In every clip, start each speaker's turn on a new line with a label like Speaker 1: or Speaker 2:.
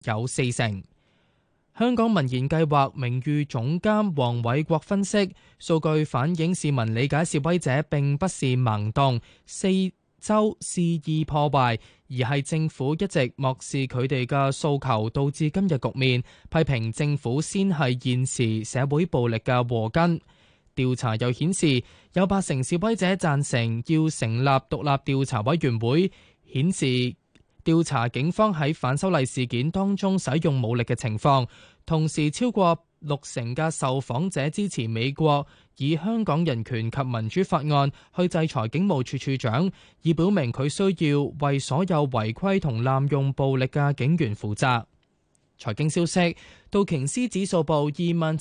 Speaker 1: 有40%。香港民研計劃名譽總監黃偉國分析，數據反映市民理解示威者並不是盲動四周肆意破壞，而係政府一直漠視佢哋嘅訴求，導致今日局面。批評政府先係現時社會暴力嘅禍根。調查又顯示，有80%示威者贊成要成立獨立調查委員會，顯示調查警方喺反修例事件當中使用武力嘅情況。同時，超過60%嘅受訪者支持美國以香港人權及民主法案去制裁警務處處長，以表明佢需要為所有違規同濫用暴力嘅警員負責。財經消息，道瓊斯指數報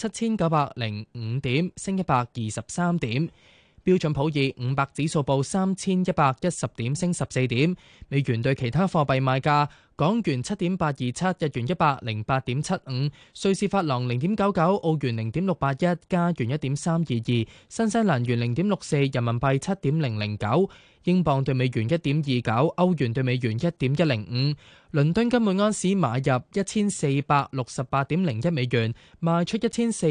Speaker 1: 27,905點，升123點。標準普爾500指數報3110點，升14點。美元對其他貨幣賣價：港元7.827，日元108.75，瑞士法郎0.99，澳元0.681，加元1.322，新西蘭元0.64，人民幣7.009，英鎊對美元1.29，歐元對美元1.105。倫敦金每盎司買入1468.01美元，賣出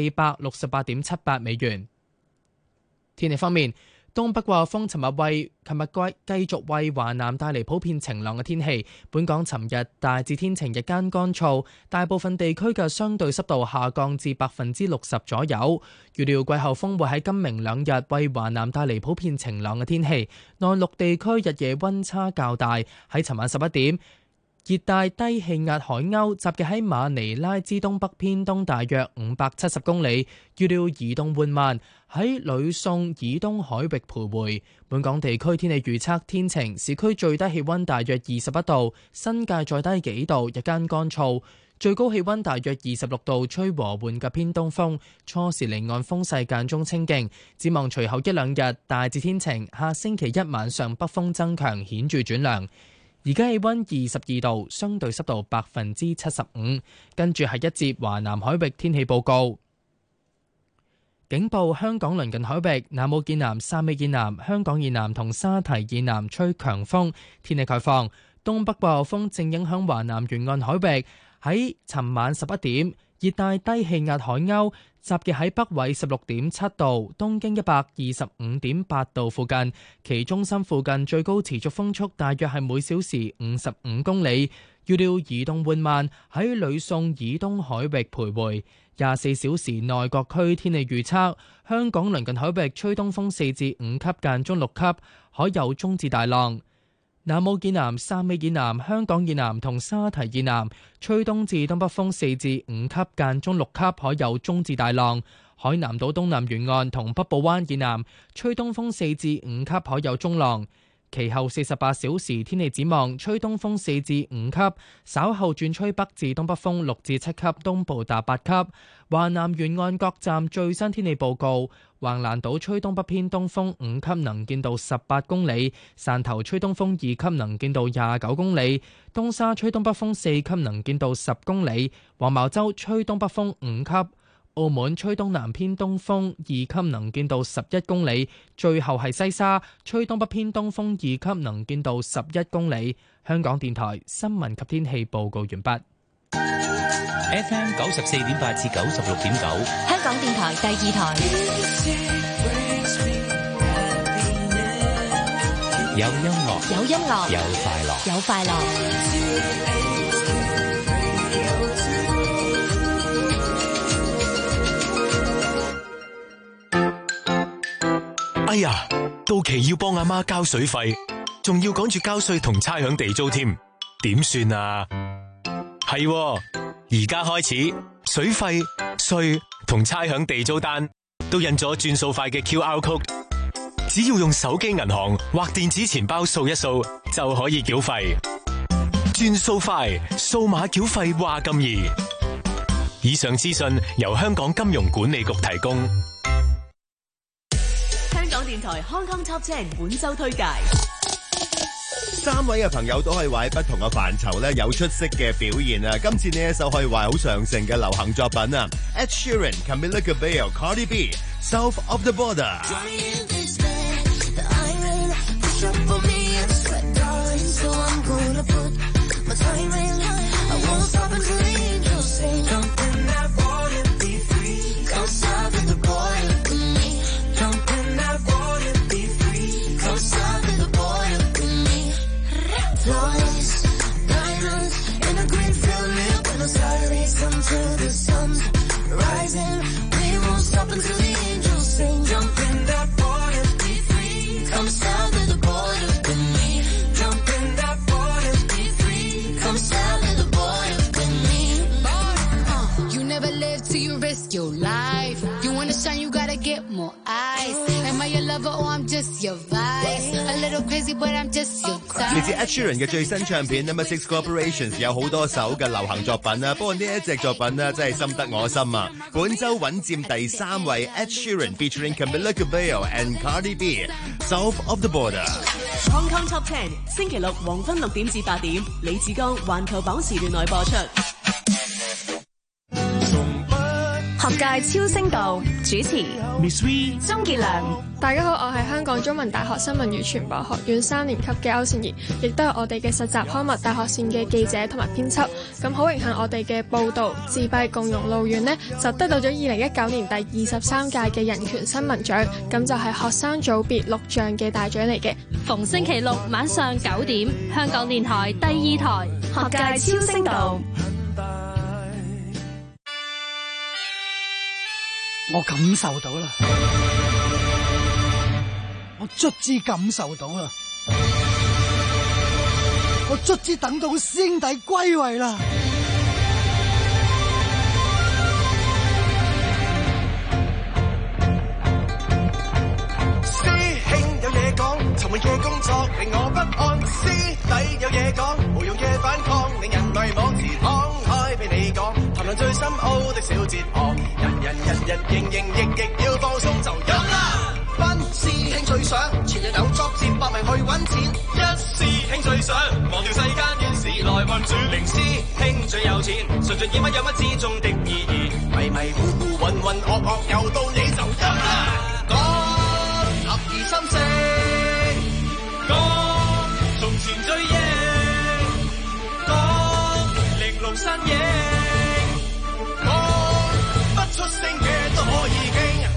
Speaker 1: 1468.78美元。天氣方面，東北季候風尋日繼續為華南帶嚟普遍晴朗嘅天氣。本港尋日大致天晴，日間乾燥，大部分地區嘅相對濕度下降至60%左右。預料季候風會喺今明兩日為華南帶嚟普遍晴朗嘅天氣。內陸地區日夜溫差較大。喺尋晚11點，熱帶低氣壓海鷗集結喺馬尼拉之東北偏東大約570公里，預料移動緩慢，喺呂宋以東海域徘徊。本港地區天氣預測天晴，市區最低氣溫大約21度，新界再低幾度，日間乾燥，最高氣溫大約26度，吹和緩嘅偏東風，初時離岸風勢間中清勁。展望隨後一兩日大致天晴，下星期一晚上北風增強，顯著轉涼。而家氣溫22度，相對濕度75%。跟住係一節華南海域天氣報告。警報：香港鄰近海域、南澳以南、汕尾以南、香港以南同沙堤以南吹強風。天氣概況：東北季候風正影響華南沿岸海域。喺尋晚11點，熱帶低氣壓海鷗集結喺北緯16.7度、東經125.8度附近，其中心附近最高持續風速大約係每小時55公里。預料移動緩慢，喺呂宋以東海域徘徊。24小時內各區天氣預測：香港鄰近海域吹東風4至5級，間中6級，海有中至大浪。南澳以南、汕尾以南、香港以南同沙堤以南吹東至東北風4至5級，間中6級，海有中至大浪。海南島東南沿岸同北部灣以南吹東風4至5級，海有中浪。其後48小時天氣展望：吹東風4至5級，稍後轉吹北至東北風6至7級，東部達8級。華南沿岸各站最新天氣報告：橫瀾島吹東北偏東風5級，能見度18公里；汕頭吹東風2級，能見度29公里；東沙吹東北風4級，能見度10公里；黃茅洲吹東北風5級。澳門吹東南偏東風2級，能見度11公里。最後係西沙吹東北偏東風2級，能見度11公里。香港電台新聞及天氣報告完畢。
Speaker 2: FM 94.8至96.9，
Speaker 3: 香港電台第二台。
Speaker 2: 有音樂，
Speaker 3: 有音樂，
Speaker 2: 有快樂，
Speaker 3: 有快樂。
Speaker 4: 哎呀，到期要幫阿媽交水費，仲要趕住交稅同差餉地租添，點算啊？係，而家開始，水費、稅同差餉地租單都印咗轉數快嘅 QR code， 只要用手機銀行或電子錢包掃一掃就可以繳費。轉數快，數碼繳費話咁易。以上資訊由香港金融管理局提供。
Speaker 3: 香港電台 Hong Kong Top 10本周推介
Speaker 5: ，3位嘅朋友都可以話喺不同嘅範疇咧有出色嘅表現啊！今次呢一首可以話好上乘嘅流行作品啊 ，Ed Sheeran、Camila Cabello、Cardi B、South of the Border。
Speaker 6: So I'm gonna put my time in line. I won't stop until no sirens until the sun's rising. We won't stop until the angels sing. Jump in that water, be free. Come south of the border with me. Jump in that water, be free. Come south of the border with me.
Speaker 7: You never live till you risk your life. You wanna shine, you gotta get more eyes. Am I your lover or I'm just your vice? A little crazy, but I'm just your type.
Speaker 5: 嚟自 Ed Sheeran 嘅最新唱片 Number 6 Corporations 有好多首嘅流行作品啊，不過呢一隻作品呢，真係深得我心啊！本周穩佔第3位 Ed Sheeran featuring Camila Cabello and Cardi B South of the Border。
Speaker 3: Hong Kong Top 10星期六黃昏6點至8點，李志剛環球榜時段內播出。
Speaker 8: 學界超聲道主持
Speaker 2: Miss V、
Speaker 8: 鍾傑良。
Speaker 9: 大家好，我係香港中文大學新聞與傳播學院3年級嘅歐善儀，亦都係我哋嘅實習刊物大學線嘅記者同埋編輯。咁好榮幸我哋嘅報導自閉共融路院呢，就得到咗2019年第23屆嘅人權新聞獎，咁就係學生組別錄像嘅大獎嚟嘅。
Speaker 8: 逢星期六晚上9點，香港電台第2台學界超聲道。
Speaker 10: 我感受到啦，我卒之感受到啦，我卒之等到師兄弟歸位啦。師兄有嘢講，沉悶嘅工作令我不安，師弟有嘢講，無用嘅反抗令人迷惘，自敞開俾你講，談論最深奧的小哲學，人營亦要放鬆就飲啦。班師兄最想前日有作節搏命去揾錢，一師兄最想忘掉世間怨事來運轉，零師兄最有錢，純盡以乜有乜之中的意義，迷迷糊糊渾渾噩噩又到你就飲啦。講合而心聲，講從前追憶，講玲瓏身影，講不出聲嘅都可以傾。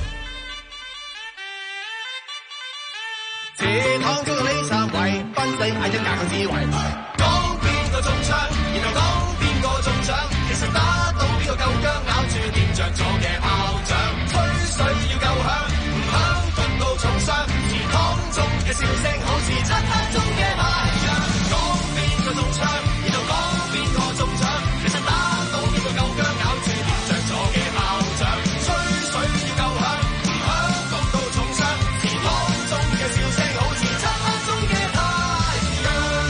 Speaker 10: 這趟中到呢3位，賓仔嗌一架構智慧，講邊個中槍，然後講邊個中獎，其實打到邊個夠薑，咬住掂着咗嘅炮仗，吹水要夠響，唔響焗到重傷，祠堂中嘅笑聲好似漆黑中嘅太陽，講邊個中槍，然後講邊個中獎，其實打到邊個夠薑，咬住掂着咗嘅炮仗，吹水要夠響，唔響焗到重傷，祠堂中嘅笑聲好似漆黑中嘅太陽。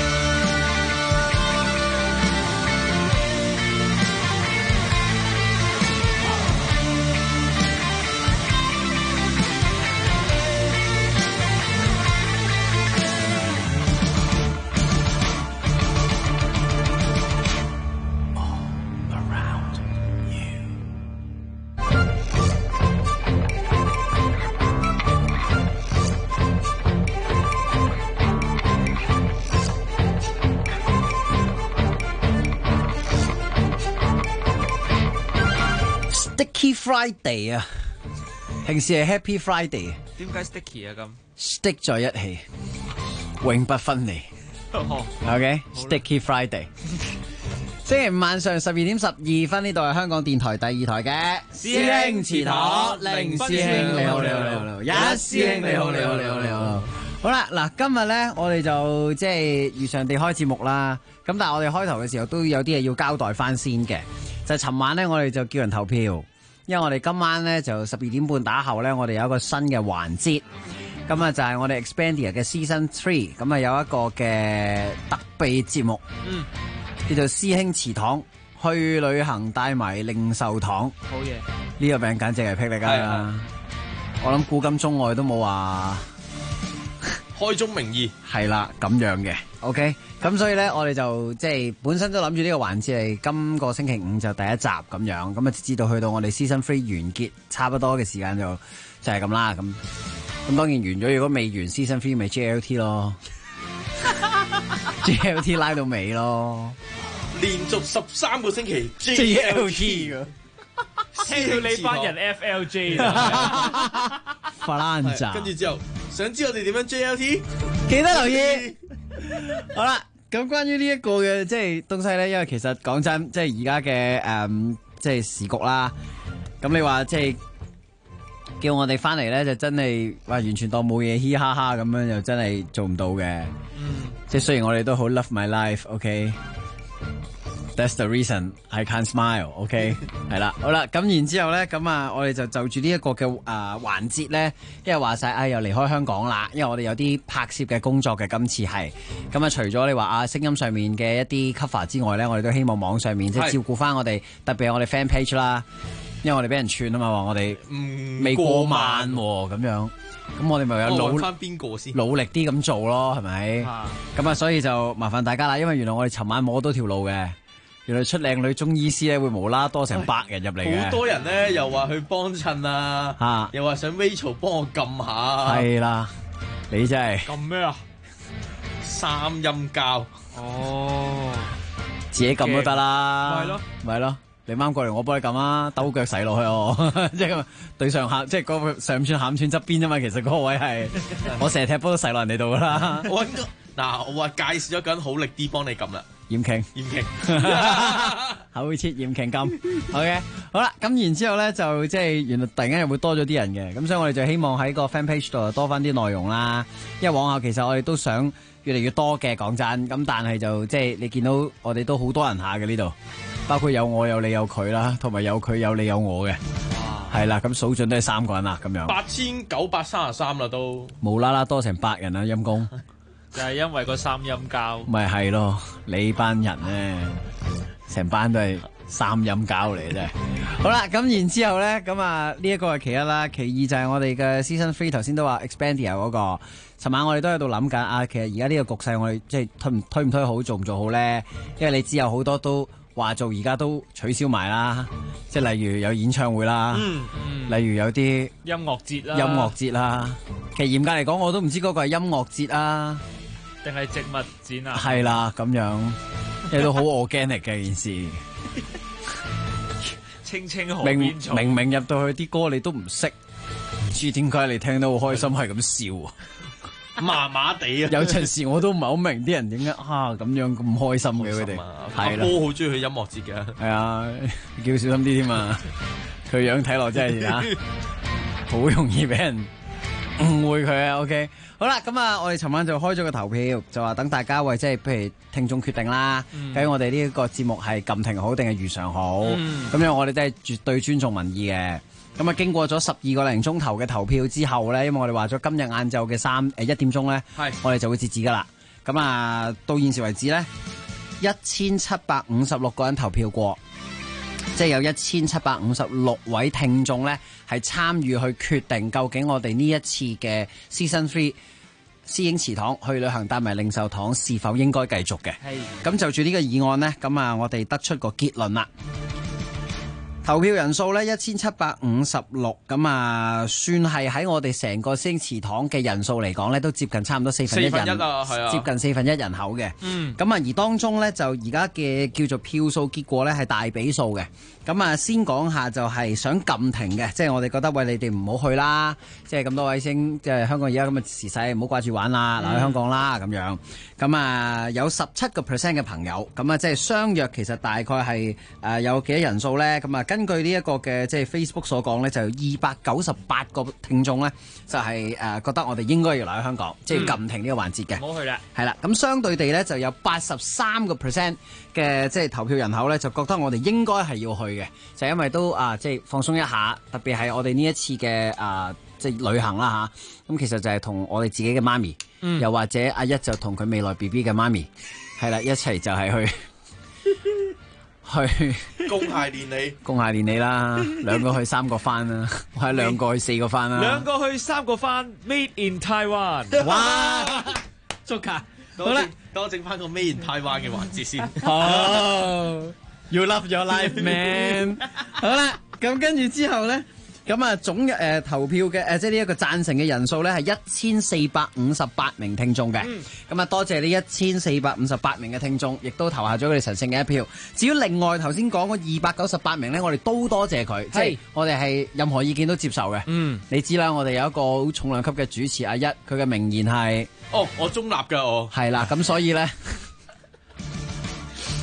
Speaker 11: Sticky Friday 啊，平時係 Happy Friday，
Speaker 12: 點解 sticky 啊咁
Speaker 11: ？Stick 在一起，永不分離。OK，Sticky Friday。星期五晚上12點12分，呢度係香港電台第2台嘅師兄祠堂，零師兄你好，一師兄你好。好啦，嗱，今日咧我哋就即係如常地開節目啦。咁但係我哋開頭嘅時候都有啲嘢要交代翻先嘅。就係尋晚咧，我哋就叫人投票，因為我哋今晚咧就12點半打後咧，我哋有一個新嘅環節，咁啊就係我哋 Expandia 嘅 Season 3，咁啊有一個嘅特備節目，叫做師兄祠堂去旅行帶埋零售堂，
Speaker 12: 好嘢，
Speaker 11: 呢個名簡直係霹靂啦！我諗古今中外都冇話
Speaker 12: 開宗明義
Speaker 11: 係啦咁樣嘅 ，OK。咁所以咧，我哋就即係本身都諗住呢個環節係今個星期5就第一集咁樣，咁啊直至到去到我哋 Season 3完結差不多嘅時間就係咁啦。咁當然完咗，如果未完 Season 3咪 JLT 咯，JLT 拉到尾咯，
Speaker 12: 連續13個星期
Speaker 11: JLT 㗎。
Speaker 12: 聽到你班人 FLJ
Speaker 11: 法蘭扎，
Speaker 12: 跟住之後想知我哋點樣 JLT，
Speaker 11: 記得留意。好啦， 咁關於呢一個嘅即係東西咧，因為其實講真，即係而家嘅即係時局啦。咁你話即係叫我哋翻嚟咧，就真係話完全當冇嘢，嘻嘻哈哈咁樣，就真係做唔到嘅。即係雖然我哋都好 love my life，OK。That's the reason I can't smile，OK， 係啦，好啦，咁然之後咧，咁啊，我哋就住呢一個嘅環節咧，因為話晒又離開香港啦，因為我哋有啲拍攝嘅工作嘅，今次係，咁啊，除咗你話聲音上面嘅一啲 cover 之外咧，我哋都希望網上面即係照顧翻我哋，特別係我哋 fan page 啦，因為我哋俾人串啊嘛，話我哋未過萬喎，咁樣。咁我哋咪有努
Speaker 12: 翻邊個先？
Speaker 11: 努力啲咁做咯，係咪？咁啊，所以就麻煩大家啦，因為原來我哋尋晚摸到條路嘅。原來出靚女中醫師咧會無啦多成100人入嚟嘅，
Speaker 12: 好多人咧又話去幫襯啊，又話想 Rachel 幫我撳下，
Speaker 11: 係啦，你真係
Speaker 12: 撳咩啊？三陰交
Speaker 11: 自己撳都得啦，
Speaker 12: 係咯，
Speaker 11: 咪咯，你啱過嚟我幫你撳啊，兜腳洗落去我，即係咁對上下，即係嗰個上串下串側邊啫嘛，其實嗰個位係我成日踢波都洗落人哋度噶啦。
Speaker 12: 嗱，我話介紹咗個人好力啲幫你撳啦。
Speaker 11: 鹽傾，口切鹽傾金 ，OK， 好啦，咁然之後咧就即係原來突然間又會多咗啲人嘅，咁所以我哋就希望喺個 fan page 度多翻啲內容啦。因為往後其實我哋都想越嚟越多嘅，講真，咁但係就即係你見到我哋都好多人下嘅呢度，包括有我有你有佢啦，同埋有佢有你有我嘅，係啦，咁數盡都係3個人啦，咁樣。
Speaker 12: 8933啦都，
Speaker 11: 無啦啦多成100人啦，陰公。
Speaker 12: 就係因為個三陰交，
Speaker 11: 咪係咯，你班人咧，成班都係三陰交嚟嘅啫。好啦，咁然之後咧，咁啊呢一個係其一啦，其二就係我哋嘅 Season 3頭先都話 Expandia 嗰個，尋晚我哋都喺度諗緊啊，其實而家呢個局勢我哋即係推唔推好，做唔做好咧？因為你知有好多都話做，而家都取消埋啦，即係例如有演唱會啦，例如有啲
Speaker 12: 音樂節啦，
Speaker 11: 其實嚴格嚟講，我都唔知嗰個係音樂節啊。
Speaker 12: 定係植物展啊？
Speaker 11: 係啦，咁樣，亦都好 organic 嘅件事。
Speaker 12: 青青河邊草，
Speaker 11: 明入到去啲歌你都唔識，唔知點解你聽到好開心，係咁笑啊？
Speaker 12: 麻麻地啊！
Speaker 11: 有陣時我都唔係好明啲人點解咁樣咁開心嘅佢哋。係啦，
Speaker 12: 波好中意去音樂節嘅。
Speaker 11: 係啊，叫小心啲添嘛。佢樣睇落真係好容易俾人誤會佢啊。OK。好啦，咁啊，我哋尋晚就開咗個投票，就話等大家為即係譬如聽眾決定啦，究竟我哋呢一個節目係撳停好定係如常好？咁樣我哋都係絕對尊重民意嘅。咁啊，經過咗12個零鐘頭嘅投票之後咧，因為我哋話咗今日晏晝嘅1點鐘咧，我哋就會截止噶啦。咁啊，到現時為止咧，1756個人投票過，即係有1756位聽眾咧係參與去決定究竟我哋呢一次嘅 Season 3。私影祠堂去旅行帶埋零售堂是否應該繼續嘅？咁就住呢個議案呢，咁啊，我哋得出個結論啦。投票人數呢1756，咁啊，算係喺我哋成個私影祠堂嘅人數嚟講呢，都接近差唔多4分一人，接近4分一人口嘅。咁啊，而當中呢，就而家嘅叫做票數結果呢，係大比數嘅。咁啊，先講下就係想撳停嘅，即係我哋覺得喂，你哋唔好去啦，即係咁多位星，即係香港而家咁嘅時勢，唔好掛住玩啦，留喺香港啦咁樣。咁啊，有17% 嘅朋友，咁啊，即係相約其實大概係有幾多人數咧？咁啊，根據呢一個嘅即係 Facebook 所講咧，就有298個聽眾咧，就係覺得我哋應該要留喺香港，即係撳停呢個環節嘅。
Speaker 12: 唔好去啦。
Speaker 11: 係啦，咁相對地咧，就有83% 嘅即係投票人口咧，就覺得我哋應該係要去嘅，就因為都即係放鬆一下，特別係我哋呢一次嘅即係旅行啦嚇。咁其實就係同我哋自己嘅媽咪，又或者阿一就同佢未來 BB 嘅媽咪，係啦，一齊就係去
Speaker 12: 公蟹連理，
Speaker 11: 公蟹連理啦，2個去3個翻啦，或者2個去4個翻啦
Speaker 12: ，2個去3個翻 ，Made in Taiwan，
Speaker 11: 哇，足球，好啦，
Speaker 12: 多整翻個 Made in Taiwan 嘅環節先。
Speaker 11: You love your life, man 。好啦，咁跟住之後咧，咁啊總投票嘅即係呢一個贊成嘅人數咧係1458名聽眾嘅。咁啊多謝呢1458名嘅聽眾，亦都投下咗佢哋神聖嘅一票。至於另外頭先講嗰298名咧，我哋都多謝佢，即係我哋係任何意見都接受嘅。你知啦，我哋有一個好重量級嘅主持阿一，佢嘅名言係：
Speaker 12: 哦，我中立㗎我。
Speaker 11: 係啦，咁所以咧。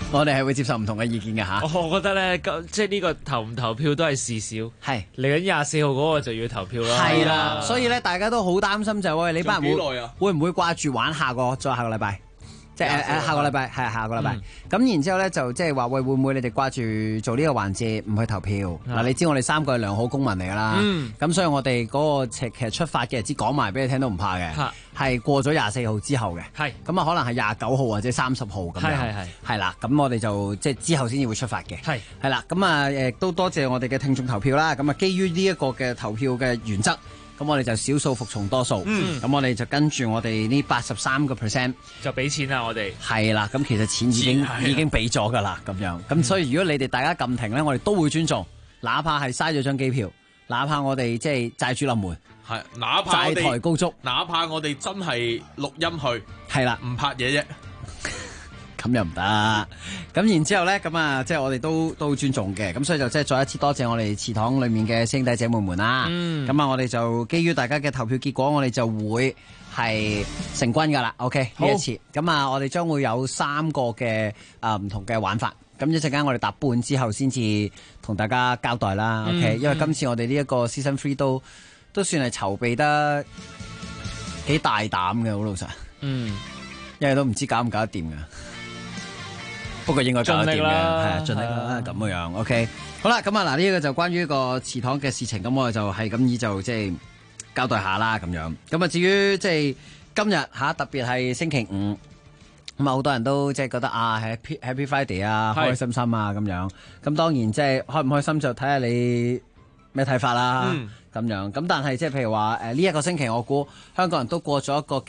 Speaker 11: 我哋係會接受唔同嘅意見嘅嚇。
Speaker 13: 我覺得咧，即係呢個投唔投票都係事小。
Speaker 11: 係
Speaker 13: 嚟緊24號嗰個就要投票啦。
Speaker 11: 係啦，所以咧大家都好擔心就係喂，你班人會唔會掛住玩再下個禮拜？即係下個禮拜係下個禮拜。咁然之後咧就即係話喂，會唔會你哋掛住做呢個環節唔去投票？嗱，你知我哋3個係良好公民嚟㗎啦。咁所以我哋嗰個其實出發嘅日子講埋俾你聽都唔怕嘅。係過咗24號之後嘅。係。咁啊可能係29號或者30號咁樣。係啦，咁我哋就即係之後先至會出發嘅。係啦，咁啊都多謝我哋嘅聽眾投票啦。咁啊基於呢一個嘅投票嘅原則。咁我哋就少數服從多數，咁我哋就跟住我哋呢83%
Speaker 13: 就俾錢啦，我哋
Speaker 11: 係啦，咁其實錢已經俾咗噶啦，咁樣，咁所以如果你哋大家撳停咧，我哋都會尊重，哪怕係嘥咗張機票，哪怕我哋即係債主臨門，
Speaker 14: 係，哪怕
Speaker 11: 債台高築，
Speaker 14: 哪怕我哋真係錄音去，
Speaker 11: 係啦，
Speaker 14: 唔拍嘢啫。
Speaker 11: 咁又唔得，咁然之後咧，咁啊，即係我哋都尊重嘅，咁所以就即係再一次多謝我哋祠堂裏面嘅兄弟姐妹們啦。咁啊，我哋就基於大家嘅投票結果，我哋就會係成軍噶啦。OK，呢一次，咁啊，我哋將會有3個嘅唔同嘅玩法。咁一陣間我哋答半之後先至同大家交代啦。OK，因為今次我哋呢一個 Season 3都算係籌備得幾大膽嘅，好老實。因為都唔知搞唔搞得掂㗎。不過應該搞得掂嘅，係啊，盡力啦，咁嘅樣 ，OK， 好啦，咁啊嗱，呢個就關於個祠堂嘅事情，咁我就係咁意就即係交代下啦，咁樣。咁啊，至於即係今日特別係星期5，咁啊好多人都即係覺得啊 Happy Friday 啊，開開心心啊咁樣。咁當然即係開唔開心就睇下你咩睇法啦，咁樣。咁但係即係譬如話呢一個星期，我估香港人都過咗一個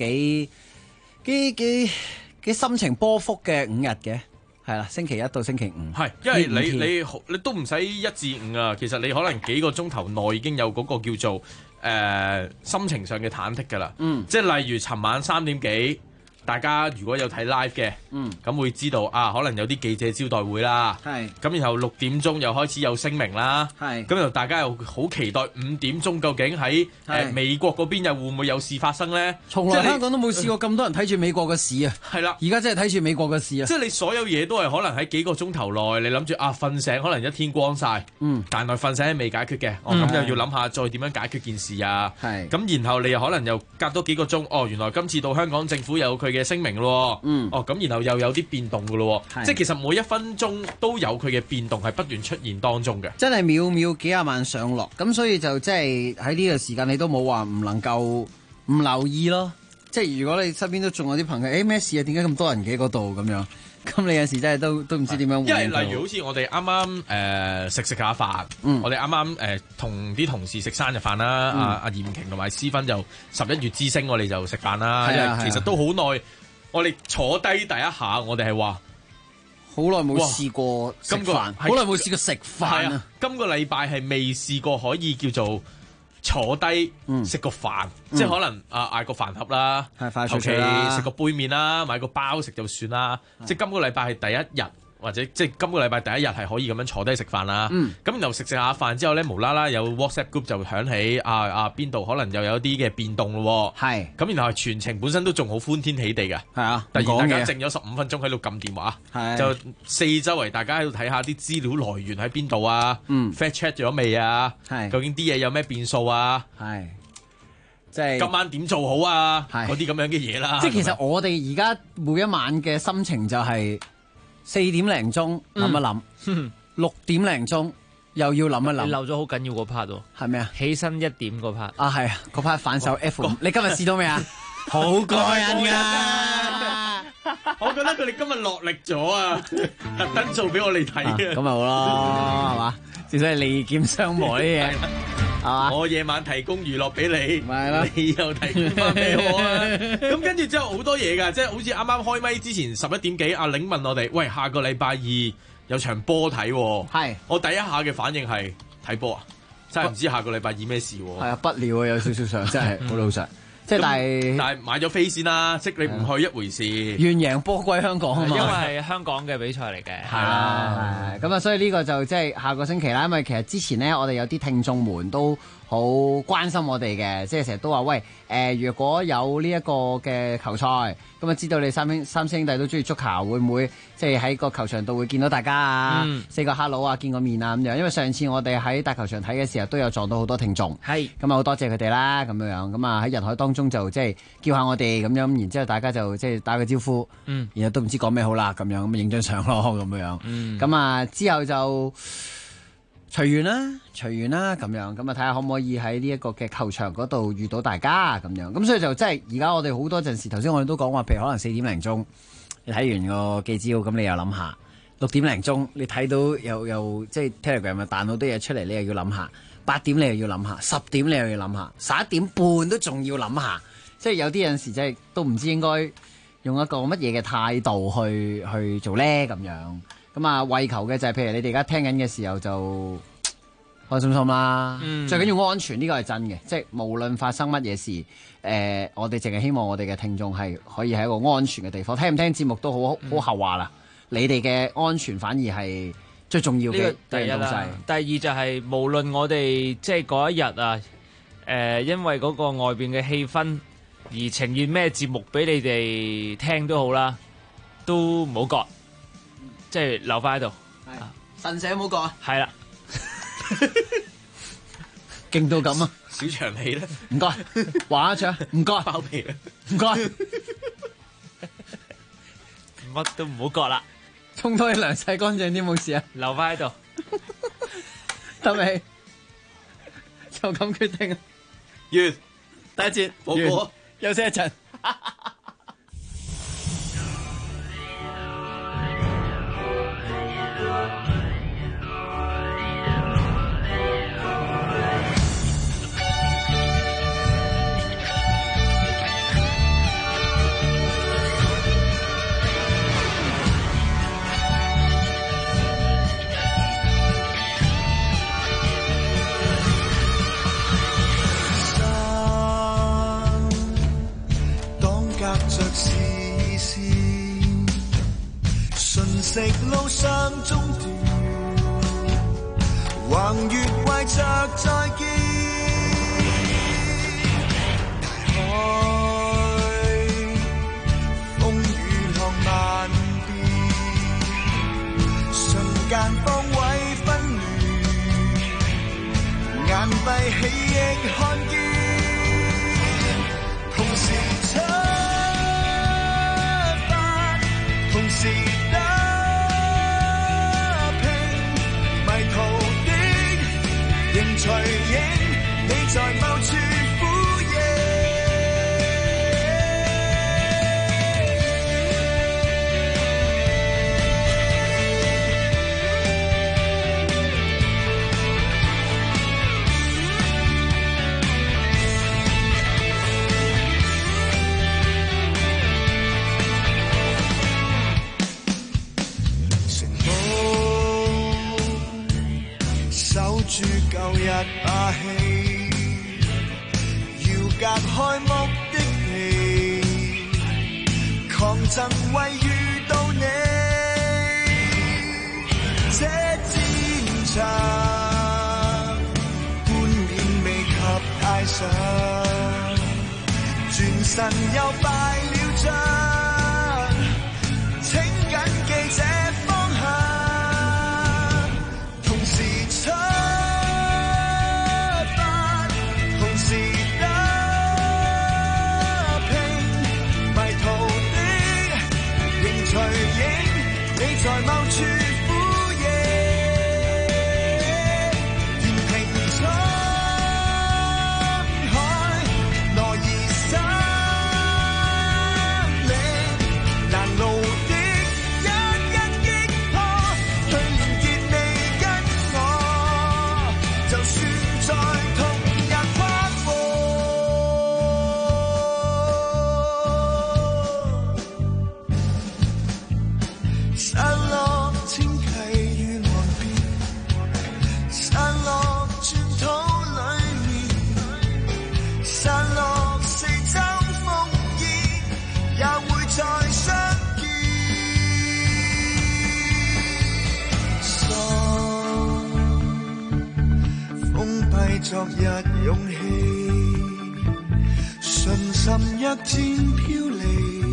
Speaker 11: 幾心情波幅嘅5日嘅。係啦，星期1到星期5。係，
Speaker 14: 因為你都唔使1至5啊，其實你可能幾個鐘頭內已經有嗰個叫做心情上嘅忐忑㗎啦。即係例如尋晚3點幾，大家如果有睇 live 嘅，咁會知道可能有啲記者招待會啦。係。咁然後6點鐘又開始有聲明啦。係。咁又大家又好期待5點鐘究竟喺美國嗰邊又會唔會有事發生咧？
Speaker 11: 從來香港都冇試過咁多人睇住美國嘅事啊！
Speaker 14: 係啦，
Speaker 11: 而家真係睇住美國嘅事啊！
Speaker 14: 即係你所有嘢都係可能喺幾個鐘頭內，你諗住瞓醒可能一天光晒，但係瞓醒係未解決嘅。咁又要諗下再點樣解決件事啊？係。咁然後你又可能又隔多幾個鐘，原來今次到香港政府有佢嘅聲明咯。咁然後又有啲變動㗎咯。即係其實每1分鐘都有佢嘅變動係不斷出現當中嘅。
Speaker 11: 真係秒秒幾廿萬上落，咁所以就即係喺呢個時間你都冇話唔能夠唔留意咯。即係如果你身邊都仲有啲朋友，咩事啊？點解咁多人嘅嗰度咁樣？咁你有時真係都唔知點樣回應。
Speaker 14: 因為例如好似我哋啱啱食下飯，我哋啱啱同啲同事食生日飯啦。阿嚴瓊同埋思芬就11月之星，我哋就食飯啦。因為其實都好耐，我哋坐低第一下，我哋係話
Speaker 11: 好耐冇試過食飯，好耐冇試過食飯啊！
Speaker 14: 今個禮拜係未試過可以叫做坐低食個飯，即係可能嗌個飯盒啦，求其食個杯麵啦，買個包食就算啦。即係今個禮拜係第一日，或者即係今個禮拜第一日係可以咁樣坐低食飯啦。咁然後食下飯之後咧，無啦啦有 WhatsApp group 就響起邊度可能又有啲嘅變動咯。係。咁然後全程本身都仲好歡天喜地嘅。係啊。突然大家靜咗15分鐘喺度撳電話，就四周圍大家喺度睇下啲資料來源喺邊度啊。fact check 咗未啊？究竟啲嘢有咩變數啊？係。即係今晚點做好啊？嗰啲咁樣嘅嘢啦。
Speaker 11: 即係其實我哋而家每一晚嘅心情就係4點零鐘諗一諗，6點零鐘又要諗一諗。
Speaker 13: 你漏咗好緊要嗰 part 喎，
Speaker 11: 係咩啊？
Speaker 13: 起身1點嗰 part
Speaker 11: 啊，係啊，嗰 part 反手 F。你今日試到未啊？好過癮㗎！
Speaker 14: 我覺得佢哋今日落力咗啊，特登做俾我哋睇嘅。
Speaker 11: 咁咪好咯，係嘛？至少係利劍相磨呢啲嘢。
Speaker 14: 我夜晚提供娛樂俾你，你又提供翻俾我啊！咁跟住之後好多嘢㗎，即係好似啱啱開咪之前11點幾，阿玲問我哋：喂，下個禮拜2有場波睇喎。係，我第一下嘅反應係睇波啊！真係唔知下個禮拜2咩事喎。係啊，
Speaker 11: 不了啊，有少少上，真係好老實。即係但
Speaker 14: 係買咗飛先啦，即你唔去一回事。
Speaker 11: 願贏波歸香港啊嘛，
Speaker 13: 因為係香港嘅比賽嚟嘅。
Speaker 11: 係啦，咁啊，所以呢個就即係下個星期啦。因為其實之前呢，我哋有啲聽眾們都好關心我哋嘅，即係成日都話喂若果有呢一個嘅球賽，咁啊知道你三兄弟都中意足球，會唔會即係喺個球場度會見到大家啊，say 個 hello 啊，見個面啊咁樣？因為上次我哋喺大球場睇嘅時候，都有撞到好多聽眾，咁啊好多謝佢哋啦，咁樣咁啊喺人海當中就即係叫下我哋咁樣，然之後大家就即係打個招呼，然後都唔知講咩好啦，咁樣咁影張相咯，咁樣，咁啊之後就隨緣啦，咁樣咁啊睇下可唔可以喺呢一個嘅球場嗰度遇到大家咁樣，咁所以就即係而家我哋好多陣時，頭先我哋都講話，譬如可能4點零鐘你睇完個記招，咁你又諗下6點零鐘你睇到又即係 Telegram 咪彈好多嘢出嚟，你又要諗下8點你又要諗下10點你又要諗下11點半都仲要諗下，即係有啲陣時即係都唔知應該用一個乜嘢嘅態度去做咧咁樣。咁啊，為求嘅就係譬如你哋而家聽緊嘅時候就開心心啦，最緊要安全，呢個係真嘅，即係無論發生乜嘢事，我哋淨係希望我哋嘅聽眾係可以喺一個安全嘅地方，聽唔聽節目都好後話啦。你哋嘅安全反而係最重要嘅第一啦。
Speaker 13: 第二就係無論我哋即係嗰一日啊，因為嗰個外邊嘅氣氛而呈現咩節目俾你哋聽都好啦，都唔好割。即係留翻喺度，
Speaker 11: 神社冇講啊，
Speaker 13: 係啦，
Speaker 11: 勁到咁啊！
Speaker 14: 小長氣咧，
Speaker 11: 唔該，話一場，唔該，
Speaker 14: 包皮啦，
Speaker 11: 唔該，
Speaker 13: 乜都唔好割啦，
Speaker 11: 沖多啲涼洗乾淨啲冇事啊，
Speaker 13: 留翻喺度，
Speaker 11: 得未？就咁決定啊！
Speaker 14: 完，第一節報告，
Speaker 11: 休息一陣。
Speaker 6: 食路上中斷，橫越為着再見。大海風雨浪漫變，瞬間方位分亂，眼閉起亦看見，同時出發，同時隨影，你在某處呼應。城堡守住舊日霸氣，要隔開目的地，抗爭為遇到你。這戰場冠冕未及戴上，轉身又敗了仗，請緊記這方向，同時出在某處呼應，填平滄海，挪移生命，難路的一一昨日勇氣，信心一箭飄離，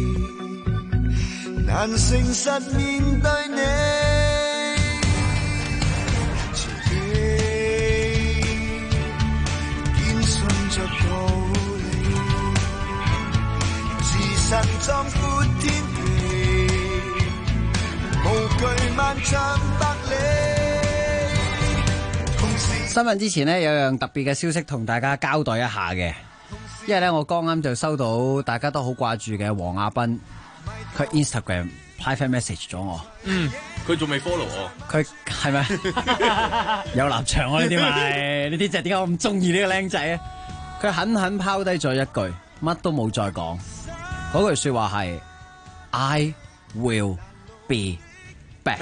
Speaker 6: 難誠實面對你。自己堅信着道理，自神壯闊天地，無懼萬丈百里。
Speaker 11: 新聞之前呢，有樣特別嘅消息同大家交代一下嘅，因為咧我剛啱就收到大家都好掛住嘅黃亞斌，佢 Instagram private message 咗我。
Speaker 14: 佢仲未 follow 我。
Speaker 11: 佢係咪有立場啊？呢啲咪呢啲就係點解我咁中意呢個僆仔啊？佢狠狠拋低咗一句，乜都冇再講。嗰句說話係 I will be back。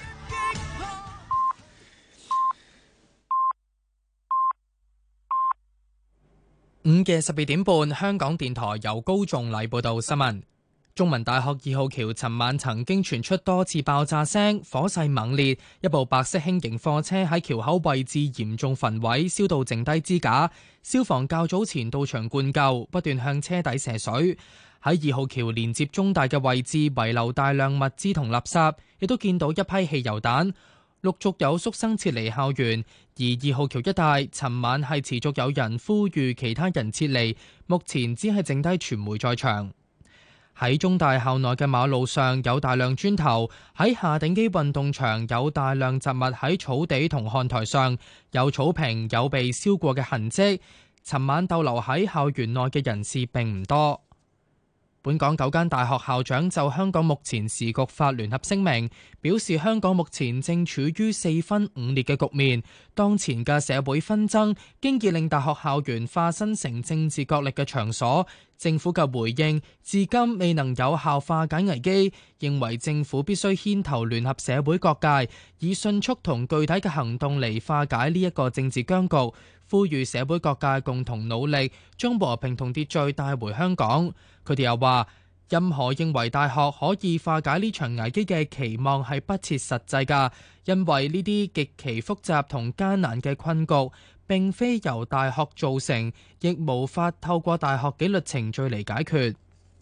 Speaker 1: 午嘅12點半，香港電台由高仲禮報道新聞。中文大學2號橋尋晚曾經傳出多次爆炸聲，火勢猛烈，一部白色輕型貨車喺橋口位置嚴重焚毀，燒到剩低支架。消防較早前到場灌救，不斷向車底射水。喺2號橋連接中大嘅位置遺留大量物資同垃圾，亦都見到一批汽油彈。陸續有宿生撤離校園，而2號橋一帶尋晚係持續有人呼籲其他人撤離，目前只係剩低傳媒在場。喺中大校內嘅馬路上有大量磚頭，喺夏鼎基運動場有大量雜物喺草地同看台上，有草坪有被燒過嘅痕跡。尋晚逗留喺校園內嘅人士並唔多。本港9間大學校長就香港目前時局發聯合聲明，表示香港目前正處於4分5裂嘅局面，當前嘅社會紛爭經已令大學校園化身成政治角力嘅場所，政府嘅回應至今未能有效化解危機，認為政府必須牽頭聯合社會各界，以迅速同具體嘅行動嚟化解呢一個政治僵局，呼籲社會各界共同努力，將和平同秩序帶回香港。佢哋又話，任何認為大學可以化解呢場危機嘅期望係不切實際㗎，因為呢啲極其複雜同艱難嘅困局並非由大學造成，亦無法透過大學紀律程序嚟解決。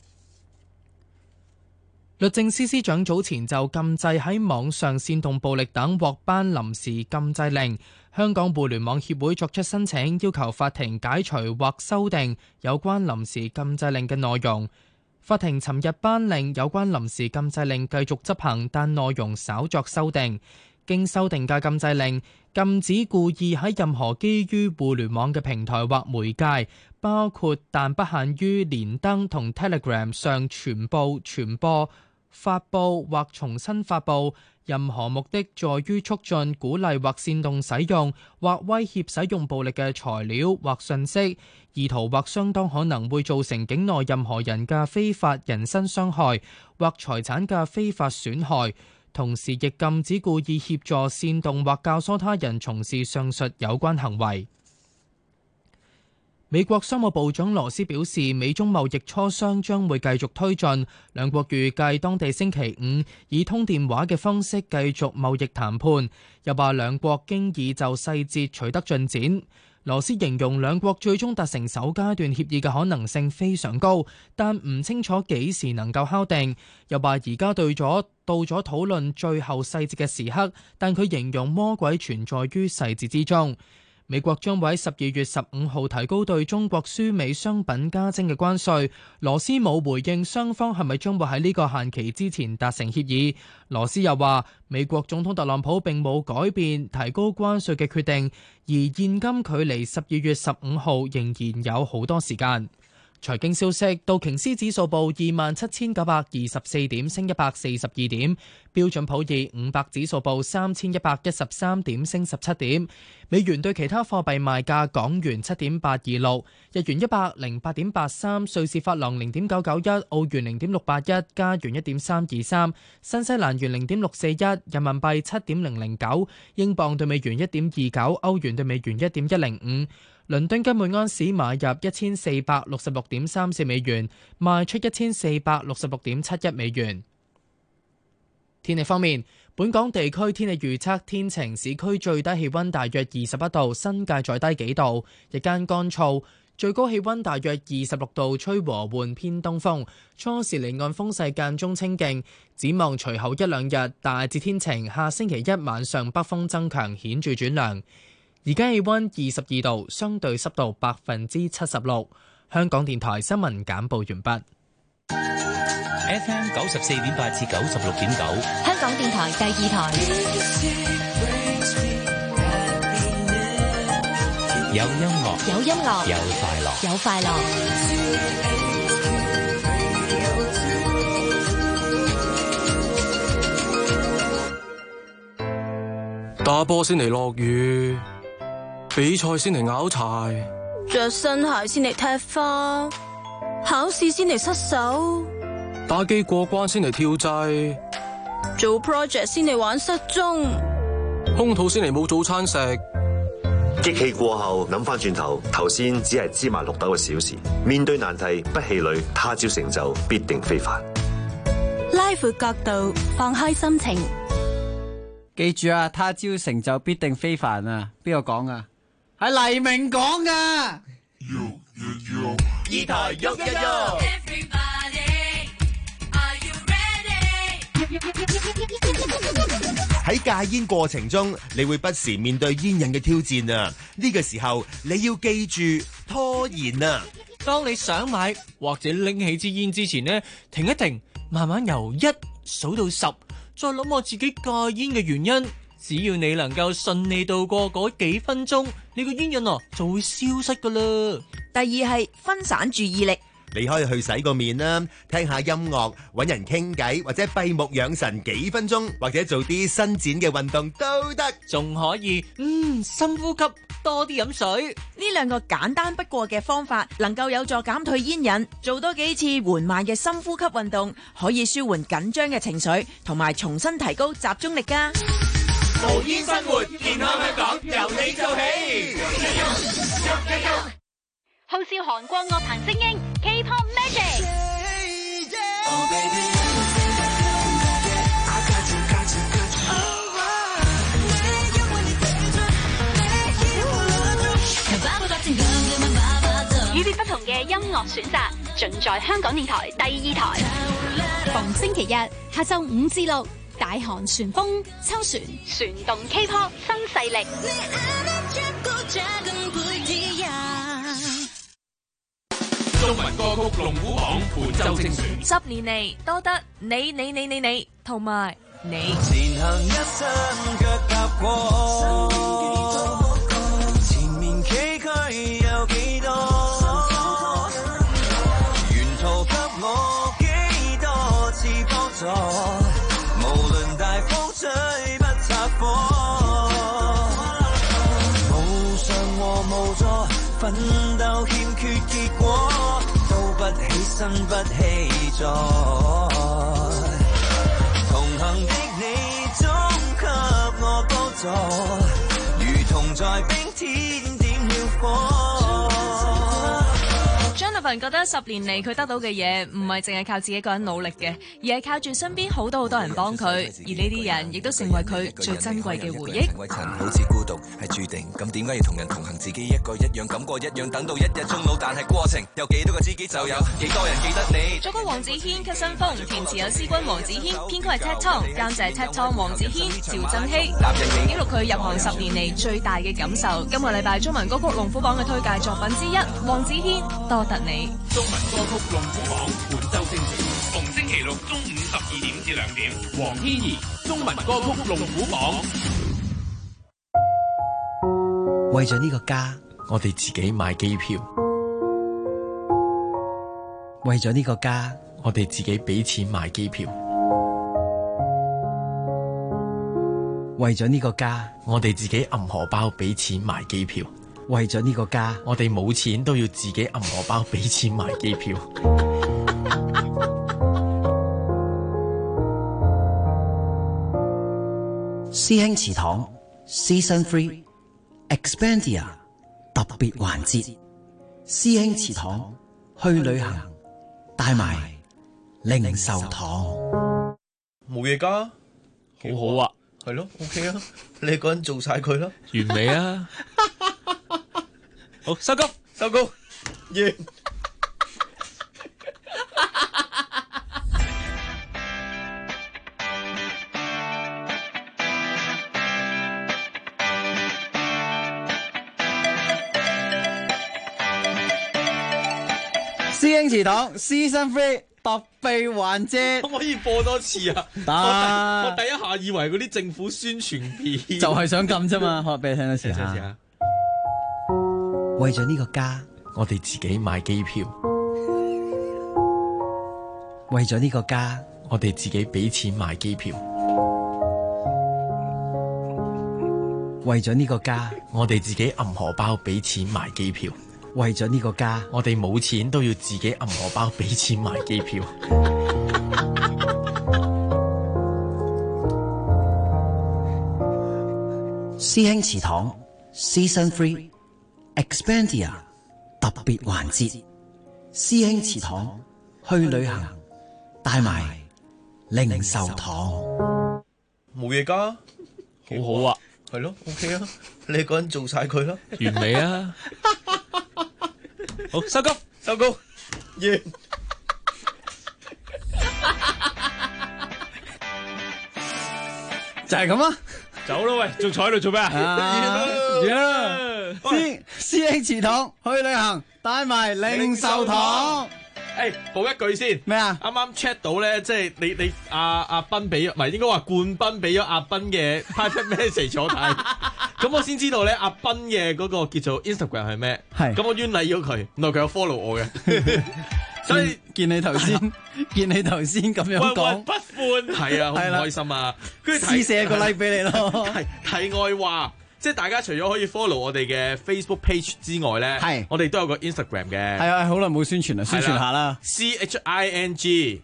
Speaker 1: 律政司司長早前就禁制喺網上煽動暴力等獲頒臨時禁制令，香港互聯網協會作出申請，要求法庭解除或修訂有關臨時禁制令嘅內容。法庭尋日頒令有關臨時禁制令繼續執行，但內容稍作修訂。經修訂嘅禁制令禁止故意喺任何基於互聯網嘅平台或媒介，包括但不限於連登同 Telegram 上傳播、發布或重新發布任何目的在於促進、鼓勵或煽動使用或威脅使用暴力嘅材料或信息，意圖或相當可能會造成境內任何人嘅非法人身傷害或財產嘅非法損害。同時亦禁止故意協助、煽動或教唆他人從事上述有關行為。美國商務部長羅斯表示，美中貿易磋商將會繼續推進，兩國預計當地星期5以通電話嘅方式繼續貿易談判。又話兩國經已就細節取得進展。羅斯形容兩國最終達成首階段協議嘅可能性非常高，但唔清楚幾時能夠敲定。又話而家到咗討論最後細節嘅時刻，但佢形容魔鬼存在於細節之中。美國將會喺12月15號提高對中國輸美商品加徵嘅關稅。羅斯冇回應雙方係咪將會喺呢個限期之前達成協議。羅斯又話，美國總統特朗普並冇改變提高關稅嘅決定，而現今距離12月15號仍然有好多時間。財經消息，道瓊斯指數報27,924點，升142點；標準普爾500指數報3,113點，升17點。美元對其他貨幣賣價：港元7.826，日元108.83，瑞士法郎0.991，澳元0.681，加元1.323，新西蘭元0.641，人民幣7.009，英鎊對美元1.29，歐元對美元1.105。倫敦金每盎司買入1466.34美元，賣出1466.71美元。天氣方面， 本港地區天氣預測天晴，市區最低氣溫大約21度，新界再低幾度，日間乾燥，最高氣溫大約26度，吹和緩偏東風，初時離岸風勢間中清勁。展望隨後一兩日大致天晴，下星期一晚上北風增強，顯著轉涼。而家氣溫22度，相對濕度76%。香港電台新聞簡報完畢。
Speaker 2: FM 94.8至96.9，
Speaker 8: 香港電台第二台。
Speaker 2: 有音樂，
Speaker 8: 有音樂，
Speaker 2: 有快樂，
Speaker 8: 有快樂。
Speaker 15: 打波先嚟落雨，比賽先嚟拗柴，
Speaker 16: 着新鞋先嚟踢花，考試先嚟失手，
Speaker 15: 打機過關先嚟跳掣，
Speaker 16: 做 project 先嚟玩失蹤，
Speaker 15: 空肚先嚟冇早餐食。
Speaker 17: 激氣過後諗翻轉頭，頭先只係芝麻綠豆嘅小事。面對難題不氣餒，他朝成就必定非凡。
Speaker 16: 拉闊角度，放開心情。
Speaker 11: 記住啊，他朝成就必定非凡啊！邊個講啊？係黎明講噶。
Speaker 10: 二台喐一喐。
Speaker 5: 喺戒煙過程中，你會不時面對煙癮嘅挑戰啊！呢個時候你要記住拖延啊！
Speaker 18: 當你想買或者拎起支煙之前呢，停一停，慢慢由1數到10，再諗下自己戒煙嘅原因。只要你能夠順利度過嗰幾分鐘，你個煙癮就會消失噶啦。
Speaker 19: 第二係分散注意力。
Speaker 5: 你可以去洗個面啦，聽下音樂，揾人傾偈，或者閉目養神幾分鐘，或者做啲伸展嘅運動都得。
Speaker 18: 仲可以深呼吸，多啲飲水。
Speaker 19: 呢兩個簡單不過嘅方法，能夠有助減退煙癮。做多幾次緩慢嘅深呼吸運動，可以舒緩緊張嘅情緒，同埋重新提高集中力㗎。
Speaker 10: 無煙生活，健康香港，由你做起。
Speaker 8: 號召韓國樂壇精英 K-pop Magic。與別不同嘅音樂選擇，盡在香港電台第二台。逢星期日下晝5至6，大韓旋風秋旋，旋動 K-pop 新勢力。
Speaker 10: 中文歌曲龍虎榜本周精選
Speaker 19: 10年嚟多得你同埋你。
Speaker 10: 前行一生腳踏過，前面崎嶇有幾多？沿途給我幾多次幫助，無論大風吹不拆火，無常和無助，奮鬥欠缺結果，都不起身不氣在，同行的你總給我幫助，如同在冰天點了火。
Speaker 19: Jonathan 覺得10年嚟佢得到嘅嘢唔係淨係靠自己一個人努力嘅，而係靠住身邊好多人幫佢，而呢啲人亦都成為佢最珍貴嘅回憶。
Speaker 20: 成為塵好似孤獨係注定，咁點解要同人同行？自己一個一樣感覺一樣，等到一日終老，但係過程有幾多個知己就有幾多人記得你。
Speaker 19: 作曲黃子軒、給新風，填詞有詩君黃子軒，編曲係 Ted Tong， 監製 Ted Tong、黃子軒、趙振熙。記錄佢入行10年嚟最大嘅感受。今個禮拜中文歌曲龍虎榜嘅推介作品之一，黃子軒多得你。
Speaker 10: 中文歌曲龍虎榜本周精選，逢星期六中午12點至2點，黃天怡中文歌曲龍虎榜。
Speaker 21: 為咗呢個家，
Speaker 14: 我哋自己買機票；
Speaker 21: 為咗呢個家，
Speaker 14: 我哋自己俾錢買機票；
Speaker 21: 為咗呢個家，
Speaker 14: 我哋自己揞荷包俾錢買機票；
Speaker 21: 為咗呢個家，
Speaker 14: 我哋冇錢都要自己揞荷包俾錢買機票。
Speaker 21: 師兄祠堂 Season 3 Expandia 特別環節，師兄祠堂去旅行，帶埋零售堂。
Speaker 22: 冇嘢㗎，
Speaker 13: 好好啊，
Speaker 14: 係咯 ，OK 啊，你個人做晒佢啦，
Speaker 13: 完美啊，好收工，
Speaker 14: 收工，完。
Speaker 11: 師兄祠堂 Season 3特備環節，
Speaker 14: 可唔可以播多次啊？我第一下以為嗰啲政府宣傳片，
Speaker 11: 就係想撳啫嘛，可俾你聽多次下。為咗呢個家，
Speaker 14: 我哋自己買機票；
Speaker 11: 為咗呢個家，
Speaker 14: 我哋自己俾錢買機票；
Speaker 11: 為咗呢個家，
Speaker 14: 我哋自己揞荷包俾錢買機票。
Speaker 11: 為咗呢個家，
Speaker 14: 我哋冇錢都要自己揞荷包俾錢買機票。
Speaker 21: 師兄祠堂 Season 3 Expandia 特別環節，師兄祠堂去旅行帶埋零售堂，
Speaker 14: 冇嘢㗎，
Speaker 13: 好好啊，
Speaker 14: 係咯 ，OK 啊，你個人做晒佢啦，
Speaker 13: 完美啊，好收工，
Speaker 14: 收工，完。
Speaker 11: 就係咁啊！
Speaker 13: 走啦喂，仲坐喺度做咩啊？
Speaker 11: 師兄祠堂去旅行，帶埋零售堂。
Speaker 14: 誒，補一句先。
Speaker 11: 咩啊？
Speaker 14: 啱啱 check 到咧，即係你阿斌俾，唔係應該話冠斌俾咗阿斌嘅 private message 我睇，咁我先知道咧阿斌嘅嗰個叫做 Instagram 係咩？係。咁我冤禮咗佢，原來佢有 follow 我嘅。所以
Speaker 11: 見你頭先咁樣講，
Speaker 14: 不歡係啊，好唔開心啊！跟住
Speaker 11: 試射個 like 俾你咯。
Speaker 14: 題外話，即係大家除咗可以 follow 我哋嘅 Facebook page 之外咧，係我哋都有個 Instagram 嘅。係
Speaker 11: 啊，好耐冇宣傳啦，宣傳下啦。
Speaker 14: CHING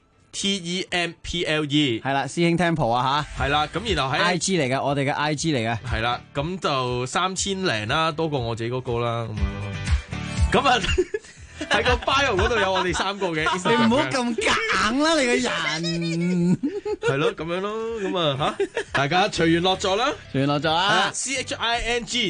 Speaker 14: TEMPLE
Speaker 11: 係啦，師兄 Temple 啊吓。
Speaker 14: 係啦，咁然後喺
Speaker 11: IG 嚟嘅，我哋嘅 IG 嚟嘅。
Speaker 14: 係啦，咁就3000零啦，多過我自己嗰個啦，咁啊。喺個 bio 嗰度有我哋3個嘅，
Speaker 11: 你唔好咁硬啦，你個人
Speaker 14: 係咯，咁樣咯，咁啊吓，大家隨緣落座啦，
Speaker 11: 隨緣落座啊
Speaker 14: ！CHING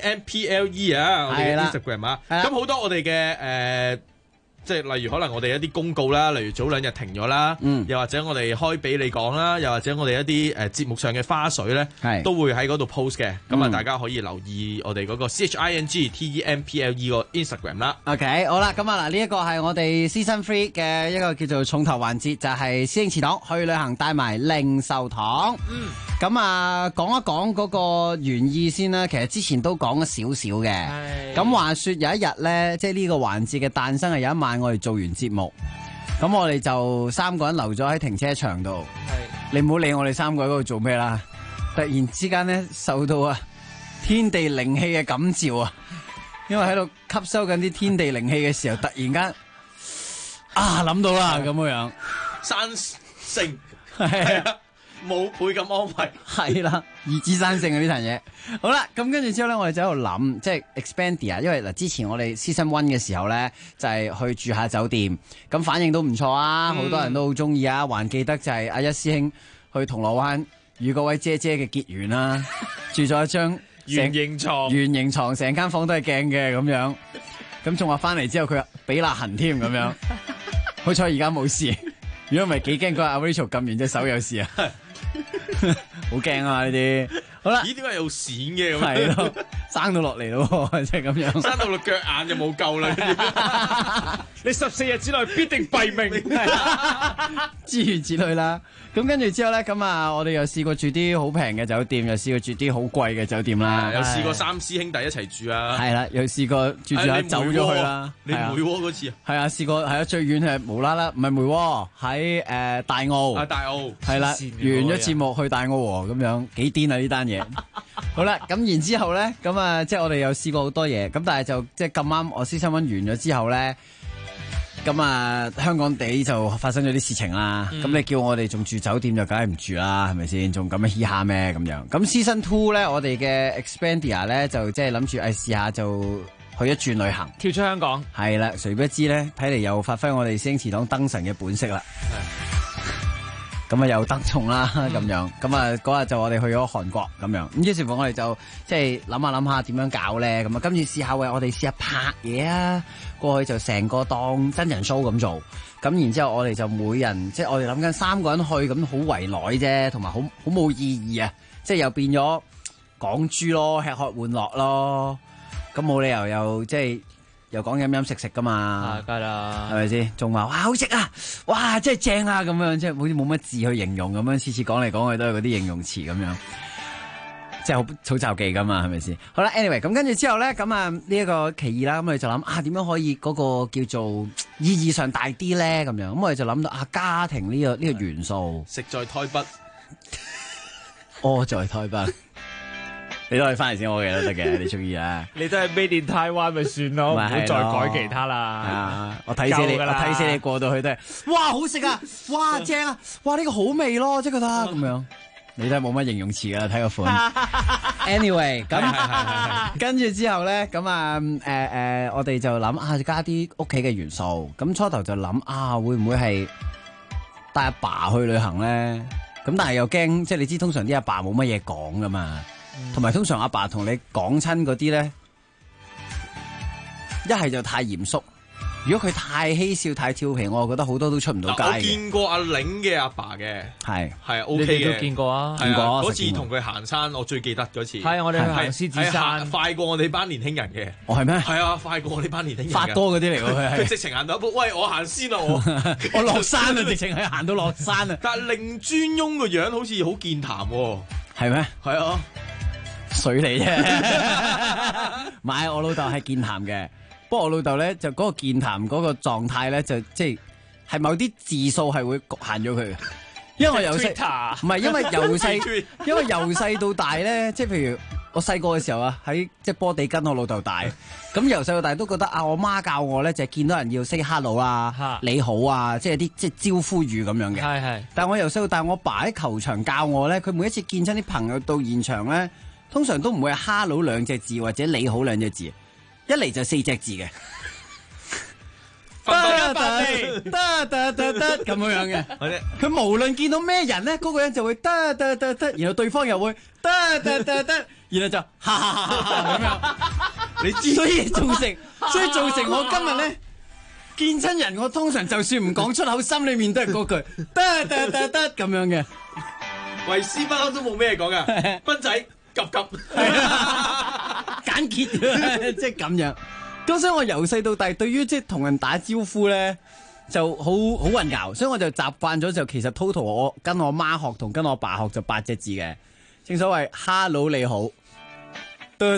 Speaker 14: TEMPLE 啊，我哋嘅 Instagram 啊，咁好多我哋嘅即係例如可能我哋一啲公告啦，例如早2日停咗啦，又或者我哋開俾你講啦，又或者我哋一啲節目上嘅花絮咧，都會喺嗰度 post 嘅，咁啊大家可以留意我哋嗰個 CHING TEMPLE 個 Instagram 啦。
Speaker 11: OK， 好啦，咁啊嗱，呢一個係我哋 Season 3嘅一個叫做重頭環節，就係師兄祠堂去旅行帶埋零售堂。咁啊，講一講嗰個原意先啦。其實之前都講咗少少嘅。咁話說有一日咧，即係呢個環節嘅誕生係有一晚我哋做完節目，咁我哋就3個人留咗喺停車場度。你唔好理我哋3個喺嗰度做咩啦。突然之間咧，受到啊天地靈氣嘅感召啊，因為喺度吸收緊啲天地靈氣嘅時候，突然間諗到啦咁樣，
Speaker 14: 山聖係啊。冇倍咁安慰，
Speaker 11: 係啦，二指山聖啊呢壇嘢。好啦，咁跟住之後咧，我哋就喺度諗，即係 Expandia， 因為嗱之前我哋 Season 1嘅時候咧，就係去住下酒店，咁反應都唔錯啊，好多人都好中意啊，還記得就係阿一師兄去銅鑼灣與嗰位姐姐嘅結緣啦，住咗一張
Speaker 13: 圓形床，
Speaker 11: 成間房都係鏡嘅咁樣，咁仲話翻嚟之後佢比勒痕添咁樣，好彩而家冇事，如果唔係幾驚嗰日阿 Rachel 撳完隻手有事啊！好驚啊呢啲，好啦，
Speaker 14: 咦？點解有閃嘅咁？
Speaker 11: 係咯，生到落嚟咯，即係咁樣，
Speaker 14: 生到落腳眼就冇救啦。
Speaker 13: 你14日之內必定斃命，
Speaker 11: 諸如此類啦。咁跟住之後咧，咁啊，我哋又試過住啲好平嘅酒店，又試過住啲好貴嘅酒店啦。
Speaker 14: 又試過3師兄弟一齊住啊。
Speaker 11: 係啦，又試過住下走咗去啦。
Speaker 14: 你梅窩嗰次啊？
Speaker 11: 係啊，試過係啊，最遠係無啦啦，唔係梅窩，喺大澳。
Speaker 14: 啊，大澳
Speaker 11: 係啦，完咗節目去大澳喎，咁樣幾癲啊呢單嘢。好啦，咁然之後咧，咁啊，即係我哋又試過好多嘢，咁但係就即係咁啱，我師新聞完咗之後咧。咁啊，香港地就發生咗啲事情啦。咁你叫我哋仲住酒店就梗係唔住啦，係咪先？仲咁樣嘻哈咩咁樣？咁 Season 2咧，我哋嘅 Expandia 咧就即係諗住試下就去一轉旅行，
Speaker 13: 跳出香港。
Speaker 11: 係啦，誰不知咧，睇嚟又發揮我哋師兄祠堂燈神嘅本色啦。 咁啊又得重啦咁樣，咁啊嗰日就我哋去咗韓國咁樣，咁於是乎我哋就即係諗下點樣搞咧，咁啊今次試下我哋試下拍嘢啊，過去就成個當真人 show 咁做，咁然之後我哋就每人即係我哋諗緊3個人去，咁好圍內啫，同埋好冇意義啊，即係又變咗港豬咯，吃喝玩樂咯，咁冇理由又即係。又講飲飲食食噶嘛，
Speaker 13: 梗係啦，
Speaker 11: 係咪先？仲話哇好食啊，哇真係正啊咁樣，即係好似冇乜字去形容咁樣，次次講嚟講去都係嗰啲形容詞咁樣，即係好造忌噶嘛，係咪先？好啦 ，anyway， 咁跟住之後咧，咁啊呢一個其二啦，咁我哋就諗點樣可以嗰個叫做意義上大啲咧咁樣，咁我哋就諗到家庭呢個元素，
Speaker 14: 食在胎筆，
Speaker 11: 屙在胎筆。你都可以翻嚟先，我嘅都得嘅，你中意啊！
Speaker 13: 你都係 Made in Taiwan 咪算咯，唔好再改其他啦。
Speaker 11: 啊，我睇死你過到去都係，哇好食啊，哇正啊，哇呢個好味咯，即係覺得咁樣。你都係冇乜形容詞噶啦，睇個款。Anyway， 咁跟住之後咧，咁啊我哋就諗加啲屋企嘅元素。咁初頭就諗會唔會係帶阿爸去旅行咧？咁但係又驚，即係你知通常啲阿爸冇乜嘢講噶嘛。同埋通常阿爸同你講親嗰啲咧，一係就太嚴肅，如果佢太嬉笑太調皮，我覺得好多都出唔到街嘅。
Speaker 14: 我見過阿玲嘅阿爸嘅，係 OK 嘅，
Speaker 13: 你哋都見過啊？
Speaker 11: 見過
Speaker 14: 嗰次同佢行山，我最記得嗰次。
Speaker 13: 係我哋去行獅子山，
Speaker 14: 快過我哋班年輕人嘅。
Speaker 11: 哦係咩？
Speaker 14: 係啊，快過我哋班年輕人。
Speaker 11: 發哥嗰啲嚟喎，
Speaker 14: 佢直情行到一步，喂我行先啊
Speaker 11: 我落山啊，直情係行到落山啊。
Speaker 14: 但係令尊翁個樣好似好健談喎，
Speaker 11: 係咩？
Speaker 14: 係啊。
Speaker 11: 水嚟啫，唔係我老豆係健談嘅，不過我老豆咧就嗰個健談嗰個狀態咧就即係某啲字數係會局限咗佢嘅，因為我由細唔係因為由細到大咧，即係譬如我細個嘅時候啊，喺即係波地跟我老豆大，咁由細到大都覺得我媽教我咧就係見到人要 say hello 啊，你好啊，即係啲即係招呼語咁樣嘅。係。但係我由細到大，我爸喺球場教我咧，佢每一次見親啲朋友到現場咧。通常都唔會係 hello 2隻字或者你好2隻字，一嚟就4隻字嘅，得咁樣嘅。佢無論見到咩人咧，嗰個人就會得，然後對方又會得，然後就哈咁樣。你知，所以造成我今日咧見親人，我通常就算唔講出口，心裏面都係嗰句得咁樣嘅。
Speaker 14: 維斯不嬲都冇咩講噶，斌仔。急
Speaker 11: 簡潔，即係咁樣。咁所以我由細到大，對於即係同人打招呼咧，就好混淆。所以我就習慣咗，就其實 total 我跟我媽學同跟我爸學就8隻字嘅。正所謂 hello 你好，得，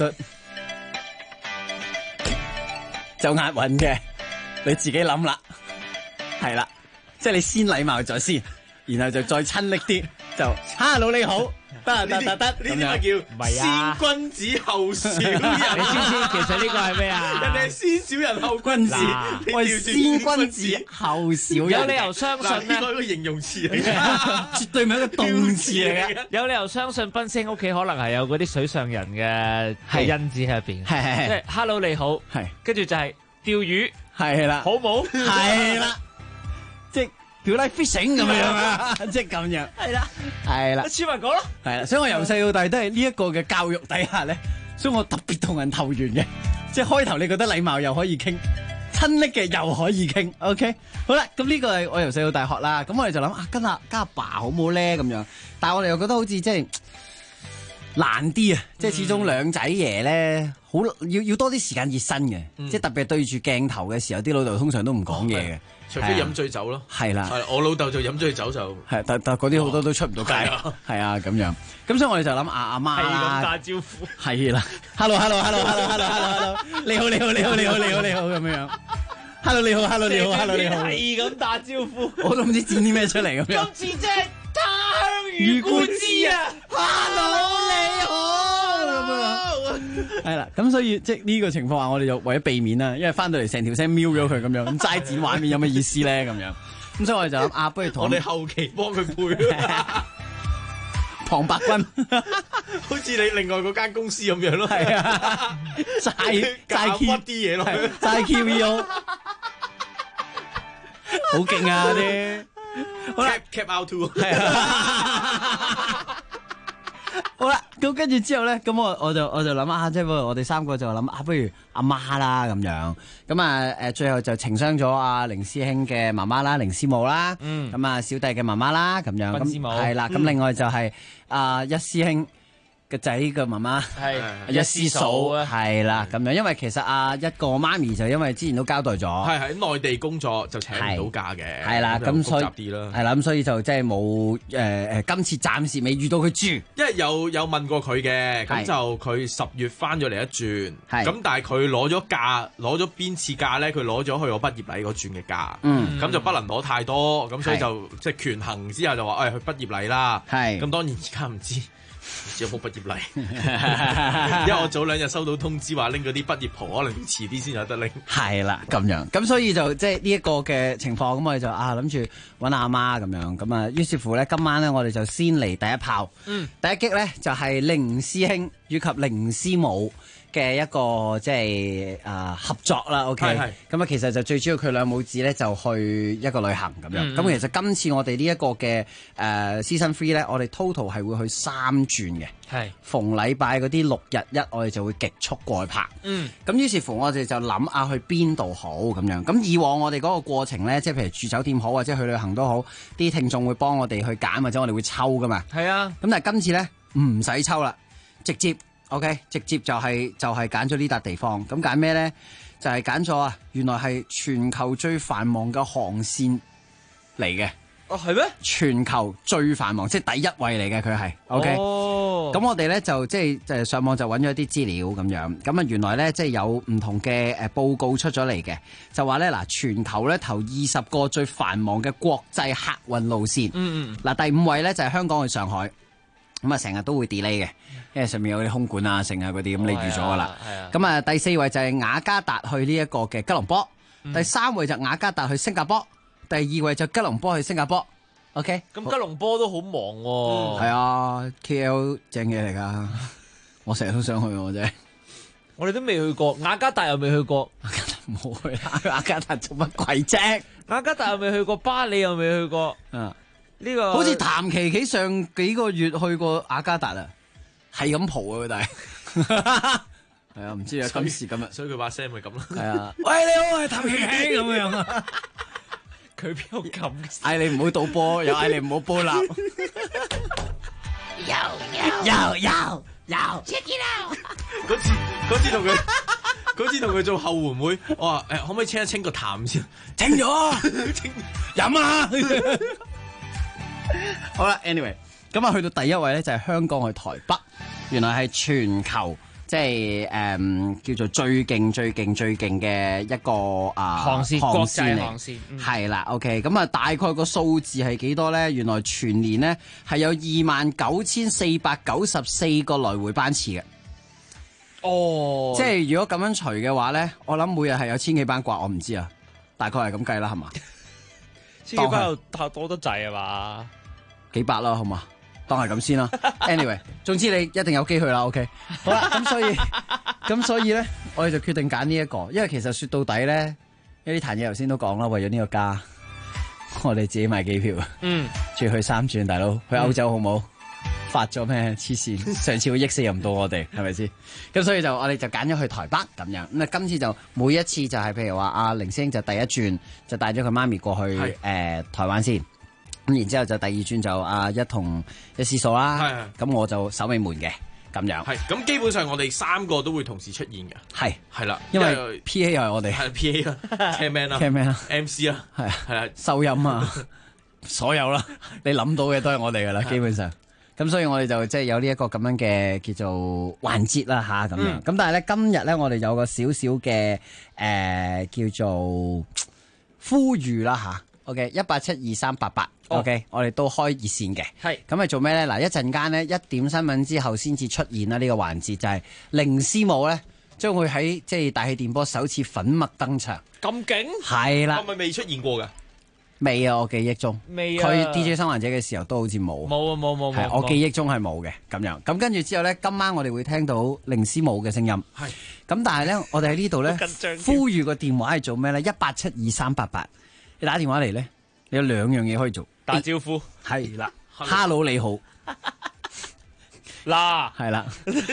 Speaker 11: 就押韻嘅，你自己諗啦，係啦，即係你先禮貌咗先，然後就再親昵啲，就 hello 你好。得，呢
Speaker 14: 啲咪叫先君子後小人。你知
Speaker 13: 唔知其實呢個係咩啊？
Speaker 14: 人哋係先小人後君子，
Speaker 11: 喂，先君子後小人。
Speaker 13: 有理由相信
Speaker 14: 呢個係個形容詞嚟嘅，
Speaker 11: 絕對唔係一個動詞嚟嘅。
Speaker 13: 有理由相信賓星屋企可能係有嗰啲水上人嘅因子喺入邊。係即係 hello 你好，係跟住就係釣魚，
Speaker 11: 係啦，
Speaker 13: 好冇？
Speaker 11: 係啦，即係。條 like fishing 咁樣啊，即係咁樣，係啦，
Speaker 13: 超文講咯，
Speaker 11: 係啦，所以我由細到大都係呢一個嘅教育底下咧，所以我特別同人投緣嘅，即係開頭你覺得禮貌又可以傾，親昵嘅又可以傾 ，OK， 好啦，咁呢個係我由細到大學啦，咁我哋就諗跟阿爸好唔好咧咁樣，但係我哋又覺得好似即係難啲啊，即係始終兩仔爺咧，好要多啲時間熱身嘅，即係特別對住鏡頭嘅時候，啲老豆通常都唔講嘢嘅。
Speaker 14: 除非飲醉酒咯，
Speaker 11: 係啦，
Speaker 14: 我老豆就飲醉酒就
Speaker 11: 係，但嗰啲好多都出唔到街，係啊咁樣，咁所以我哋就諗阿媽啦，
Speaker 13: 咁打招呼，
Speaker 11: 係啦 ，hello，你好咁樣 ，hello 你好，
Speaker 13: 係咁打招呼，
Speaker 11: 我都唔知剪啲咩出嚟咁樣，
Speaker 13: 今次真係他鄉遇故知啊
Speaker 11: ，hello 你好。係啦，咁所以即係呢個情況下，我哋就為咗避免啦，因為翻到嚟成條聲瞄咗佢咁樣，咁齋剪畫面有咩意思咧？咁樣，咁所以我哋就諗不如同
Speaker 14: 我哋後期幫佢配
Speaker 11: 龐伯君，
Speaker 14: 好似你另外嗰間公司咁樣咯，
Speaker 11: 係啊，齋
Speaker 14: 屈啲嘢咯，
Speaker 11: 齋 QVO，好勁啊啲， 好啦
Speaker 14: ，cap out too。
Speaker 11: 係啊。好啦，咁跟住之後咧，咁我就諗啊，即係我哋三個就諗啊，不如阿媽啦咁樣。咁啊最後就情商咗阿凌師兄嘅媽媽啦，凌師母啦。咁啊小弟嘅媽媽啦，咁樣。
Speaker 13: 君師母
Speaker 11: 係啦，咁另外就係一師兄個仔嘅媽媽
Speaker 13: 係
Speaker 11: 一師嫂
Speaker 13: 啊，
Speaker 11: 係啦咁樣，因為其實一個媽咪就因為之前都交代咗，
Speaker 14: 係喺內地工作就請唔到假嘅，
Speaker 11: 係啦，咁所以
Speaker 14: 複雜啲啦，
Speaker 11: 係啦，咁所以就即係冇今次暫時未遇到佢住，
Speaker 14: 因為有問過佢嘅，咁就佢10月翻咗嚟一轉，咁但係佢攞咗假，攞咗邊次假咧？佢攞咗去我畢業禮嗰轉嘅假，咁就不能攞太多，咁所以就即係權衡之下就話去畢業禮啦，咁當然而家唔知有冇畢業禮，因為我早2日收到通知話拎嗰啲畢業袍，可能要遲啲先有得拎。係
Speaker 11: 啦，咁樣，咁所以就即係呢一個嘅情況，咁我哋就諗住揾阿媽咁樣，咁啊，於是乎咧，今晚咧我哋就先嚟第一炮，第一擊咧就係凌師兄以及凌師母嘅一個即係合作啦 ，OK，咁啊其實就最主要佢兩母子咧就去一個旅行咁樣，咁其實今次我哋呢一個嘅Season 3咧，我哋 total 係會去3轉嘅，係逢禮拜嗰啲6日1，我哋就會極速過去拍，咁於是乎我哋就諗下去邊度好咁樣，咁以往我哋嗰個過程咧，即係譬如住酒店好或者去旅行都好，啲聽眾會幫我哋去揀或者我哋會抽噶嘛，係啊，咁但係今次咧唔使抽啦，直接。OK， 直接就係揀咗呢笪地方，咁揀咩咧？就係揀咗原來係全球最繁忙嘅航線嚟嘅。哦，係咩？全球最繁忙，即係第一位嚟嘅佢係。OK，咁我哋咧就即係上網就揾咗啲資料咁樣，咁啊原來咧即係有唔同嘅報告出咗嚟嘅，就話咧嗱，全球咧頭20個最繁忙嘅國際客運路線。嗱第5位咧就係香港去上海。咁啊，成日都會 delay 嘅，因為上面有啲空管啊、剩啊嗰啲，咁你預咗噶啦。咁啊，第4位就係雅加達去呢一個嘅吉隆坡，第3位就雅加達去新加坡，第2位就吉隆坡去新加坡。OK，
Speaker 13: 咁吉隆坡都好忙喎。
Speaker 11: 係啊 ，KL 正嘢嚟噶，我成日都想去我啫。
Speaker 13: 我哋都未去過，雅加達又未去過，
Speaker 11: 冇去啦。雅加達做乜鬼啫？
Speaker 13: 雅加達又未去過，巴黎又未去過。呢個
Speaker 11: 好似譚琪琪上幾個月去過雅加達啊，係咁蒲啊佢哋，係啊，唔知啊，今時今日，
Speaker 14: 所以佢把聲咪咁咯。
Speaker 11: 係啊，喂你好，我係譚琪琪咁樣啊，
Speaker 13: 佢邊有咁？
Speaker 11: 嗌你唔好賭波，又嗌你唔好煲蠟。有
Speaker 6: check it out。
Speaker 14: 嗰次同佢做後援會，我話可唔可以清一清個痰先？
Speaker 11: 清咗，飲啊！好啦 ，anyway， 咁啊去到第1位咧就係香港去台北，原來係全球即係叫做最勁嘅一個
Speaker 13: 航線國際航線，
Speaker 11: 係啦 ，OK， 咁啊大概個數字係幾多咧？原來全年咧係有29,494個來回班次嘅。哦，即係如果咁樣除嘅話咧，我諗每日係有千幾班掛，我唔知啊，大概係咁計啦，係嘛？
Speaker 13: 千幾班又太多得滯啊嘛？
Speaker 11: 幾百啦，好嘛？當係咁先啦。Anyway， 總之你一定有機去啦。OK， 好啦，咁所以咧，我哋就決定揀呢一個，因為其實說到底咧，呢啲彈嘢頭先都講啦，為咗呢個家，我哋自己買機票，仲要去3轉，大佬去歐洲好冇？發咗咩黐線？上次會益死又唔到我哋，係咪先？咁所以我哋就揀咗去台北咁樣。咁啊，今次就每一次就係譬如話阿凌師兄就第一轉就帶咗佢媽咪過去台灣先。咁然之後就第2轉就一同一師嫂啦，咁我就守尾門嘅咁樣。
Speaker 14: 係咁基本上我哋3個都會同時出現嘅。係啦，
Speaker 11: 因為 P.A. 又係我哋。
Speaker 14: 係 P.A. 啦 ，Cameraman 啦
Speaker 11: ，Cameraman 啦
Speaker 14: ，MC 啦，係啊，
Speaker 11: 收音啊，所有啦，你諗到嘅都係我哋噶啦，基本上。咁所以我哋就即係有呢一個咁樣嘅叫做環節啦吓，咁樣。咁但係咧今日咧我哋有個少少嘅叫做呼籲啦吓。OK，1872388。OK， 我哋都開熱線嘅。係咁係做咩咧？嗱，一陣間咧1點新聞之後先至出現啦。呢個環節就係凌師母咧將會喺即係大氣電波首次粉墨登場。
Speaker 13: 咁勁？
Speaker 11: 係啦。
Speaker 14: 係咪未出現過㗎？
Speaker 11: 未啊，我記憶中。未啊。佢 DJ 生還者嘅時候都好似冇。
Speaker 13: 冇。
Speaker 11: 係我記憶中係冇嘅咁樣。咁跟住之後咧，今晚我哋會聽到凌師母嘅聲音。係。咁但係咧，我哋喺呢度咧呼籲個電話係做咩咧？1872388。你打電話嚟咧， 你有2樣嘢可以做，
Speaker 13: 打招呼
Speaker 11: 係啦，Hello 你好。
Speaker 13: 嗱，
Speaker 11: 係啦，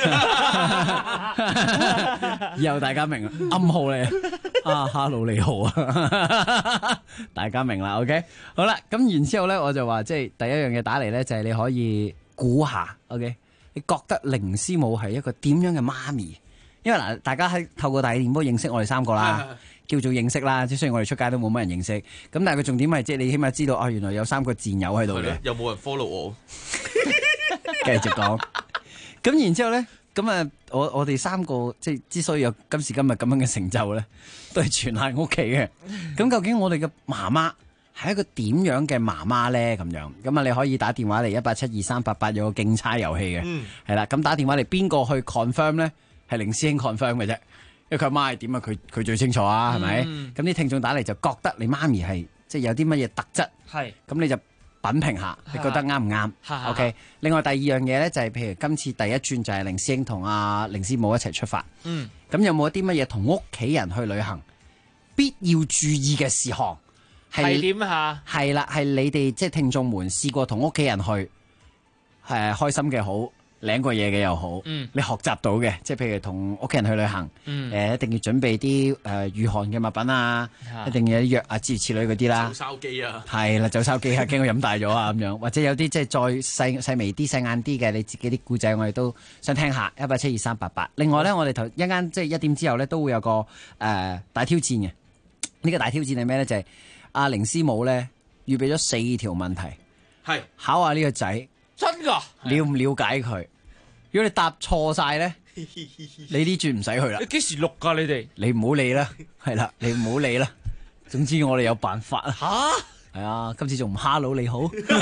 Speaker 11: 以後大家明啦，暗號嚟啊，Hello 你好啊，大家明啦 ，OK， 好啦，咁然之後咧，我就話即係第一樣嘢打嚟咧，就係你可以估下 ，OK， 你覺得凌師母係一個點樣嘅媽咪？因為嗱，大家喺透過大電波認識我哋3個啦，叫做認識啦，即係雖然我哋出街都冇乜人認識，咁但係個重點係即係你起碼知道啊，原來有3個戰友喺度嘅，
Speaker 14: 有冇人 follow 我？
Speaker 11: 繼續講，咁然之後咧，咁啊，我哋3個即係之所以有今時今日咁樣嘅成就咧，都係全喺屋企嘅。咁究竟我哋嘅媽媽係一個點樣嘅媽媽咧？咁樣，咁啊，你可以打電話嚟1872388，有個競猜遊戲嘅，係啦。咁打電話嚟邊個去 confirm 咧？係凌師兄 confirm 嘅啫，因為佢阿媽係點啊？佢最清楚啊，係咪？咁啲聽眾打嚟就覺得你媽咪係即係有啲乜嘢特質，係咁你就品評下，你覺得啱唔啱 ？OK。另外第二樣嘢咧就係譬如今次第一轉就係凌師兄同阿凌師母一齊出發。咁有冇一啲乜嘢同屋企人去旅行必要注意嘅事項？
Speaker 13: 係點下？
Speaker 11: 係啦，係你哋即係聽眾們試過同屋企人去，開心嘅好，領過嘢嘅又好，你學習到嘅，即係譬如同屋企人去旅行，一定要準備啲御寒嘅物品啊，一定要藥啊，諸如此類嗰啲啦。
Speaker 14: 酒燒機啊，係
Speaker 11: 啦，酒燒機啊，驚佢飲大咗啊咁樣，或者有啲即係再細微啲、細眼啲嘅，你自己啲故仔，我哋都想聽下。1872388。另外咧，我哋一間即係1點之後咧，都會有個大挑戰嘅。呢個大挑戰係咩咧？就係阿凌師母咧預備咗4條問題，係考下呢個仔
Speaker 13: 真㗎，
Speaker 11: 了唔了解佢？如果你答錯晒咧，你呢轉唔使去啦。
Speaker 13: 你幾時錄㗎？你哋？
Speaker 11: 你唔好理啦，係啦，你唔好理啦。總之我哋有辦法啊。
Speaker 13: 吓？
Speaker 11: 係啊，今次仲唔 Hello 你好？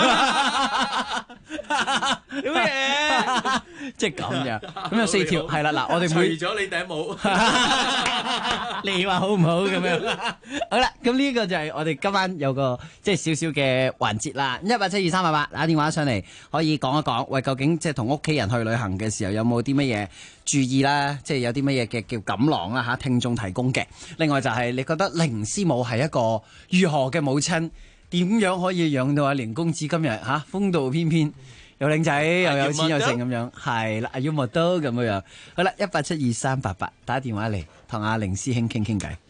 Speaker 13: 屌嘢！
Speaker 11: 即係咁樣，咁有4條係啦。嗱，我哋
Speaker 14: 除咗你頂帽，
Speaker 11: 你話好唔好咁樣？好啦，咁呢個就係我哋今晚有個即係少少嘅環節啦。1872388打電話上嚟，可以講一講，喂，究竟即係同屋企人去旅行嘅時候有冇啲乜嘢注意啦？即係有啲乜嘢嘅叫錦囊啦嚇，聽眾提供嘅。另外就係你覺得凌師母係一個如何嘅母親？點樣可以養到阿凌公子今日嚇風度翩翩，又靚仔又有錢又剩咁樣？係啦，阿 U 莫都咁樣。好啦，1872388打電話嚟同阿凌師兄傾傾偈。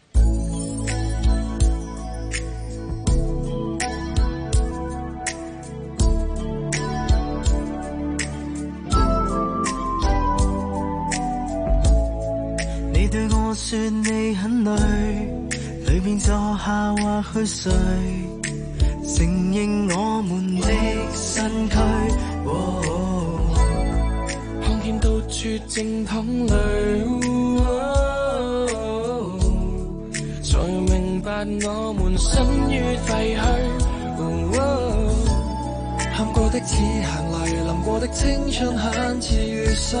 Speaker 6: 你對我說你很累，裏面坐下或去睡。承認我們的身軀，看見到處正淌淚，才明白我們生於廢墟。喊過的似行淚，淋過的青春很似雨水。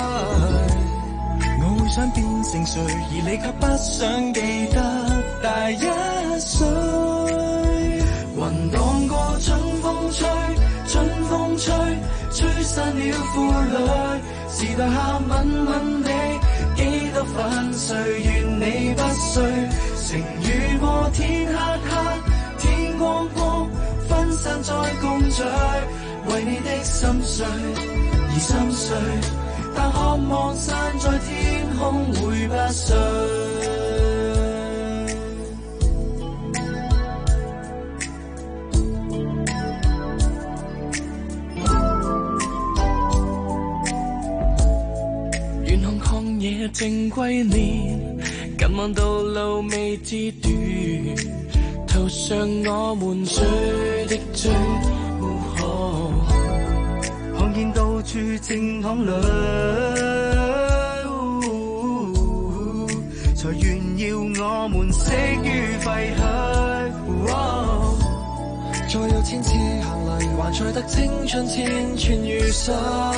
Speaker 6: 我會想變成誰，而你卻不想記得大1歲。雲蕩過春風吹，春風吹，吹散了負累。時代下吻吻你，幾多粉碎，願你不碎。情雨過天黑黑，天光光，分散再共聚。為你的心碎而心碎，但渴望散在天空會不碎。正歸年，近望道路未知短，途上我們追的追，看見到處正淌淚，才炫耀我們死於廢墟。再有千次行淚，還才得青春千串雨水。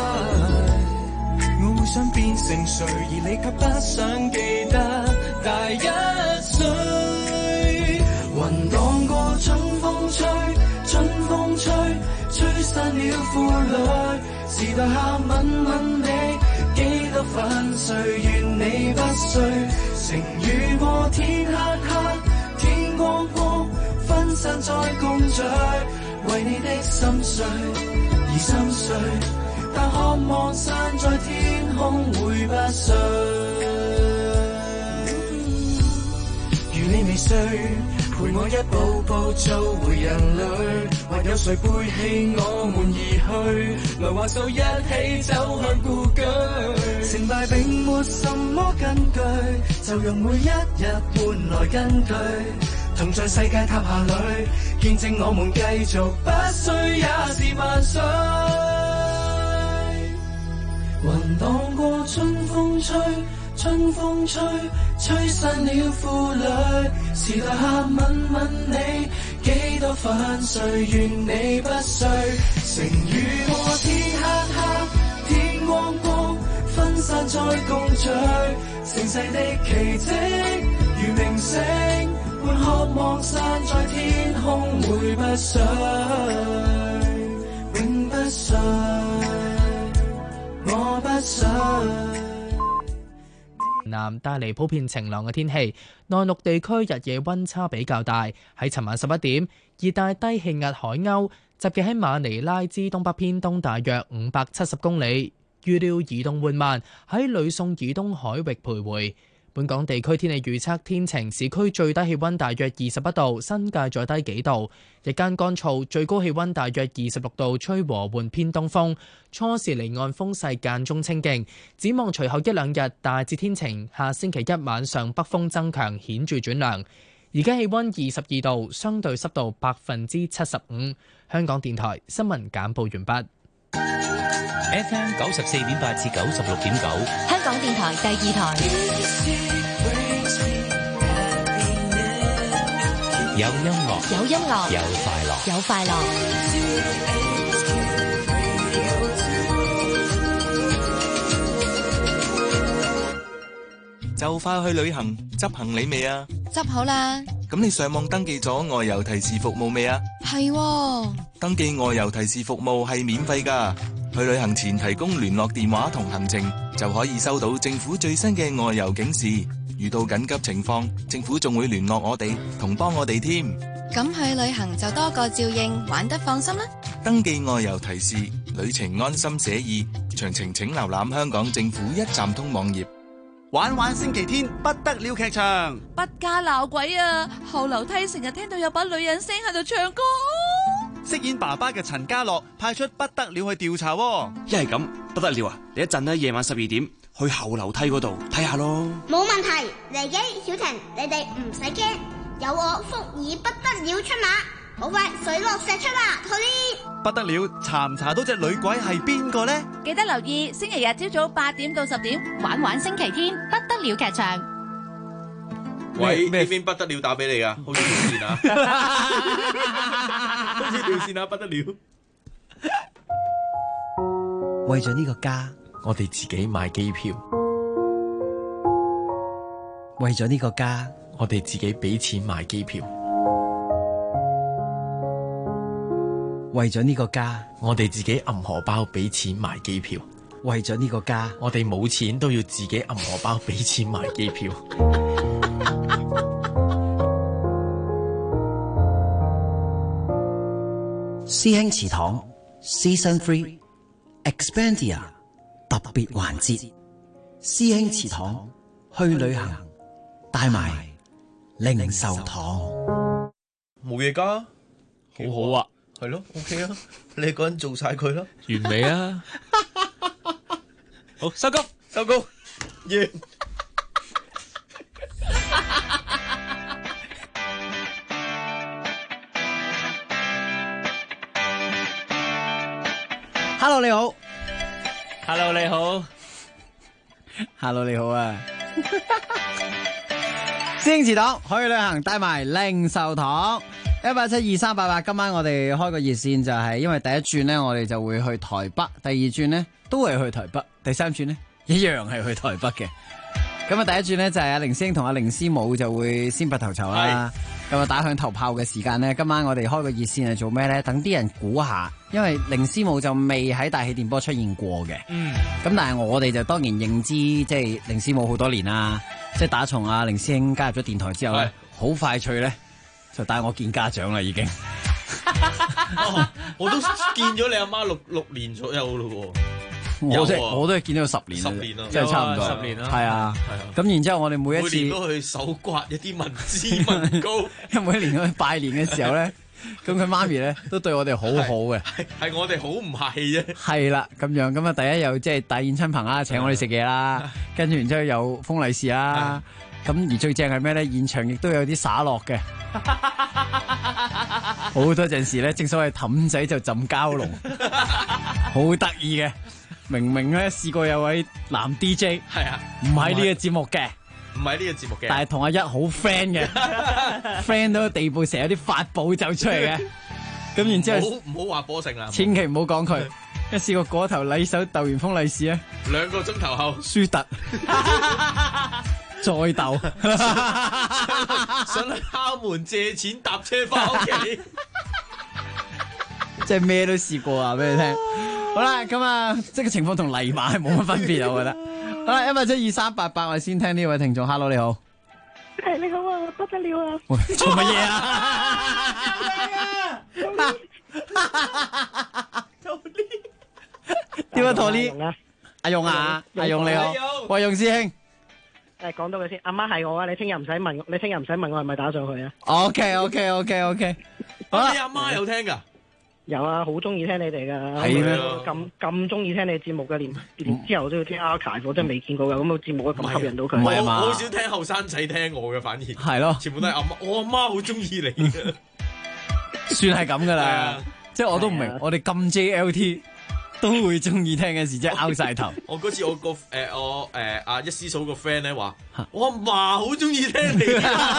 Speaker 6: 我會想變成誰，而你卻不想記得大1歲。雲蕩過春風吹，春風吹，吹散了負累。時代下吻吻你，幾多粉碎，願你不碎。情雨過天黑黑，天光光，分散散再共聚，為你的心碎而心碎，但渴望散在天空會不碎。如你未睡，陪我一步步做回人類，還有誰背棄我們而去？來挽手一起走向故居，成敗並沒什麼根據，就讓每一日換來根據，同在世界塔下裏見證我們繼續不衰也是萬歲。雲蕩過春風吹，春風吹，吹散了負累，時代下吻吻你，幾多粉碎，願你不碎。成雨過天黑黑，天光光，分散再共聚，盛世的奇蹟如明星，滿渴望散在天空會不碎，永不碎，我不碎。
Speaker 1: 南帶嚟普遍晴朗嘅天氣，內陸地區日夜溫差比較大。喺尋晚11點，熱帶低氣壓海鷗集結喺馬尼拉之東北偏東大約570公里，預料移動緩慢，喺呂宋以東海域徘徊。本港地區天氣預測天晴，市區最低氣溫大約21度，新界再低幾度。日間乾燥，最高氣溫大約26度，吹和緩偏東風。初時離岸風勢間中清勁。展望隨後一兩日大致天晴，下星期一晚上北風增強，顯著轉涼。而家氣溫22度，相對濕度75%。香港電台新聞簡報完畢。
Speaker 2: FM 94.8至96.9，
Speaker 8: 香港電台第2台。
Speaker 2: 有音樂，
Speaker 8: 有音樂，
Speaker 2: 有快樂，
Speaker 8: 有快樂。
Speaker 20: 就快去旅行，執行李未啊？
Speaker 7: 執好啦。
Speaker 20: 咁你上網登記咗外遊提示服務未啊？
Speaker 7: 係喎。
Speaker 20: 登記外遊提示服務係免費㗎。去旅行前提供聯絡電話同行程，就可以收到政府最新嘅外遊警示。遇到緊急情況，政府仲會聯絡我哋同幫我哋添。
Speaker 7: 咁去旅行就多個照應，玩得放心啦。
Speaker 20: 登記外遊提示，旅程安心寫意。詳情請瀏覽香港政府一站通網頁。
Speaker 4: 玩玩星期天不得了劇場，
Speaker 22: 不加鬧鬼啊！後樓梯成日聽到有把女人聲喺度唱歌。
Speaker 4: 飾演爸爸嘅陳家樂派出不得了去調查。
Speaker 23: 一係咁不得了啊！你一陣呢，夜晚12點去後樓梯嗰度睇下咯。
Speaker 24: 冇問題，黎基、小婷，你哋唔使驚，有我福爾不得了出馬，好快水落石出啦！快啲！
Speaker 4: 不得了，查唔查到隻女鬼係邊個呢？
Speaker 22: 記得留意星期日朝早8點到10點，玩玩星期天不得了劇場。
Speaker 14: 喂，呢邊不得了打俾你噶，好似條線啊，好似條線啊，不得了。
Speaker 21: 為咗呢個家，
Speaker 12: 我哋自己買機票；
Speaker 21: 為咗呢個家，
Speaker 12: 我哋自己俾錢買機票；
Speaker 21: 為咗呢個家，
Speaker 12: 我哋自己揞荷包俾錢買機票；
Speaker 21: 為咗呢個家，
Speaker 12: 我哋冇錢都要自己揞荷包俾錢買機票。
Speaker 21: 師兄祠堂 Season 3 Expandia 特別環節，師兄祠堂去旅行，帶埋零售堂，
Speaker 14: 冇嘢㗎，
Speaker 13: 好好啊，
Speaker 14: 係咯 ，OK 啊，你一個人做晒佢咯，
Speaker 13: 完美啊，好收工，
Speaker 14: 收工，完。
Speaker 11: Hello 你好
Speaker 13: ，Hello 你好
Speaker 11: ，Hello 你好啊！師兄祠堂去旅行，帶埋零售堂，1872388。今晚我哋開個熱線，就係因為第一轉呢，我哋就會去台北；第二轉呢，都係去台北；第三轉呢，一樣係去台北嘅。咁啊，第一轉呢，就係阿凌師兄同阿凌師母就會先拔頭籌啦。咁啊，打響頭炮嘅時間呢，今晚我哋開個熱線係做咩呢？等啲人估下，因為凌師母就未喺大氣電波出現過嘅。咁但係我哋就當然認知，即係凌師母好多年啦。即係打從阿凌師兄加入咗電台之後呢，好快脆呢， 就帶我見家長啦，已經。
Speaker 14: 我都見咗你阿媽六年左右咯喎。
Speaker 11: 我都係見到10年
Speaker 14: 咯，
Speaker 11: 真係差唔多
Speaker 14: 10年啦。
Speaker 11: 係啊，咁然之後我哋每一次
Speaker 14: 年都去手刮一啲文字文稿，
Speaker 11: 因為每一年去拜年嘅時候咧，咁佢媽咪咧都對我哋好好嘅，
Speaker 14: 係我哋好唔客氣啫。
Speaker 11: 係啦，咁樣咁啊，第一又即係大宴親朋啦，請我哋食嘢啦，跟住然之後有封利是啦，咁而最正係咩咧？現場亦都有啲灑落嘅，好多陣時咧，正所謂氹仔就浸蛟龍，好得意嘅。明明咧試過有位男 DJ，
Speaker 14: 係啊，
Speaker 11: 唔喺呢個節目嘅，
Speaker 14: 唔係呢個節目嘅，
Speaker 11: 但係同阿一好 friend 嘅，friend 到個地步，成日有啲法寶走出嚟嘅。咁然之後
Speaker 14: 唔好話波成啦，
Speaker 11: 千祈唔好講佢。一試過嗰頭禮手鬥完封利是咧
Speaker 14: ，2個鐘頭後
Speaker 11: 輸突，再鬥，
Speaker 14: 上去敲門借錢搭車翻屋企，
Speaker 11: 即係咩都試過啊！俾你聽。好啦，咁啊，即係情況同泥馬係冇乜分別，我覺得。好啦，172-388，我哋先聽呢位聽眾 ，Hello 你好。
Speaker 3: 你好啊，不得了啊！
Speaker 11: 喂，做乜嘢啊？點啊，托呢？阿勇啊，阿勇你好，喂，勇師兄。
Speaker 3: 講多句先，阿媽係我啊，你聽日唔使問我係咪打上去啊
Speaker 11: ？OK。
Speaker 14: 你阿媽有聽噶？
Speaker 3: 有啊，好中意聽你哋噶，
Speaker 11: 係咩？
Speaker 3: 咁中意聽你節目嘅，連之後都要聽 archive，我真係未見過噶，咁個節目咁吸引到佢。
Speaker 11: 唔係啊嘛，
Speaker 14: 我好少聽後生仔聽我嘅，反而
Speaker 11: 係咯，
Speaker 14: 全部都係阿媽，我阿媽好中意你嘅，
Speaker 11: 算係咁噶啦，即係我都唔明，我哋咁 JLT 都會中意聽嘅時，即係拗晒頭。
Speaker 14: 我嗰次我個阿一師嫂個 friend 咧話，我阿嫲好中意聽你，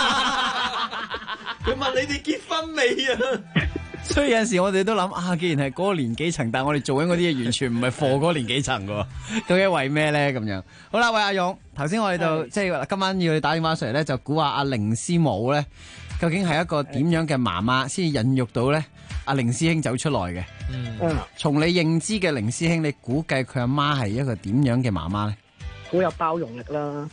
Speaker 14: 佢問你哋結婚未啊？
Speaker 11: 所以有陣時我哋都諗啊，既然係嗰個年紀層，但係我哋做緊嗰啲嘢完全唔係貨嗰個年紀層噶，究竟為咩咧？咁樣好啦，喂阿勇，頭先我哋就即係今晚要你打電話上嚟咧，就估下阿凌師母咧，究竟係一個點樣嘅媽媽先引育到咧阿凌師兄走出來嘅？從你認知嘅凌師兄，你估計佢阿媽係一個點樣嘅媽媽咧？
Speaker 3: 好有包容力啦。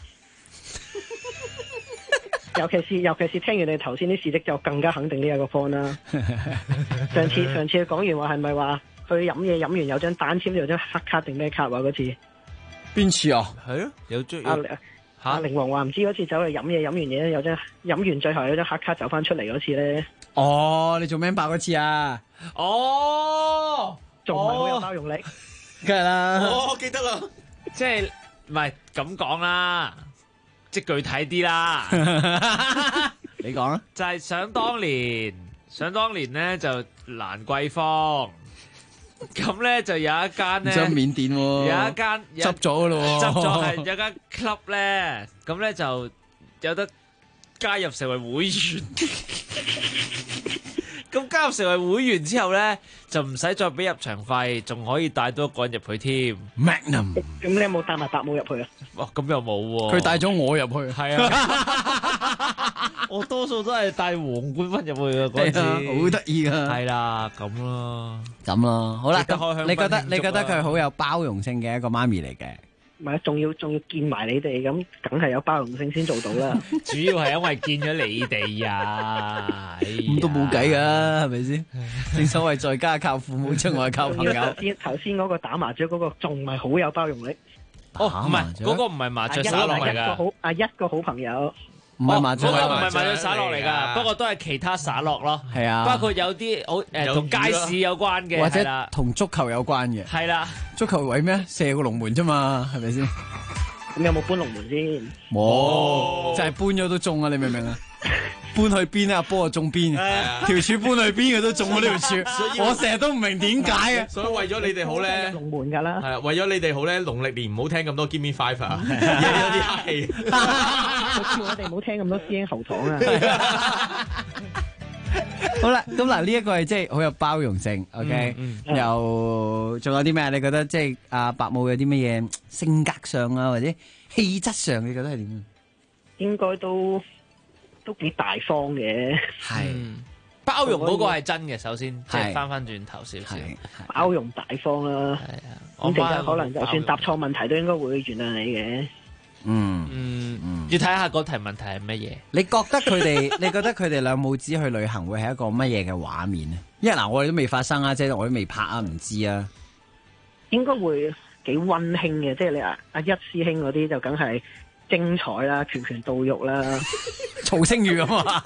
Speaker 3: 尤其是聽完你頭先啲事蹟，就更加肯定呢一個 point 啦。上次佢講完話係咪話去飲嘢飲完有張單簽有張黑卡定咩卡話嗰次？
Speaker 11: 邊次啊？
Speaker 13: 係啊，有張
Speaker 3: 阿凌王話唔知嗰次走去飲嘢飲完嘢有張飲完最後有張黑卡走翻出嚟嗰次咧。
Speaker 11: 哦，你做咩爆嗰次啊？
Speaker 3: 哦，仲唔係好有包容力？
Speaker 11: 梗係啦。
Speaker 14: 我記得啦，
Speaker 13: 即係唔係咁講啦。即具體啲啦，
Speaker 11: 你講啊，
Speaker 13: 就係想當年咧就蘭桂坊，咁咧就有一間咧，
Speaker 11: 緬甸喎，
Speaker 13: 有一間
Speaker 11: 執咗咯，
Speaker 13: 執咗係有間 club 咧，咁咧就有得加入成為會員。咁加入成為會員之後咧，就唔使再俾入場費，仲可以帶多一個人入去添。
Speaker 11: Magnum，
Speaker 3: 咁你有冇帶埋伯母入去啊？
Speaker 13: 哇，咁又冇喎。
Speaker 11: 佢帶咗我入去，
Speaker 13: 係啊。我多數都係帶黃冠芬入去嘅嗰次，
Speaker 11: 好得意噶。
Speaker 13: 係啦，咁咯，
Speaker 11: 咁咯，好啦。咁你覺得佢係好有包容性嘅一個媽咪嚟嘅？
Speaker 3: 唔係，仲要見埋你哋，咁梗係有包容性先做到啦。
Speaker 13: 主要係因為見咗你哋啊，
Speaker 11: 咁都冇計噶，係咪先？正所謂在家靠父母，出外靠朋友。
Speaker 3: 頭先嗰個打麻雀嗰個仲係好有包容力。
Speaker 13: 哦，唔係，嗰個唔係麻雀灑落嚟噶，
Speaker 3: 一個好朋友。
Speaker 11: 唔係麻雀，
Speaker 13: 嗰個唔係麻雀灑落嚟噶，不過都係其他灑落咯。
Speaker 11: 係啊，
Speaker 13: 包括有啲好同街市有關嘅，
Speaker 11: 或者同足球有關嘅。
Speaker 13: 係啦，
Speaker 11: 足球為咩？射個龍門啫嘛，係咪先？
Speaker 3: 咁有冇搬龍門先？
Speaker 11: 冇，就係搬咗都中啊！你明唔明啊？搬去邊啊？波就中邊，條柱搬去邊嘅都中咗呢條柱。我成日都唔明點解嘅。
Speaker 14: 所以為咗你哋好咧，
Speaker 3: 龍門噶啦。
Speaker 14: 係啊，為咗你哋好咧，農曆年唔好聽咁多 Give Me Five 啊，惹咗啲黑氣。
Speaker 3: 我哋唔好聽咁多師兄喉糖啊。
Speaker 11: 好啦，咁嗱呢一個係即係好有包容性 ，OK，又仲有啲咩？你覺得即係阿伯母有啲乜嘢性格上啊，或者氣質上，你覺得係點？
Speaker 3: 應該都幾大方嘅。
Speaker 11: 係
Speaker 13: 包容嗰個係真嘅，首先即係翻轉頭少少，
Speaker 3: 包容大方啦。係啊，咁其實可能就算答錯問題，都應該會原諒你嘅。
Speaker 13: 要睇下嗰題問題係乜嘢。
Speaker 11: 你覺得佢哋兩母子去旅行會係一個乜嘢嘅畫面呢？因為嗱，我哋都未發生啊，即係我都未拍啊，唔知啊。
Speaker 3: 應該會幾溫馨嘅，即係你阿一師兄嗰啲就梗係精彩啦，拳拳到肉啦，
Speaker 11: 曹星如咁啊！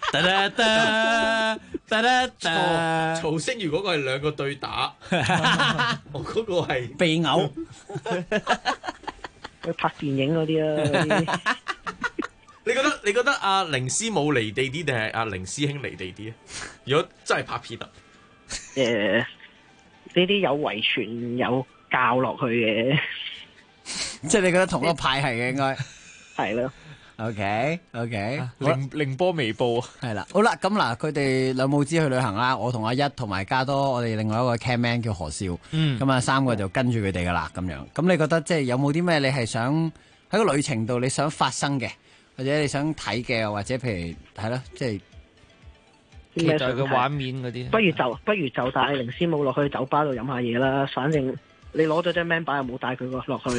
Speaker 14: 曹星如嗰個係兩個對打，我嗰個係
Speaker 11: 被毆。
Speaker 3: 去拍電影嗰啲啦。
Speaker 14: 你覺得阿凌師母離地啲定係阿凌師兄離地啲啊？如果真係拍片啊？
Speaker 3: 呢啲有遺傳有教落去嘅，
Speaker 11: 即係你覺得同一個派系嘅應該
Speaker 3: 係咯。
Speaker 11: OK，
Speaker 13: 凌波微報啊，
Speaker 11: 係啦，好啦，咁嗱，佢哋兩母子去旅行啦，我同阿一同埋加多，我哋另外一個 camman 叫何少，咁啊三個就跟住佢哋噶啦，咁樣，咁你覺得即係有冇啲咩你係想喺個旅程度你想發生嘅，或者你想睇嘅，或者譬如係咯，即係
Speaker 13: 期待嘅畫面嗰啲，
Speaker 3: 不如就帶凌師母落去酒吧度飲下嘢啦，反正你攞咗張 member 又冇帶佢落去。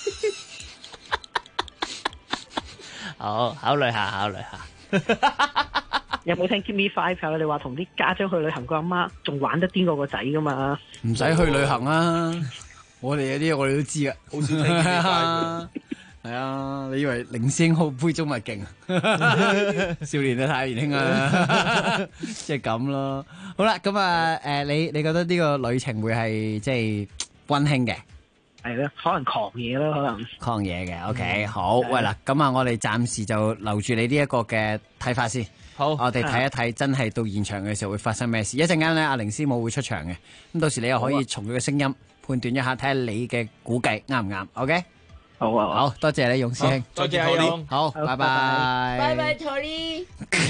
Speaker 13: 好，考慮下。
Speaker 3: 有冇聽 Give Me Five 啊？你話同啲家長去旅行，個阿媽仲玩得癲過個仔噶嘛？
Speaker 11: 唔使去旅行啊！我哋有啲我哋都知啊，
Speaker 14: 好少聽 Give Me Five。
Speaker 11: 係啊，你以為凌師兄好杯中物勁啊？少年啊，太年輕啊，即係咁咯。好啦，咁啊，你覺得呢個旅程會係即係溫馨嘅？
Speaker 3: 係咯，可能狂野咯，可能
Speaker 11: 抗嘢嘅，OK，好，喂嗱，咁啊，我哋暫時就留住你呢一個嘅睇法先。
Speaker 13: 好，
Speaker 11: 我哋睇一睇，真係到現場嘅時候會發生咩事。一陣間咧，阿凌師母會出場嘅，咁到時你又可以從佢嘅聲音判斷一下，睇下你嘅估計啱唔啱？OK，
Speaker 3: 好啊，
Speaker 11: 好多謝你，勇師兄，
Speaker 14: 再見，阿勇，
Speaker 11: 好，拜拜，
Speaker 22: 拜拜，Tony。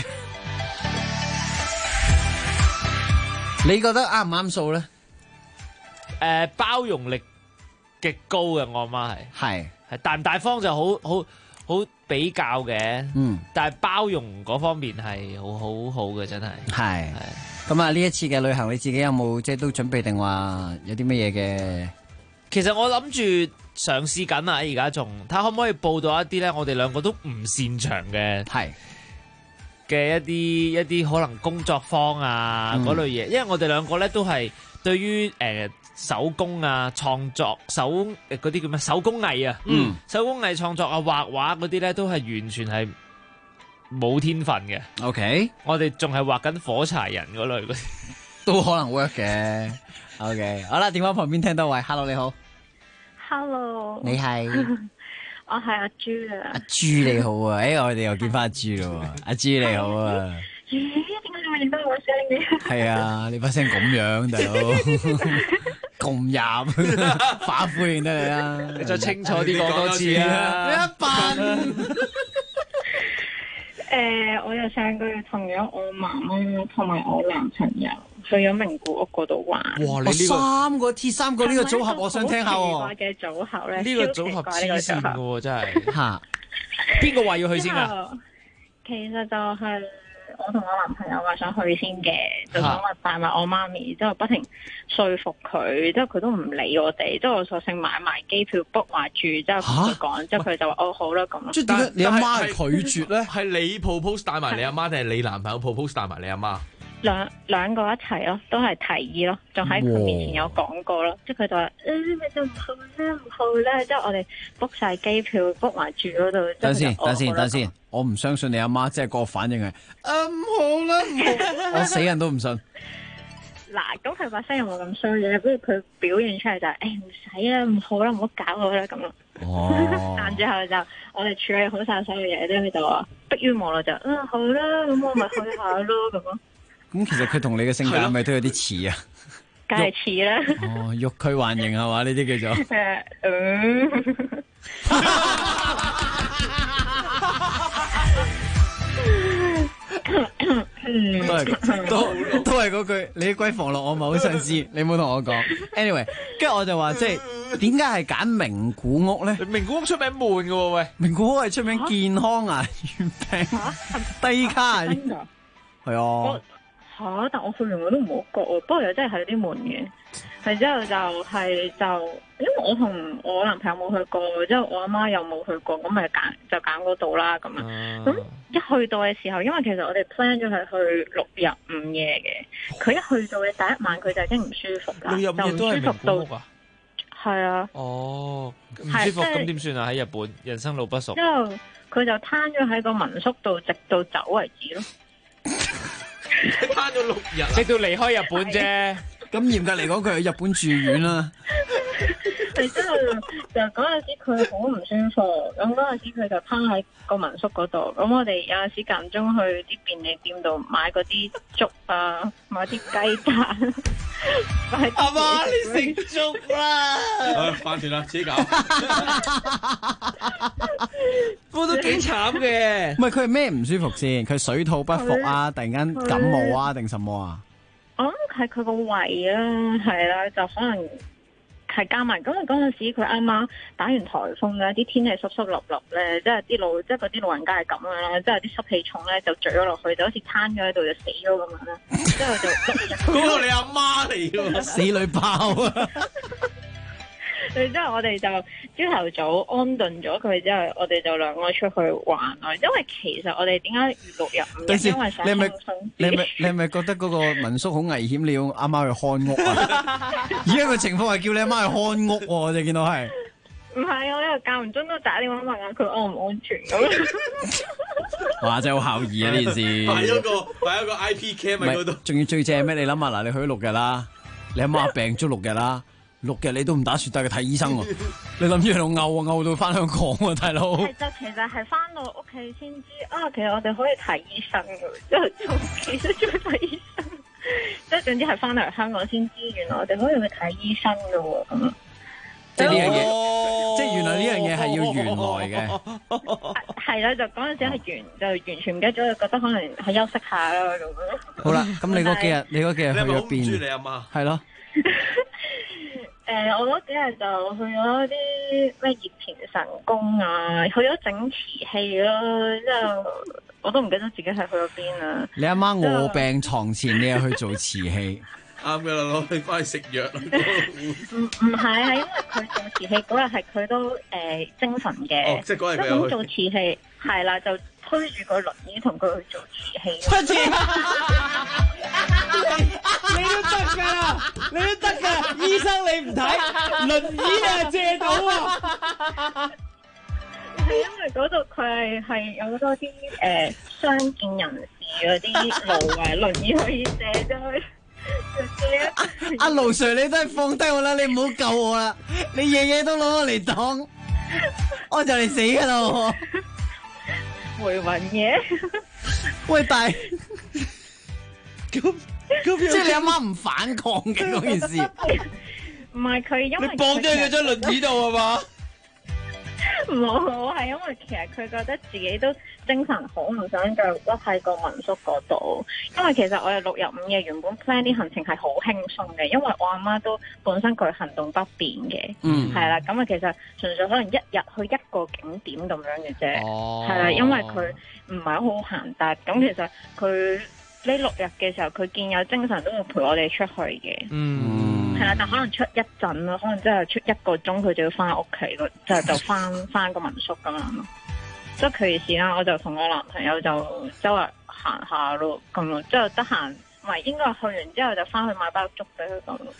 Speaker 11: 你覺得啱唔啱數咧？
Speaker 13: 包容力極高嘅，我阿媽係大唔大方就好比較嘅，但係包容嗰方面係好嘅，真係。係
Speaker 11: 咁啊！呢一次嘅旅行，你自己有冇即係都準備定話有啲乜嘢嘅？
Speaker 13: 其實我諗住嘗試緊啊，而家仲睇下可唔可以報到一啲咧，我哋兩個都唔擅長嘅嘅一啲可能工作坊啊嗰類嘢，因為我哋兩個咧都係對於手工啊、創作嗰啲叫咩手工藝啊，手工藝創作啊、畫畫嗰啲咧都係完全係冇天分嘅。
Speaker 11: OK，
Speaker 13: 我哋仲係畫緊火柴人嗰類嗰啲，
Speaker 11: 都可能 work 嘅。OK， 好啦，電話旁邊聽到位 ，Hello 你好
Speaker 9: ，Hello，
Speaker 11: 你係
Speaker 9: 我係阿朱啊，
Speaker 11: 阿朱你好啊，我哋又見翻阿朱咯，阿朱你好啊。
Speaker 9: 點解你認得我聲嘅？
Speaker 11: 係啊，你把聲咁樣，大佬咁入，化灰認得你啊！
Speaker 13: 你再清楚啲講多次啊！
Speaker 11: 你一笨。
Speaker 9: 我又上個月同咗我媽媽同埋我男朋友去咗名古屋嗰度玩。
Speaker 11: 哇！你三個鐵三個呢個組合，我想聽下喎。
Speaker 9: 奇怪嘅組合咧，
Speaker 13: 呢個組合黐線嘅喎，真係嚇。邊個話要去先㗎？
Speaker 9: 其實就係我同我男朋友話想去先嘅，就想話帶埋我媽咪，之後不停說服佢，之後佢都唔理我哋，之後我索性買埋機票 book 埋住，之後同佢講，之後佢就話哦好啦咁。
Speaker 11: 即係點解你阿媽係拒絕咧？
Speaker 14: 係你 propose 帶埋你阿媽定係你男朋友 propose 帶埋你阿媽？
Speaker 9: 兩個一齊咯，都係提議咯，仲喺佢面前有講過咯，即係佢就話咪就唔好啦，唔好啦，之後我哋 book 晒機票 book 埋住嗰度。等
Speaker 11: 先，我唔相信你阿媽，即係個反應係唔好啦，唔好，我死人都唔信。
Speaker 9: 嗱，咁佢把聲又冇咁衰嘅，不如佢表現出嚟就係唔使啦，唔好啦，唔好搞我啦咁咯。但之後就我哋處理好晒所有嘢，之後佢就話迫於無奈就好啦，咁我咪去下咯咁咯。
Speaker 11: 咁其實佢同你嘅性格係咪都有啲似啊？
Speaker 9: 梗係似啦。
Speaker 11: 哦，欲拒還迎係嘛？呢啲叫做。都係嗰句，你啲閨房樂我唔係好想知，你唔好同我講。Anyway， 跟住我就話即係點解係揀名古屋咧？
Speaker 14: 名古屋出名悶嘅喎，喂！
Speaker 11: 名古屋係出名健康啊，月餅低卡。係啊。
Speaker 9: 但我去完我都唔好覺喎，不過又真係有啲悶嘅。係之後因為我同我男朋友冇去過，之後我阿媽又冇去過，咁咪揀嗰度啦咁樣。咁一去到嘅時候，因為其實我哋 plan 咗係去6日5夜嘅，佢一去到嘅第一晚佢就已經唔舒服啦，就唔舒服到。係啊。
Speaker 13: 哦，唔舒服咁點算啊？喺日本人生路不熟。
Speaker 9: 之後佢就攤咗喺個民宿度，直到走為止咯。
Speaker 14: 攤咗6日，
Speaker 13: 直到離開日本啫。
Speaker 11: 咁嚴格嚟講，佢喺日本住院啦。
Speaker 9: 然之後就嗰陣時佢好唔舒服，咁嗰陣時佢就攤喺個民宿嗰度。咁我哋有陣時間中去啲便利店度買嗰啲粥啊，買啲雞蛋。
Speaker 12: 阿媽，你食粥啦！
Speaker 14: 飯團啦，自己搞。
Speaker 12: 不過都幾慘嘅。
Speaker 11: 唔係佢係咩唔舒服先？佢水土不服啊，突然間感冒啊，定什麼啊？
Speaker 9: 我諗係佢個胃啦，係啦，就可能係加埋。咁啊嗰陣時佢啱啱打完颱風咧，啲天氣濕濕立立咧，即係嗰啲老人家係咁樣啦，即係啲濕氣重咧就墜咗落去，就好似攤咗喺度就死咗咁樣啦。之後就
Speaker 14: 嗰個你阿媽嚟㗎，
Speaker 11: 死女爆啊！
Speaker 9: 之後我哋就朝頭早安頓咗佢之後，我哋就兩個出去玩咯。因為其實我哋點解6日5夜？因為想輕鬆啲。
Speaker 11: 你係咪覺得嗰個民宿好危險？你要阿媽去看屋啊？而家個情況係叫你阿媽去看屋喎，我哋見到係。
Speaker 9: 唔係，我呢度間唔中都打電話問下佢安唔安全咁。
Speaker 11: 哇！真係好孝義啊！呢件事。
Speaker 14: 擺咗個 IP cam 喺嗰度。
Speaker 11: 仲要最正咩？你諗下嗱，你去咗6日啦，你阿媽病咗6日啦。6日你都唔打算帶佢睇醫生喎？你諗住喺度嘔到翻香港喎，大佬。
Speaker 9: 其實係翻到屋企先知啊，其實我哋可以睇醫生嘅，即係仲睇醫生，即係總之係翻嚟香港先知，原來我哋可以去睇醫生嘅喎，咁啊。
Speaker 11: 即係呢樣嘢，即係原來呢樣嘢係要原來嘅。
Speaker 9: 係啦，就嗰陣時係就完全唔記得咗，就覺得可能係休息下啦咁樣。
Speaker 11: 好啦，咁你嗰幾日去咗邊？
Speaker 14: 你阿媽
Speaker 11: 係咯。
Speaker 9: 我嗰幾日就去咗啲咩熱田神宮啊，去咗整瓷器咯，之後我都唔記得自己係去咗邊啦。
Speaker 11: 你阿媽臥病床前，你又去做瓷器？
Speaker 14: 啱嘅啦，攞去翻去食藥。
Speaker 9: 唔係，係因為佢做瓷器嗰日係佢都精神嘅。
Speaker 14: 哦，即係嗰日佢有去
Speaker 9: 做瓷器，係啦，就推住個輪椅同佢去做瓷器。
Speaker 12: 你都得㗎啦，你都得㗎，醫生你唔睇，輪椅啊借到啊！
Speaker 9: 係因為嗰度佢係有好多啲傷健人士嗰啲路啊，輪椅可以借咗去。
Speaker 11: 阿盧 Sir， 你都係放低我啦，你唔好救我啦，你嘢嘢都攞我嚟當，我就嚟死㗎啦！
Speaker 9: 回魂嘢。
Speaker 11: 喂，但係咁即係你阿媽唔反抗嘅嗰件事。
Speaker 9: 唔係佢因為
Speaker 12: 你綁咗佢張輪椅度係嘛？
Speaker 9: 冇，係因為其實佢覺得自己都精神好，唔想繼續屈喺個民宿嗰度。因為其實我哋6日5夜原本 plan 啲行程係好輕鬆嘅，因為我阿媽都本身佢行動不便嘅，係啦，咁啊其實純粹可能1日去一個景點咁樣嘅啫，係啦，因為佢唔係好行得，咁其實佢呢6日嘅時候，佢見有精神都會陪我哋出去嘅。係啦，但可能出一陣咯，可能真係出1個鐘，佢就要翻屋企咯，就翻個民宿咁樣咯。即係佢事啦，我就同我男朋友就周圍行下咯，咁咯，之後得閒，唔係應該去完之後就翻去買包粥俾佢咁咯。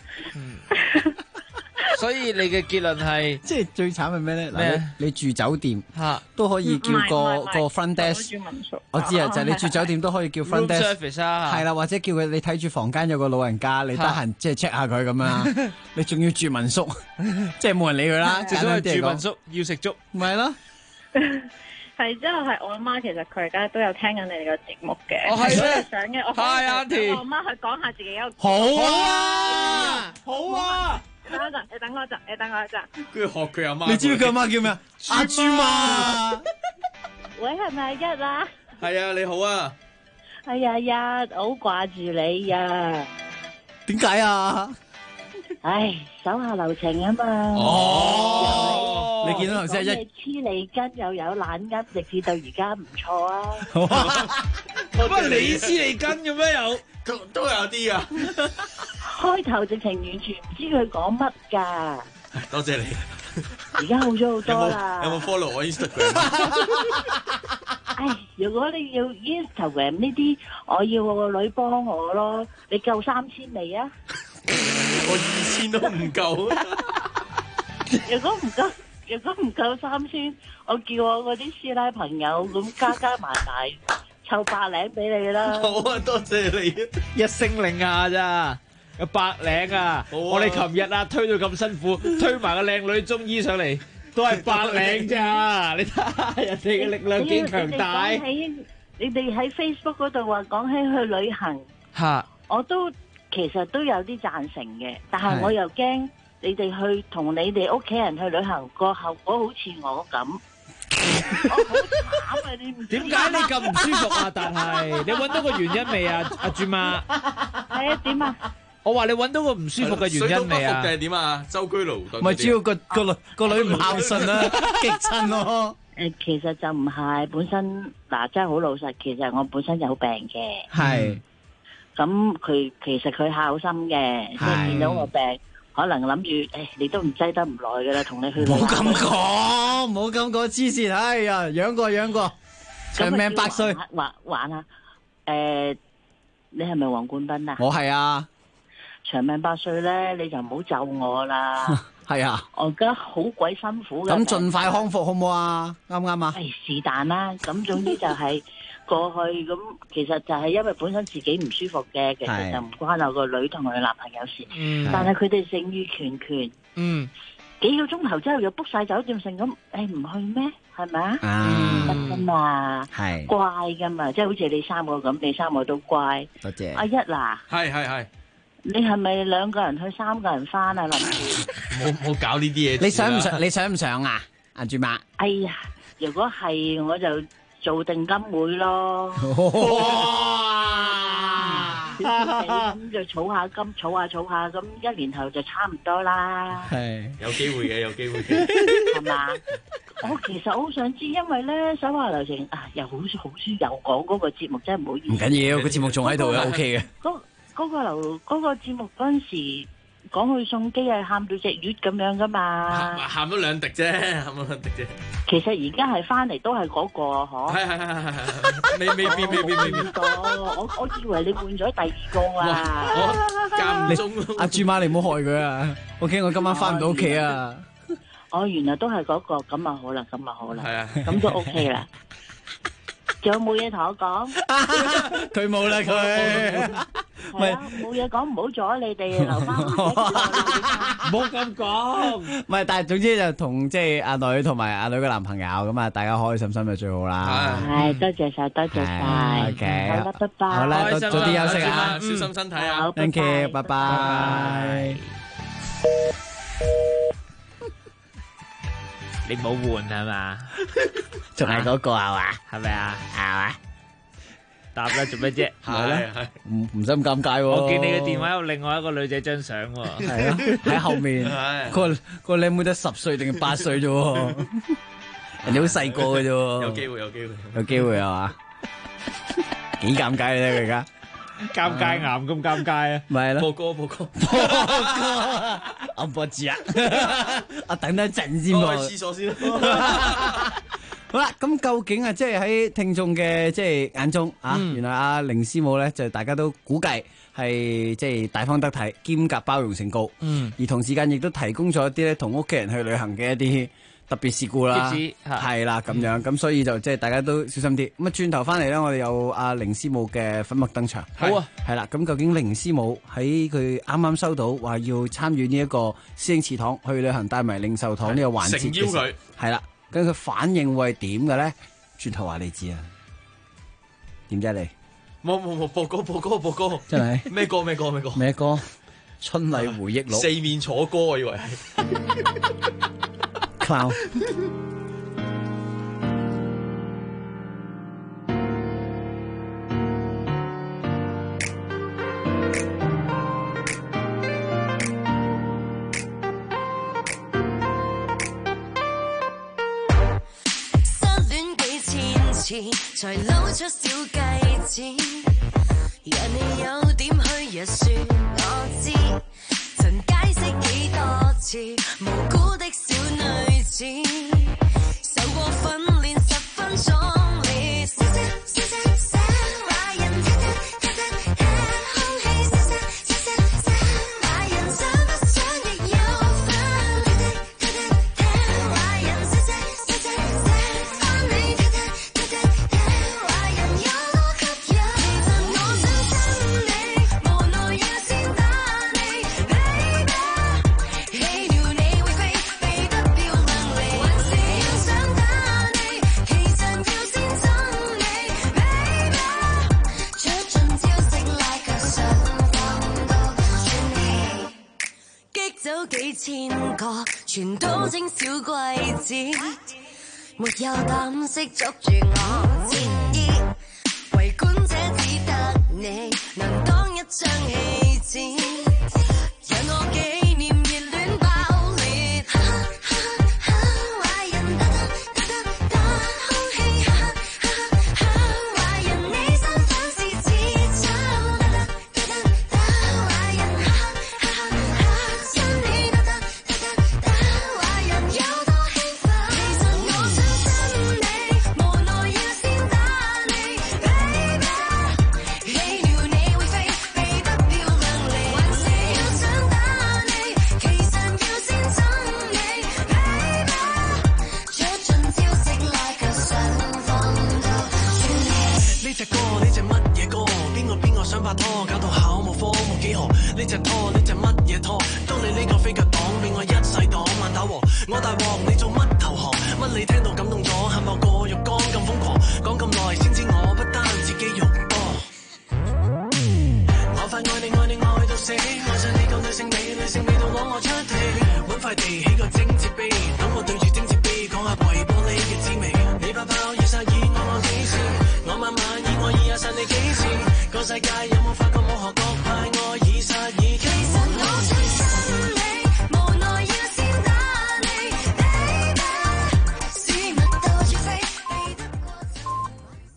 Speaker 13: 所以你嘅結論係，
Speaker 11: 即係最慘係咩咧？
Speaker 13: 咩？
Speaker 11: 你住酒店都可以叫個 front desk。我知啊，就係你住酒店都可以叫 front desk
Speaker 13: service 啊，
Speaker 11: 係啦，或者叫佢你睇住房間有個老人家，你得閒即係 check 下佢咁樣。你仲要住民宿，即係冇人理佢啦。
Speaker 13: 最多係住民宿要食粥，
Speaker 11: 咪係咯。
Speaker 9: 係之後係我阿媽，其實佢而家都有聽緊你哋個節目嘅。
Speaker 12: 哦係咩？
Speaker 9: 想嘅，我
Speaker 12: 係阿田。
Speaker 9: 我阿媽去講下自己一個。
Speaker 11: 好啊，
Speaker 12: 好啊。
Speaker 9: 等我陣，你等我陣。
Speaker 14: 跟住學佢阿媽。
Speaker 11: 你知佢阿媽叫咩啊？阿豬媽。
Speaker 5: 喂，係咪一啊？
Speaker 14: 係啊，你好啊。
Speaker 5: 係啊，一，好掛住你呀。
Speaker 11: 點解啊？
Speaker 5: 唉，手下留情啊嘛。
Speaker 11: 哦，你見到頭先係一
Speaker 5: 黐脷根又有懶音，直至到而家唔錯啊。
Speaker 12: 乜李斯利根嘅咩有？
Speaker 14: 都有啲啊！
Speaker 5: 開頭直情完全唔知佢講乜㗎，
Speaker 14: 多謝你。
Speaker 5: 而家好咗好多啦。
Speaker 14: 有冇 follow 我 Instagram？
Speaker 5: 唉，如果你要 Instagram 呢啲，我要我個女幫我咯。你夠3000未啊？
Speaker 14: 我2000都唔夠。
Speaker 5: 如果唔夠3000，我叫我嗰啲師奶朋友咁加埋湊100零俾你啦。
Speaker 14: 好啊，多謝你。
Speaker 12: 一聲令下咋，有100零啊！我哋琴日啊推到咁辛苦，推埋個靚女中醫上嚟，都係100零咋。你睇下人哋嘅力量幾強大。
Speaker 5: 你哋喺 Facebook 嗰度話講起去旅行，我都其實都有啲贊成嘅，但係我又驚你哋去同你哋屋企人去旅行個後果好似我咁。我好慘啊！你唔
Speaker 12: 點解你咁唔舒服啊？但係你揾到個原因未啊？阿豬媽
Speaker 5: 係啊？點啊？
Speaker 12: 我話你揾到個唔舒服嘅原因未啊？
Speaker 14: 定係點啊？周居勞頓。
Speaker 11: 唔係主要個女唔孝順啊，激親咯。
Speaker 5: 其實就唔係本身嗱，真係好老實，其實我本身有病嘅。
Speaker 11: 係。
Speaker 5: 咁佢其實佢孝心嘅，即係見到我病。可能諗住，你都唔擠得唔耐噶啦，同你去。
Speaker 11: 冇咁講，冇咁講，黐線！哎呀，養過，長命百歲。
Speaker 5: 玩啊！你係咪黃冠斌啊？
Speaker 11: 我係啊。
Speaker 5: 長命百歲咧，你就唔好咒我啦。
Speaker 11: 係啊。
Speaker 5: 我而家好鬼辛苦嘅。
Speaker 11: 咁盡快康復好唔好啊？啱唔啱啊？
Speaker 5: 是但啦，咁總之就係過去咁，其實就係因為本身自己唔舒服嘅，其實就唔關我個女同我嘅男朋友事。但係佢哋勝於拳，幾個鐘頭之後又 book 晒酒店，成咁，唔去咩？係咪啊？得噶嘛，乖噶嘛，即係好似你3個咁，你3個都乖。
Speaker 11: 多謝。
Speaker 5: 阿一嗱，
Speaker 14: 係。
Speaker 5: 你係咪2個人去3個人翻啊？諗住
Speaker 14: 冇搞呢啲嘢。
Speaker 11: 你想唔想啊？阿豬媽。
Speaker 5: 哎呀，如果係我就做定金會咯。咁就儲下金，儲下，咁1年後就差唔多啦。
Speaker 11: 係
Speaker 14: 有機會嘅，
Speaker 5: 係嘛？我其實好想知，因為咧手話流程啊，又好舒又講嗰個節目真係唔好意思。
Speaker 11: 唔緊要，個節目仲喺度嘅 OK 嘅。
Speaker 5: 嗰個節目嗰陣時講去送機係喊到隻月咁樣噶嘛？
Speaker 14: 喊咗2滴啫，
Speaker 5: 其實而家係翻嚟都係嗰個嗬。
Speaker 14: 係，未變。
Speaker 5: 我以為你換咗第2個啊！
Speaker 14: 我間唔中。
Speaker 11: 阿豬媽，你唔好害佢啊！我驚我今晚翻唔到屋企啊！
Speaker 5: 原來都係嗰個，咁啊好啦。
Speaker 14: 係啊，
Speaker 5: 咁都 OK 啦。仲有冇嘢同我講？
Speaker 11: 佢冇啦，佢
Speaker 5: 係啊，冇嘢講，唔好阻你哋留翻。
Speaker 12: 唔好咁講。
Speaker 11: 唔係，但係總之就同即係阿女同埋阿女嘅男朋友咁啊，大家開開心心就最好啦。
Speaker 5: 係，多謝晒。
Speaker 11: OK，
Speaker 5: 好啦，拜拜。
Speaker 11: 好啦，早啲休息啊，
Speaker 14: 小心身體啊。
Speaker 5: 好
Speaker 11: ，Thank you，拜拜。
Speaker 12: 你冇換係嘛？
Speaker 11: 仲係嗰個係嘛？
Speaker 12: 係咪啊？
Speaker 11: 係嘛？
Speaker 12: 答啦，做咩啫？
Speaker 11: 係唔使咁尷尬喎。
Speaker 12: 我見你嘅電話有另外一個女仔張相喎。
Speaker 11: 係啊，喺後面。個靚妹得10歲定8歲啫喎，人哋好細個嘅啫喎。有機會係嘛？幾尷尬咧佢而家。
Speaker 12: 尷尬癌咁尷尬啊！
Speaker 11: 咪係咯，
Speaker 14: 播歌，
Speaker 11: 我唔知啊，我等一陣先喎。
Speaker 14: 去廁所先。
Speaker 11: 好啦，咁究竟啊，即係喺聽眾嘅即係眼中啊，原來阿凌師母咧就大家都估計係即係大方得體、兼夾包容性高，而同時間亦都提供咗一啲咧同屋企人去旅行嘅一啲特別事故啦，係啦咁樣，咁所以就即係大家都小心啲。咁啊，轉頭翻嚟咧，我哋有阿凌師母嘅粉墨登場。
Speaker 12: 好啊，
Speaker 11: 係啦。咁究竟凌師母喺佢啱啱收到話要參與呢一個師兄祠堂去旅行帶埋領壽堂呢個環節嘅時候，
Speaker 14: 誠邀佢
Speaker 11: 係啦，咁佢反應會係點嘅咧？轉頭話你知啊。點啫你？
Speaker 14: 冇，播歌，
Speaker 11: 真係
Speaker 14: 咩歌？
Speaker 11: 咩歌？春麗回憶錄。
Speaker 14: 四面楚歌，我以為係。
Speaker 11: Clown。
Speaker 6: 失戀幾千次， 次，才露出小計子，讓你有點去日說我知，曾解釋幾多次，無辜的小女子，受過訓練十分壯烈。幾千個，全都精小貴子，沒有膽識捉住我節衣，圍觀者只得你，能當一張戲子，讓我紀念熱戀爆裂。壞人得空氣，壞人你身份是自找。想拍拖，搞到考冇科冇幾何，呢隻拖呢隻乜嘢拖？當你呢個飛腳黨俾我一世擋慢打和，我大鑊你做乜投降？乜你聽到感動咗，喊爆個浴缸咁瘋狂，講咁耐先知我不單止肌肉多。我快愛你愛你愛到死，愛上你個女性美到攞我出氣，揾塊地起個晶節碑，等我對住晶節碑講下跪玻璃嘅滋味。你把炮要殺意我幾次，我晚晚意我意啊殺你幾次。個世界有冇發覺冇學各派愛已殺已其實我相信你，無奈要先打你 baby， 事物到處飛，避得過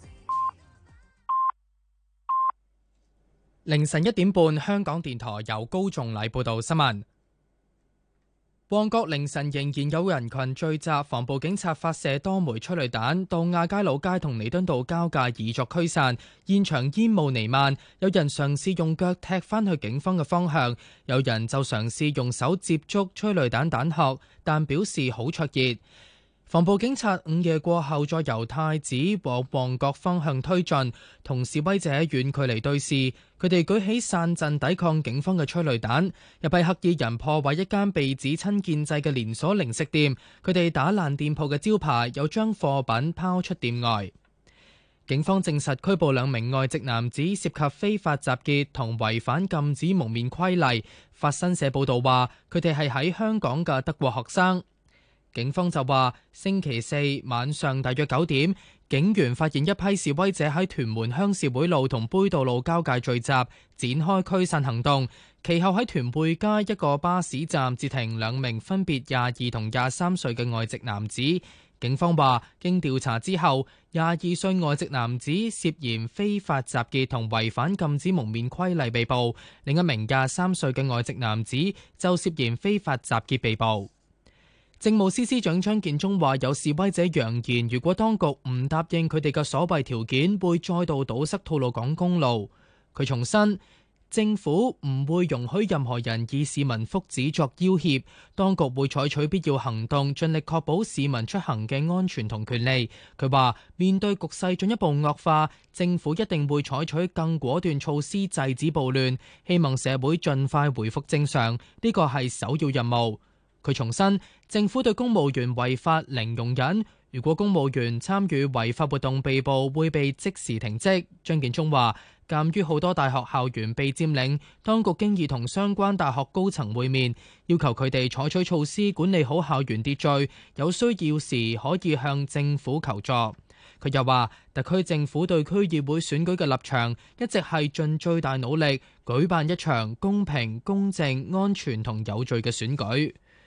Speaker 1: 凌晨1點半，香港電台由高頌禮報道新聞。旺角凌晨仍然有人群聚集，防暴警察發射多枚催淚彈到亞皆老街同彌敦道交界以作驅散，現場煙霧彌漫，有人嘗試用腳踢返去警方嘅方向，有人就嘗試用手接觸催淚彈彈殼，但表示好灼熱。防暴警察午夜過後再由太子往旺角方向推進，同示威者遠距離對視。佢哋舉起傘陣抵抗警方嘅催淚彈，又被黑衣人破壞一間被指親建制嘅連鎖零食店。佢哋打爛店鋪嘅招牌，又將貨品拋出店外。警方證實拘捕2名外籍男子，涉及非法集結同違反禁止蒙面規例。法新社報導話，佢哋係喺香港嘅德國學生。警方就話，星期四晚上大約9點，警員發現一批示威者喺屯門鄉事會路同杯渡路交界聚集，展開驅散行動。其後喺屯貝街一個巴士站截停2名分別22同23歲嘅外籍男子。警方話，經調查之後，22歲外籍男子涉嫌非法集結同違反禁止蒙面規例被捕，另一名23歲嘅外籍男子就涉嫌非法集結被捕。政務司司長張建宗話，有示威者揚言，如果當局唔答應佢哋嘅所謂條件，會再度堵塞吐露港公路。佢重申，政府唔會容許任何人以市民福祉作要挾，當局會採取必要行動，盡力確保市民出行嘅安全同權利。佢話，面對局勢進一步惡化，政府一定會採取更果斷措施制止暴亂，希望社會盡快回復正常，呢個係首要任務。佢重申，政府對公務員違法零容忍，如果公務員參與違法活動被捕，會被即時停職。張建宗話，鑑於好多大學校園被佔領，當局經已同相關大學高層會面，要求佢哋採取措施管理好校園秩序，有需要時可以向政府求助。佢又話，特區政府對區議會選舉嘅立場一直係盡最大努力舉辦一場公平、公正、安全同有序嘅選舉。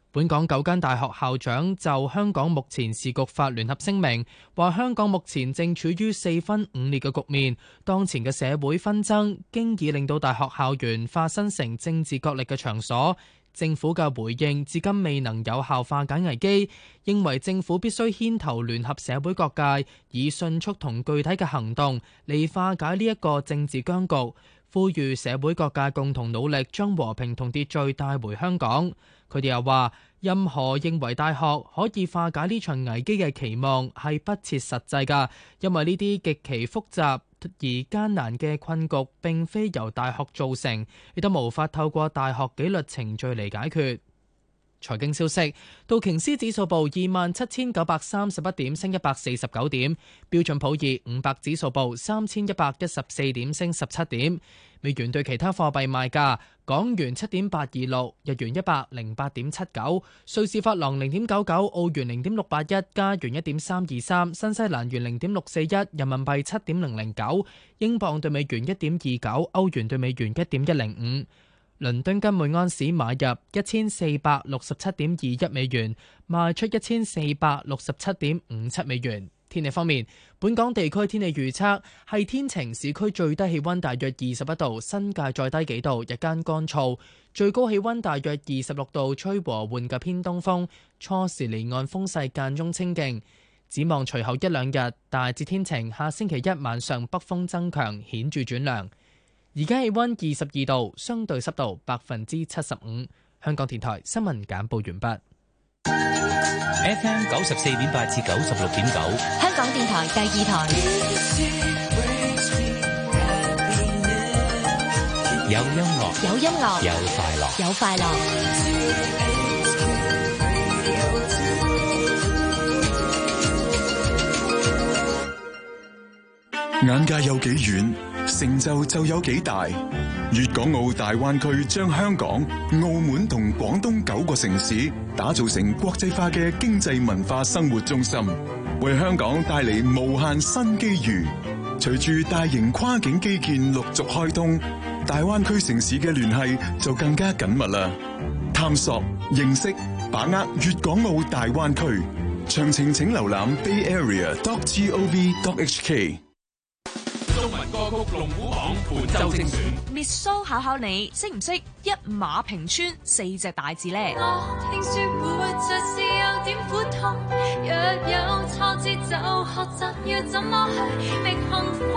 Speaker 1: 本港9間大學校長就香港目前時局發聯合聲明，話香港目前正處於4分5裂嘅局面，當前嘅社會紛爭經已令到大學校園化身成政治角力嘅場所。政府嘅回應至今未能有效化解危機，認為政府必須牽頭聯合社會各界，以迅速同具體嘅行動嚟化解呢一個政治僵局，呼籲社會各界共同努力，將和平同秩序帶回香港。佢哋又話，任何認為大學可以化解呢場危機嘅期望係不切實際㗎，因為呢啲極其複雜而艱難嘅困局並非由大學造成，亦都無法透過大學紀律程序嚟解決。財經消息，道瓊斯指數報27,931點，升149點；標準普爾500指數報3,114點，升17點。美元對其他貨幣賣價：港元7.826，日元108.79，瑞士法郎0.99，澳元0.681，加元1.323，新西蘭元0.641，人民幣7.009，英鎊對美元1.29，歐元對美元1.105。倫敦金每安士買入1467.21美元，賣出1467.57美元。天氣方面，本港地區天氣預測係天晴，市區最低氣溫大約21度，新界再低幾度，日間乾燥，最高氣溫大約26度，吹和緩嘅偏東風，初時離岸風勢間中清勁。展望隨後一兩日大致天晴，下星期一晚上北風增強，顯著轉涼。而家氣溫22度，相對濕度75%。香港電台新聞簡報完畢。
Speaker 2: FM 94.8至96.9，
Speaker 22: 香港電台第二台。
Speaker 2: 有音樂，
Speaker 22: 有音樂，
Speaker 2: 有快樂，
Speaker 22: 有快樂。
Speaker 15: 眼界有幾遠，成就有幾大。粵港澳大灣區將香港、澳門同廣東9個城市打造成國際化嘅經濟文化生活中心，為香港帶嚟無限新機遇。隨住大型跨境基建陸續開通，大灣區城市嘅聯繫就更加緊密啦。探索、認識、把握粵港澳大灣區，詳情請瀏覽 bayarea.gov.hk。
Speaker 16: 中文歌曲龍虎榜本周精選
Speaker 19: Miss So 考考你，識唔識一馬平川4隻大字呢？
Speaker 6: 我聽說活着是有點苦痛，若有挫折就學習要怎麼去覓幸福，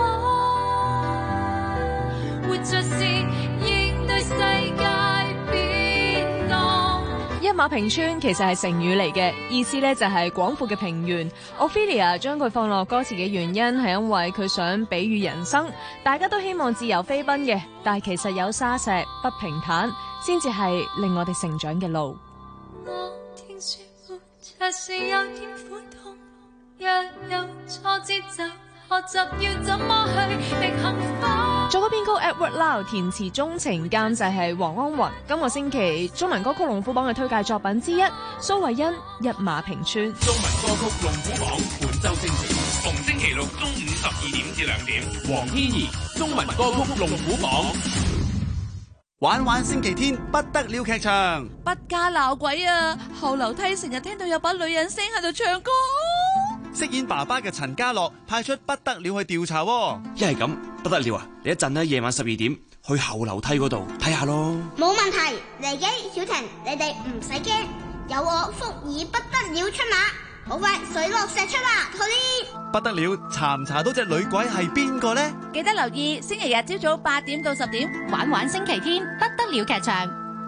Speaker 6: 活着是應對世界變動。
Speaker 19: 一馬平川其實係成語嚟嘅，意思咧就係廣闊嘅平原。Ophelia 將佢放落歌詞嘅原因係因為佢想比喻人生，大家都希望自由飛奔嘅，但係其實有沙石不平坦，先至係令我哋成長嘅路。
Speaker 6: 我聽說活着是有點苦痛，若有挫折就學習要怎麼去覓幸福。
Speaker 19: 作曲編曲 Edward Lau， 填詞鍾情，監製係黃安雲。今個星期中文歌曲龍虎榜嘅推介作品之一，蘇慧欣一馬平川。
Speaker 16: 中文歌曲龍虎榜本周精選，逢星期六中午12點至2點。黃天怡中文歌曲龍虎榜。
Speaker 4: 玩玩星期天不得了劇場，
Speaker 22: 不加鬧鬼啊！後樓梯成日聽到有把女人聲喺度唱歌。
Speaker 4: 飾演爸爸嘅陳家樂派出不得了去調查喎。
Speaker 23: 一係咁不得了啊！你一陣咧夜晚12點去後樓梯嗰度睇下咯。
Speaker 24: 冇問題，黎基、小婷，你哋唔使驚，有我福爾不得了出馬，好快水落石出啦！托呢
Speaker 4: 不得了，查唔查到隻女鬼係邊個呢？
Speaker 22: 記得留意星期日朝早8點到10點，玩玩星期天不得了劇場。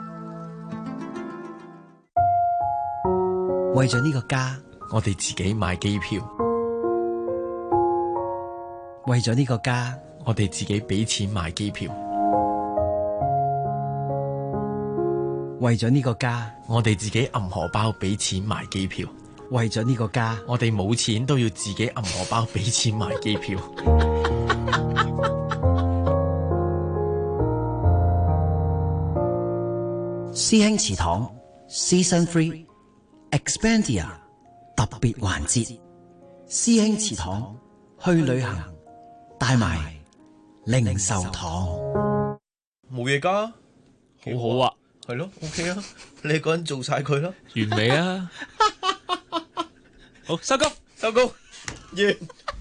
Speaker 21: 為咗呢個家，
Speaker 17: 我哋自己買機票，
Speaker 21: 為咗呢個家，
Speaker 17: 我哋自己俾錢買機票，
Speaker 21: 為咗呢個家，
Speaker 17: 我哋自己揞荷包俾錢買機票，
Speaker 21: 為咗呢個家，
Speaker 17: 我哋冇錢都要自己揞荷包俾錢買機票。
Speaker 21: 師兄祠堂 Season 3 Expandia 特別環節，師兄祠堂去旅行，帶埋零售堂。
Speaker 14: 冇嘢㗎，
Speaker 12: 好好啊！
Speaker 17: 係咯，OK 啊，你個人做晒佢咯，
Speaker 13: 完美啊！好，收工，
Speaker 17: 收工，完。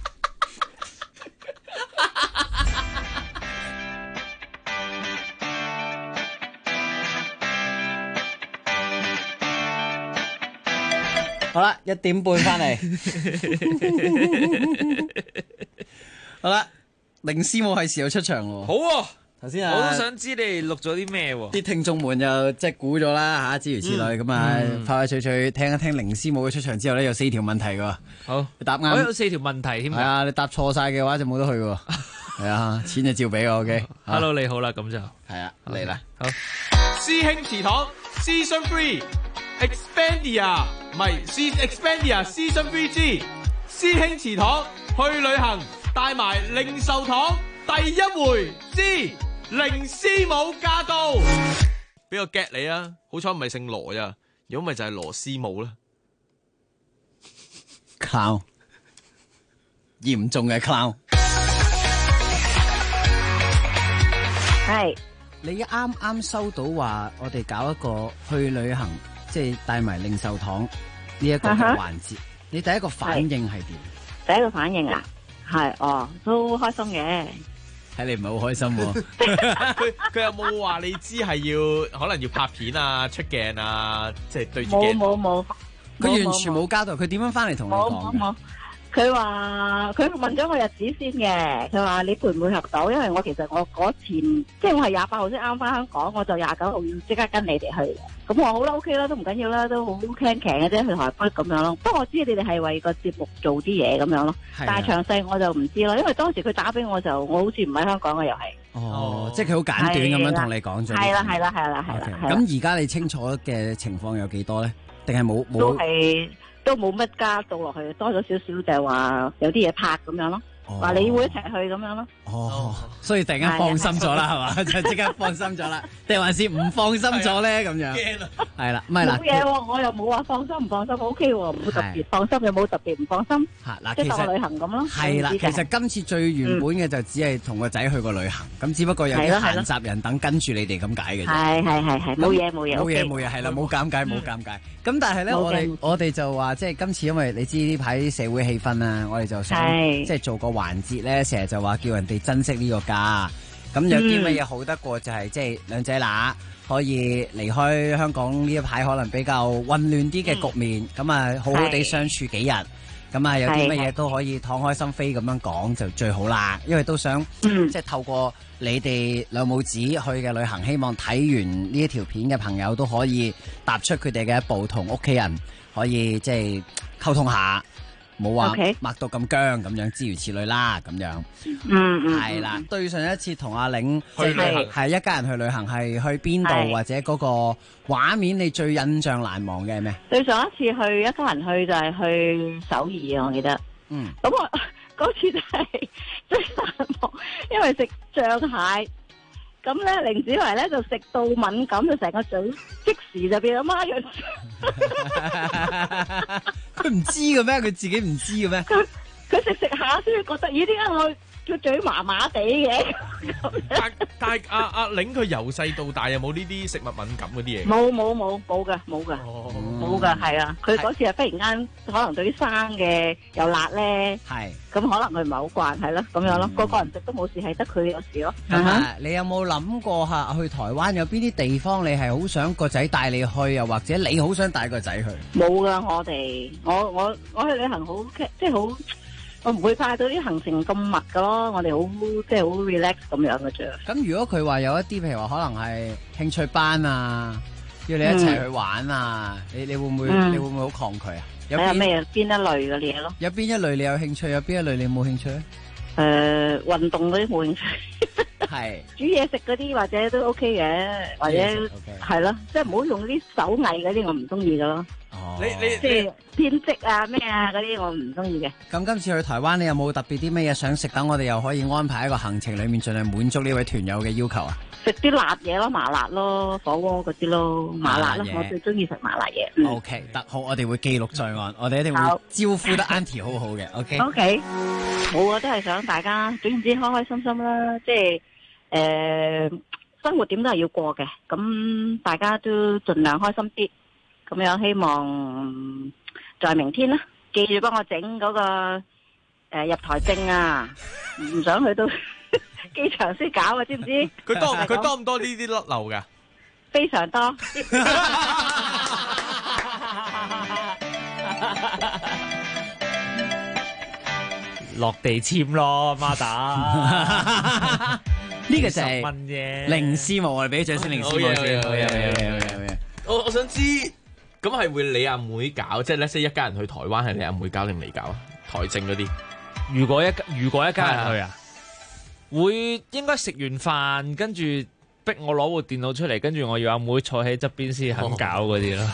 Speaker 11: 好啦，1點半翻嚟。好啦，凌師母係時候出場喎。
Speaker 13: 好啊，
Speaker 11: 頭先啊，
Speaker 13: 我都想知你哋錄咗啲咩喎？
Speaker 11: 啲聽眾們就即係估咗啦嚇，諸如此類咁啊，快快脆脆聽一聽凌師母嘅出場之後咧，有4條問題㗎。
Speaker 13: 好，
Speaker 11: 你答啱。
Speaker 13: 我有4條問題添。
Speaker 11: 係啊，你答錯晒嘅話就冇得去喎。係啊，錢就照俾我。OK。
Speaker 13: Hello， 你好啦，咁就
Speaker 11: 係啊，嚟啦。
Speaker 13: 好。
Speaker 4: 師兄祠堂 Season 3 Expandia 唔係 Expandia Season 3G 師兄祠堂去旅行帶埋零售堂第一回之凌師母駕到，
Speaker 14: 俾個 get 你啊！好彩唔係姓羅呀，如果唔係就係羅師母啦。
Speaker 11: clown， 嚴重嘅 clown。
Speaker 5: 係。
Speaker 11: 你啱啱收到話，我哋搞一個去旅行，即係帶埋零售堂呢一個嘅環節。你第一個反應係點？
Speaker 5: 第一個反應啊，係都開心嘅。
Speaker 11: 睇你唔係好開心喎。
Speaker 14: 佢有冇話你知係可能要拍片啊、出鏡啊，即係對住鏡？
Speaker 5: 冇。
Speaker 11: 佢完全冇交代，佢點樣翻嚟同你講？
Speaker 5: 冇。佢話佢問咗我日子先嘅，佢話你配唔配合到？因為我其實我嗰前即係我係28號先啱翻香港，我就29號要即刻跟你哋去。咁我好啦 OK 啦，都唔緊要啦，都好輕騎嘅啫，去台北咁樣咯。不過我知你哋係為個節目做啲嘢咁樣咯，但係詳細我就唔知咯，因為當時佢打俾我就我好似唔喺香港嘅又係。
Speaker 11: 即係佢好簡短咁樣同你講咗。
Speaker 5: 係啦。
Speaker 11: 咁而家你清楚嘅情況有幾多咧？定係冇？
Speaker 5: 都冇乜加到落去，多咗少少就係話有啲嘢拍咁樣咯，話你會一齊去咁樣咯。
Speaker 11: 所以突然間放心咗啦，係嘛？就即刻放心咗啦，定還是唔放心咗咧？咁樣驚啦，係啦，唔係啦。
Speaker 5: 冇嘢喎，我又冇話放心唔放心 ，OK 喎，唔會特別放心，又冇特別唔放心。
Speaker 11: 嗱，
Speaker 5: 即係當旅行咁咯。
Speaker 11: 係啦，其實今次最原本嘅就只係同個仔去個旅行，咁只不過有啲閒雜人等跟住你哋咁解嘅啫。
Speaker 5: 係，冇嘢，
Speaker 11: 係啦，冇尷尬。咁但係咧，我哋就話即係今次，因為你知呢排啲社會氣氛啊，我哋就想即係做個環節咧，成日就話叫人哋珍惜呢個家。咁有啲乜嘢好得過就係即係兩仔乸可以離開香港呢一排可能比較混亂啲嘅局面，咁啊好好地相處幾日。咁啊有啲乜嘢都可以敞開心扉咁樣講就最好啦，因為都想即係透過你哋兩母子去嘅旅行，希望睇完呢一條片嘅朋友都可以踏出佢哋嘅一步，同屋企人可以即係溝通下，冇話擘到咁僵咁樣，諸如此類啦咁樣。係啦。對上一次同阿玲去旅行係一家人去旅行，係去邊度或者嗰個畫面你最印象難忘嘅係咩？
Speaker 5: 對上一次去一家人去就係去首爾啊，我記得。咁我嗰次就係最難忘，因為食醬蟹。咁咧，凌子維咧就食到敏感，就成個嘴即時就變咗孖樣。
Speaker 11: 佢唔知嘅咩？佢自己唔知嘅咩？
Speaker 5: 佢食下先覺得，咦？點解我個嘴麻麻地嘅？
Speaker 14: 但係阿玲佢由細到大有冇呢啲食物敏感嗰啲嘢？
Speaker 5: 冇噶，係啊！佢嗰次係忽然間可能對啲生嘅又辣咧，咁可能佢唔係好慣，係咯咁樣咯。個人食都冇事，係得佢有事咯。
Speaker 11: 你有冇諗過去台灣有邊啲地方你係好想個仔帶你去，又或者你好想帶個仔去？
Speaker 5: 冇噶，我去旅行好即係好。我唔會派到啲行程咁密噶咯，我哋好即係好 relax 咁樣嘅啫。
Speaker 11: 咁如果佢話有一啲譬如話可能係興趣班啊，要你一齊去玩啊，你會唔會好抗拒啊？
Speaker 5: 有咩邊一類嘅嘢咯？
Speaker 11: 有邊一類你有興趣，有邊一類你冇興趣咧？
Speaker 5: 運動嗰啲冇興趣。
Speaker 11: 係
Speaker 5: 煮嘢食嗰啲或者都 OK 嘅，或者係咯，即係唔好用啲手藝嗰啲，我唔中意噶咯。
Speaker 14: 你
Speaker 5: 即係編織啊咩啊嗰啲，我唔中意嘅。
Speaker 11: 咁今次去台灣，你有冇特別啲咩嘢想食？等我哋又可以安排一個行程裏面，盡量滿足呢位團友嘅要求啊！
Speaker 5: 食啲辣嘢咯，麻辣咯，火鍋嗰啲咯，麻辣咯，我最中意食麻辣嘢。
Speaker 11: OK， 得好，我哋會記錄在案，我哋一定會招呼得 Auntie 好好嘅。OK，
Speaker 5: 好啊，都係想大家總之開開心心啦，即係
Speaker 7: 生活點都係要過嘅，咁大家都盡量開心啲，咁樣希望在明天啦，記住幫我整嗰個入台證啊，唔想去到機場先搞啊，知唔知？
Speaker 14: 佢多唔多呢啲甩漏㗎？
Speaker 7: 非常多。
Speaker 13: 落地簽咯，孖打。
Speaker 11: 呢個就係
Speaker 13: 10蚊啫。
Speaker 11: 凌師母，我哋俾掌聲凌師母先。好嘢。
Speaker 14: 我想知，咁係會你阿妹搞，即係咧，即係一家人去台灣係你阿妹搞定你搞啊？台證嗰啲，
Speaker 13: 如果一家人去啊，會應該食完飯跟住逼我攞部電腦出嚟，跟住我要阿妹坐喺側邊先肯搞嗰啲咯。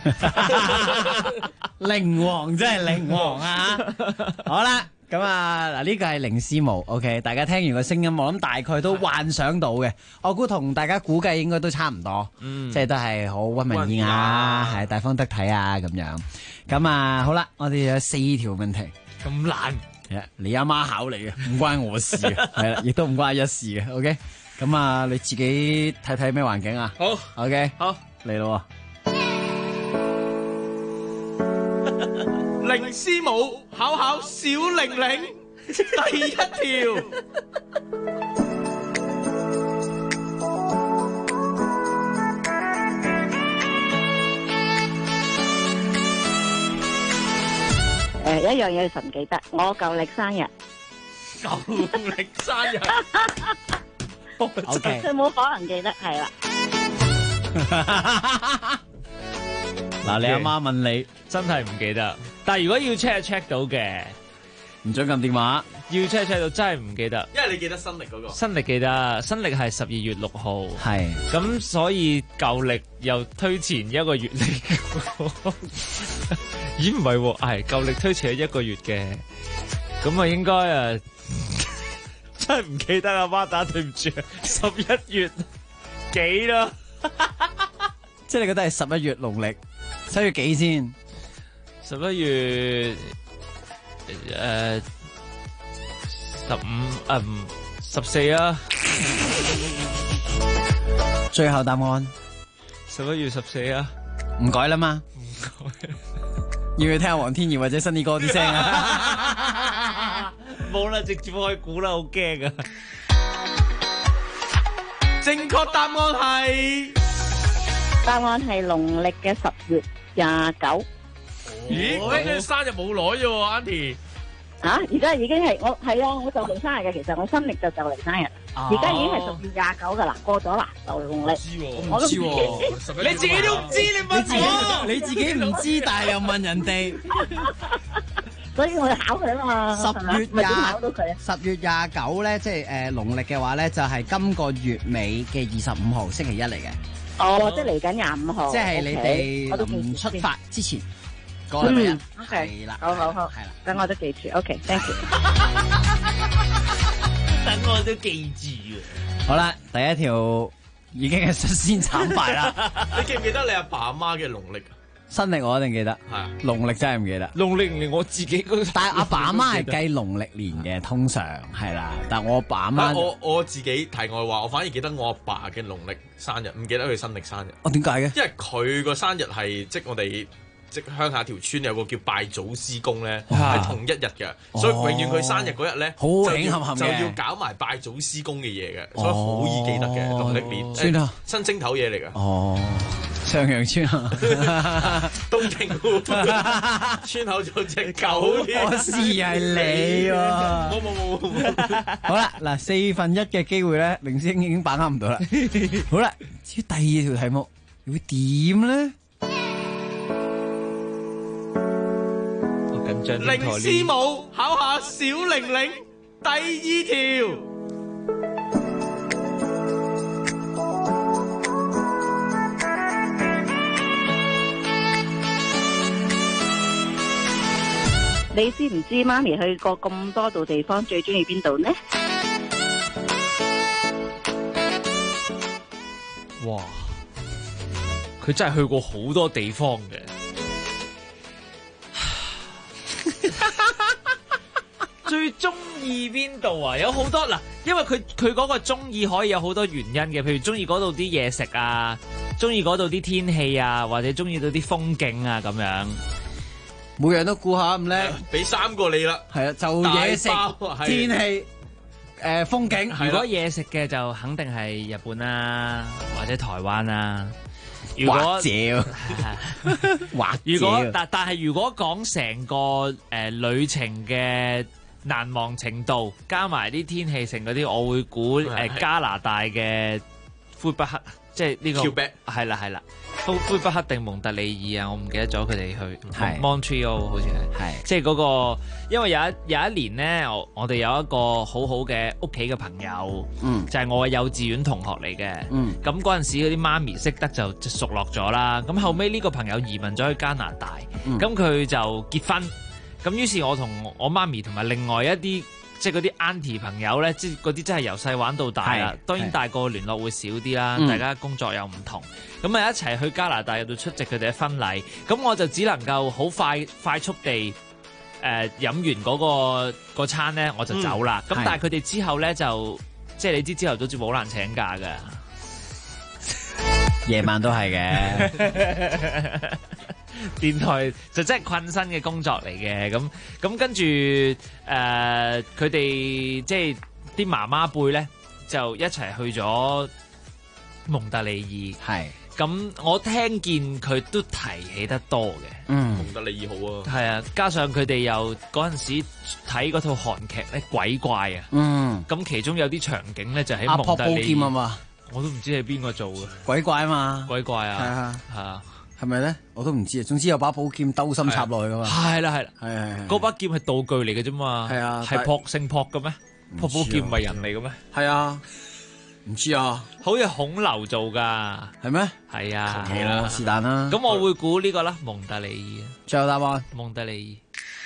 Speaker 11: 靈王真係靈王啊！好啦。咁啊，嗱呢個係凌師母 ，OK， 大家聽完個聲音，我諗大概都幻想到嘅，我估同大家估計應該都差唔多，即係都係好溫文爾雅，係大方得體啊咁樣。咁啊，好啦，我哋有4條問題，
Speaker 13: 咁難，
Speaker 11: 你阿媽考你嘅，唔關我事嘅，係啦，亦都唔關一事嘅 ，OK。咁啊，你自己睇睇咩環境啊？
Speaker 14: 好
Speaker 11: ，OK，
Speaker 14: 好
Speaker 11: 嚟咯。
Speaker 4: 凌師母考小玲玲第1條。
Speaker 7: 一樣嘢神記得，我舊歷生日。
Speaker 4: 舊歷生日。
Speaker 11: OK。
Speaker 7: 佢冇可能記得，係啦。
Speaker 11: 嗱，你阿媽問你，
Speaker 13: 真係唔記得。但係如果要 check 到嘅，
Speaker 11: 唔准撳電話。
Speaker 13: 要 check 到真係唔記得。
Speaker 14: 因為你記得新曆嗰個。
Speaker 13: 新曆記得，新曆係12月6號。
Speaker 11: 係。咁
Speaker 13: 所以舊曆又推前1個月嚟。咦唔係喎，係舊曆推前1個月嘅。咁啊應該啊，真係唔記得啊，媽打對唔住，11月幾啦。
Speaker 11: 即係你覺得係11月農曆，11月幾先
Speaker 13: ？11月14啊。
Speaker 11: 最後答案
Speaker 13: 11月14啊。
Speaker 11: 唔改啦嘛？
Speaker 13: 唔改。
Speaker 11: 要唔要聽下黃天怡或者新意歌啲聲啊？
Speaker 13: 冇啦，直接開估啦，好驚啊！
Speaker 4: 正確答案係。
Speaker 7: 答案係農曆嘅10月29。
Speaker 14: 咦？你生日冇耐啫喎 ，Auntie。
Speaker 7: 而家已經係我係啊，我就嚟生日嘅。其實我新曆就嚟生日，而家已經係10月29噶啦，過咗啦，就農曆。
Speaker 11: 我唔知喎，
Speaker 4: 你自己都唔知，你問我。
Speaker 11: 你自己唔知，但係又問人哋。
Speaker 7: 所以我要考佢啊嘛。10
Speaker 11: 月29咧，即係農曆嘅話咧，就係今個月尾嘅25號星期一嚟嘅。
Speaker 7: 哦，即係嚟緊25號，
Speaker 11: 即係你哋臨出發之前嗰個禮拜一，係啦，
Speaker 7: 好，係啦，等我都記住 ，OK，thank you，
Speaker 13: 等我都記住。
Speaker 11: 好啦，第一條已經係率先慘敗啦。
Speaker 14: 你記唔記得你阿爸阿媽嘅農曆？
Speaker 11: 新曆我一定記得，
Speaker 14: 係
Speaker 11: 農曆真係唔記得。
Speaker 13: 農曆年我自己
Speaker 11: 但係阿爸阿媽係計農曆年嘅，通常係啦。但係我阿爸阿媽，
Speaker 14: 我自己題外話，我反而記得我阿爸嘅農曆生日，唔記得佢新曆生日。
Speaker 11: 哦，點解嘅？
Speaker 14: 因為佢個生日係即我哋。即鄉下條村有個叫拜祖師公咧，係同一日嘅，所以永遠佢生日嗰日咧，
Speaker 11: 好慶幸
Speaker 14: 就要搞埋拜祖師公嘅嘢嘅，所以好易記得嘅農曆年。
Speaker 11: 村啊，
Speaker 14: 新正頭嘢嚟㗎。
Speaker 11: 哦，上陽村啊，
Speaker 14: 東京湖村口做隻狗添。
Speaker 11: 我是係你喎。
Speaker 14: 冇。
Speaker 11: 好啦，嗱1/4嘅機會咧，凌星已經把握唔到啦。好啦，至於第2條題目會點咧？
Speaker 4: 凌師母考下小玲玲第2條。
Speaker 7: 你知唔知媽咪去過咁多度地方，最中意邊度呢？
Speaker 13: 哇！佢真係去過好多地方嘅。最最中意邊度啊？有好多嗱，因為佢嗰個中意可以有好多原因嘅，譬如中意嗰度啲嘢食啊，中意嗰度啲天氣啊，或者中意到啲風景啊咁樣。
Speaker 11: 每樣都顧下咁叻，
Speaker 14: 俾3個你啦。
Speaker 11: 係啊，就嘢食、天氣、風景。
Speaker 13: 如果嘢食嘅就肯定係日本啦，或者台灣啦。如果如果但係如果講成個旅程嘅難忘程度，加埋啲天氣性嗰啲，我會估加拿大嘅魁北克，即係呢個係啦，魁北克定蒙特利爾啊，我唔記得咗佢哋去 Montreal 好似係，即係嗰個，因為有一年咧，我哋有一個好好嘅屋企嘅朋友，就係我嘅幼稚園同學嚟嘅，咁嗰陣時嗰啲媽咪識得就熟絡咗啦，咁後尾呢個朋友移民咗去加拿大，咁佢就結婚，咁於是我同我媽咪同埋另外一啲即係嗰啲 auntie 朋友咧，即係嗰啲真係由細玩到大啦。當然大個聯絡會少啲啦，大家工作又唔同，咁啊一齊去加拿大度出席佢哋嘅婚禮。咁我就只能夠好快速地飲完嗰餐咧，我就走啦。咁但係佢哋之後咧就即係你知朝頭早節目好難請假㗎，
Speaker 11: 夜晚都係嘅。
Speaker 13: 電台就真係困身嘅工作嚟嘅，咁跟住佢哋即係啲媽媽輩咧，就一齊去咗蒙特利爾。係，咁我聽見佢都提起得多嘅。
Speaker 14: 蒙特利爾好啊。
Speaker 13: 係啊，加上佢哋又嗰陣時睇嗰套韓劇咧，鬼怪啊。咁其中有啲場景咧就喺蒙特利爾啊嘛，我都唔知係邊個做嘅。
Speaker 11: 鬼怪啊嘛，
Speaker 13: 鬼怪啊，
Speaker 11: 係啊，
Speaker 13: 係啊。
Speaker 11: 係咪咧？我都唔知啊。總之有把寶劍兜心插落去噶嘛。
Speaker 13: 係啦，嗰把劍係道具嚟嘅啫嘛。係啊，係姓朴嘅咩？朴寶劍唔係人嚟嘅咩？
Speaker 11: 係啊，唔知啊。
Speaker 13: 好似孔劉做噶，
Speaker 11: 係咩？
Speaker 13: 係啊，
Speaker 11: 係啦，是但啦。
Speaker 13: 咁我會估呢個啦，蒙特利爾。
Speaker 11: 最後答案，
Speaker 13: 蒙特利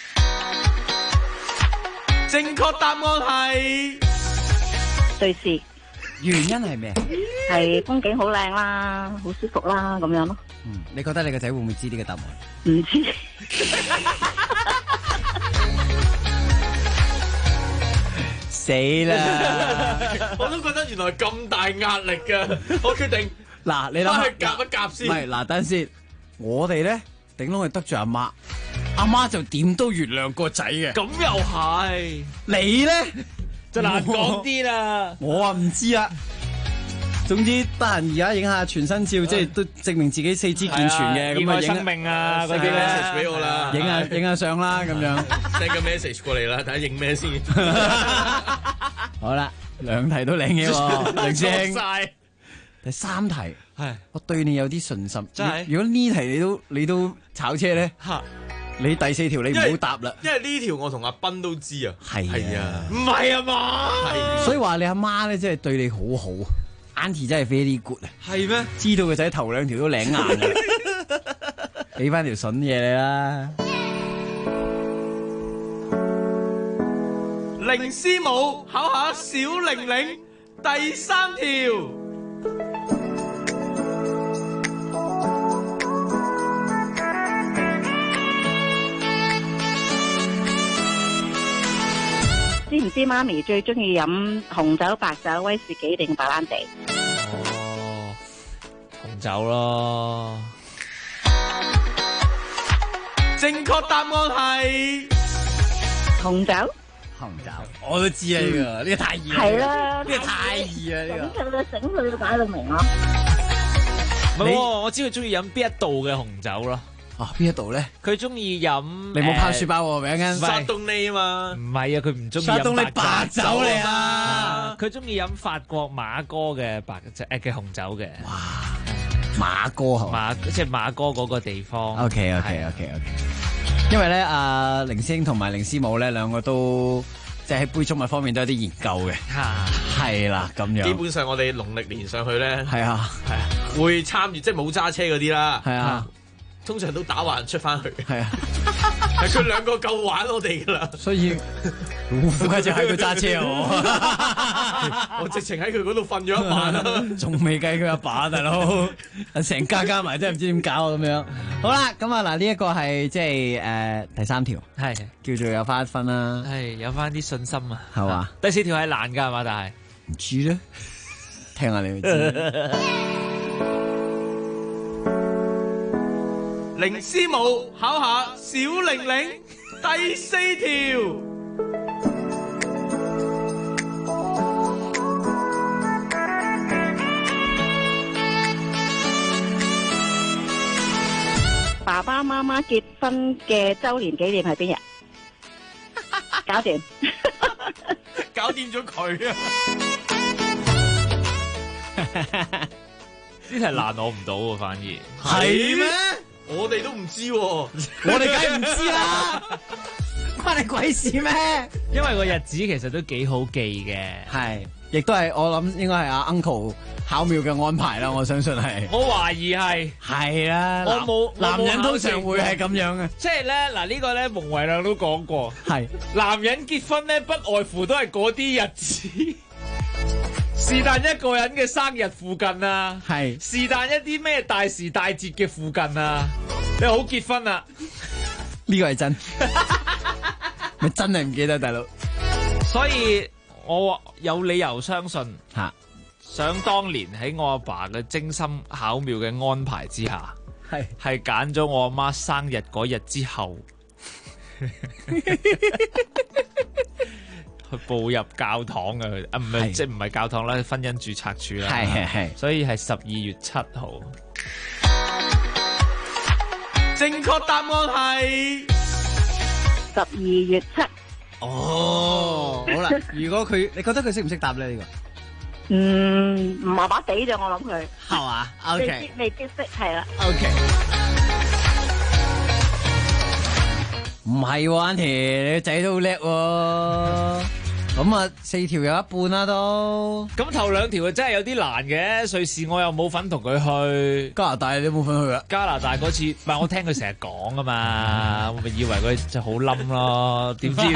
Speaker 14: 爾。正確答案係
Speaker 7: 瑞士。
Speaker 11: 原因係咩？
Speaker 7: 係風景好靚啦，好舒服啦，咁樣咯。
Speaker 11: 你覺得你個仔會唔會知呢個答案？
Speaker 7: 唔知。
Speaker 11: 死啦！
Speaker 14: 我都覺得原來咁大壓力㗎，我決定
Speaker 11: 嗱，你諗下
Speaker 14: 去夾一夾先。
Speaker 11: 唔係嗱，等先。我哋咧頂籠係得罪阿媽，阿媽就點都原諒個仔嘅。
Speaker 13: 咁又係。
Speaker 11: 你咧
Speaker 13: 就難講啲啦。
Speaker 11: 我啊唔知啊。總之得閒而家影下全身照，即係都證明自己四肢健全嘅，咁啊影
Speaker 13: 生命啊嗰啲
Speaker 14: message 俾我啦，
Speaker 11: 影下相啦咁樣。
Speaker 14: send 個 message 過嚟啦，睇下影咩先。
Speaker 11: 好啦，兩題都領嘅喎，凌聲
Speaker 14: 晒。
Speaker 11: 第三題，
Speaker 13: 係
Speaker 11: 我對你有啲信心。
Speaker 13: 真係，
Speaker 11: 如果呢題你都炒車咧，你第四條你唔好答啦。
Speaker 14: 因為呢條我同阿斌都知啊。
Speaker 11: 係啊，
Speaker 13: 唔係啊嘛。
Speaker 11: 所以話你阿媽咧真係對你好好。Auntie 真係 very good 啊！
Speaker 13: 係咩？
Speaker 11: 知道個仔頭兩條都領硬嘅，俾翻條筍嘢你啦。
Speaker 4: 凌師母考下小玲玲第三條。
Speaker 7: 知唔知媽咪最中意飲紅酒、白酒、威士忌定白蘭地？
Speaker 13: 哦，紅酒咯。
Speaker 4: 正確答案係
Speaker 7: 紅酒。
Speaker 11: 紅酒，我都知啊呢個，呢個太易啦。
Speaker 7: 係啦，
Speaker 11: 呢個太易啊呢個。
Speaker 7: 整佢嘅整佢都解到明咯。
Speaker 13: 唔係，我知佢中意飲邊一度嘅紅酒咯。
Speaker 11: 啊，邊一度咧？
Speaker 13: 佢中意飲，
Speaker 11: 你冇拋書包喎，咪一間
Speaker 14: 沙東尼啊嘛。
Speaker 13: 唔係啊，佢唔中意飲
Speaker 11: 沙東尼白酒嚟啊。
Speaker 13: 佢中意飲法國馬哥嘅嘅紅酒嘅。
Speaker 11: 哇，馬哥係
Speaker 13: 嘛？即係馬哥嗰個地方。
Speaker 11: OK。因為咧，阿凌師兄同埋凌師母咧，兩個都即係喺杯中物方面都有啲研究嘅。係啦，咁樣。
Speaker 14: 基本上我哋農曆年上去咧，
Speaker 11: 係啊，
Speaker 14: 會參與，即係冇揸車嗰啲啦。
Speaker 11: 係啊。
Speaker 14: 通常都打橫出翻去，
Speaker 11: 係啊，
Speaker 14: 係佢兩個夠玩我哋噶啦，
Speaker 11: 所以老虎家就喺度揸車
Speaker 14: 我直情喺佢嗰度瞓咗一晚啦，
Speaker 11: 仲未計佢阿爸大佬，成家加埋真係唔知點搞啊咁樣。好啦，咁啊嗱，呢一個係即係第3條，
Speaker 13: 係
Speaker 11: 叫做有翻1分啦，
Speaker 13: 係有翻啲信心啊，
Speaker 11: 係嘛？
Speaker 13: 第4條係難㗎係嘛？但係
Speaker 11: 唔知咧，聽下你就知。
Speaker 4: 凌師母考下小玲玲第4條。
Speaker 7: 爸爸媽媽結婚嘅周年紀念係邊日？搞掂，
Speaker 4: 搞掂咗佢啊！
Speaker 13: 呢題難我唔到喎，反而
Speaker 14: 係咩？我哋都唔知喎，
Speaker 11: 我哋梗係唔知啦，關你鬼事咩？
Speaker 13: 因為個日子其實都幾好記嘅，
Speaker 11: 係，亦都係我諗應該係阿 Uncle 巧妙嘅安排啦，我相信係。
Speaker 13: 我懷疑係
Speaker 11: 啦，
Speaker 13: 我冇
Speaker 11: 男人通常會係咁樣嘅，
Speaker 13: 即係咧嗱呢個咧蒙維亮都講過，
Speaker 11: 係
Speaker 13: 男人結婚咧不外乎都係嗰啲日子。是但一個人嘅生日附近啊，
Speaker 11: 係
Speaker 13: 是但一啲咩大時大節嘅附近啊，你好結婚啊？
Speaker 11: 呢個係真，咪真係唔記得大佬。
Speaker 13: 所以我有理由相信
Speaker 11: 吓，
Speaker 13: 想當年喺我阿爸嘅精心巧妙嘅安排之下，係揀咗我阿媽生日嗰日之後。去步入教堂嘅佢，唔係即係唔係教堂啦，婚姻註冊處啦，
Speaker 11: 係，
Speaker 13: 所以係12月7號。
Speaker 4: 正確答案係
Speaker 7: 12月7。
Speaker 11: 哦，好啦，如果你覺得佢識唔識答咧呢個？
Speaker 7: 麻麻地啫，我諗佢
Speaker 11: 係嘛 ？OK，
Speaker 7: 未必識係啦。
Speaker 11: OK， 唔係喎，Auntie，你個仔都好叻喎。咁啊，4條有一半啦都。
Speaker 13: 咁頭2條真係有啲難嘅，瑞士我又冇份同佢去。
Speaker 11: 加拿大你冇份去啊？
Speaker 13: 加拿大嗰次，唔係我聽佢成日講啊嘛，我咪以為佢就好冧咯，點知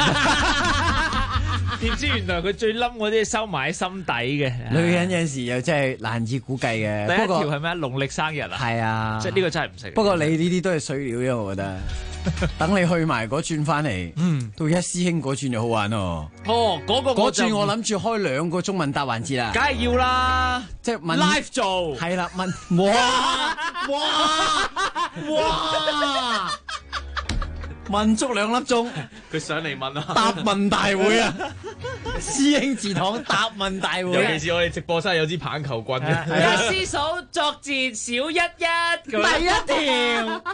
Speaker 13: 原來佢最冧嗰啲收埋喺心底嘅。
Speaker 11: 女人有陣時又真係難以估計嘅。
Speaker 13: 第1條係咩？農曆生日啊？
Speaker 11: 係啊，
Speaker 13: 即係呢個真係唔識。
Speaker 11: 不過你呢啲都係水料啫，我覺得。等你去埋嗰轉翻嚟，到一師兄嗰轉就好玩咯。
Speaker 13: 哦，嗰
Speaker 11: 轉我諗住開2個中文答環節啦。
Speaker 13: 梗係要啦，
Speaker 11: 即係問
Speaker 13: live 做。
Speaker 11: 係啦，問哇，問足2粒鐘。
Speaker 14: 佢上嚟問啊，
Speaker 11: 答問大會啊，師兄祠堂答問大會。
Speaker 14: 尤其是我哋直播室有支棒球棍嘅。
Speaker 13: 一師嫂作戰小11，
Speaker 11: 第1條。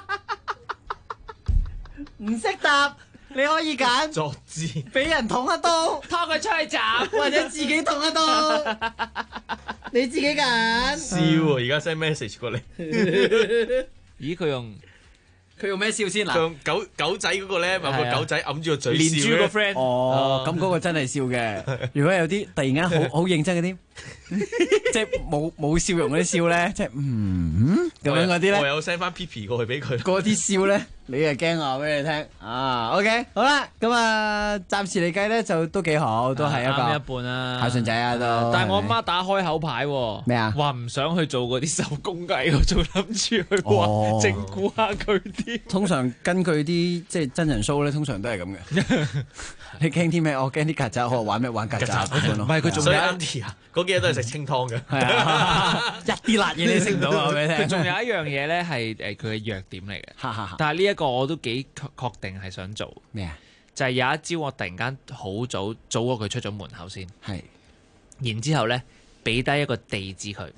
Speaker 11: 唔識答，你可以揀
Speaker 14: 作字，
Speaker 11: 俾人捅一刀，
Speaker 13: 拖佢出去斬，
Speaker 11: 或者自己捅一刀，你自己揀。
Speaker 14: 笑喎，而家 send message 過嚟。
Speaker 13: 咦，佢
Speaker 11: 用咩笑先嗱？
Speaker 14: 用狗仔嗰個咧，咪個狗仔揞住個嘴笑
Speaker 13: 連住個 friend。
Speaker 11: 哦，咁嗰個真係笑嘅。如果有啲突然間好認真嗰啲，即係冇笑容嗰啲笑咧，即係咁樣嗰啲咧。
Speaker 14: 我有 send 翻 Pipi 過去俾佢。
Speaker 11: 嗰啲笑咧，你係驚話俾你聽啊 ？OK， 好啦，咁啊，暫時嚟計咧就都幾好，都係一個
Speaker 13: 啱一半啦，
Speaker 11: 孝順仔啊都。
Speaker 13: 但係我阿媽打開口牌
Speaker 11: 咩啊？
Speaker 13: 話唔想去做嗰啲手工藝，我仲諗住去話整蠱下佢啲。
Speaker 11: 通常根據啲即係真人 show 咧，通常都係咁嘅。你驚啲咩？我驚啲曱甴，我玩咩玩曱甴嗰款咯。
Speaker 14: 唔係佢仲有 Auntie 啊，嗰幾日都係食清湯嘅。
Speaker 11: 係啊，一啲辣嘢你食唔到啊！俾你聽。
Speaker 13: 佢仲有一樣嘢咧係佢嘅弱點嚟嘅。但係呢一個我都幾確定係想做
Speaker 11: 咩啊？
Speaker 13: 就係有一朝我突然間好早過佢出咗門口先，
Speaker 11: 係，
Speaker 13: 然之後咧俾低一個地址佢，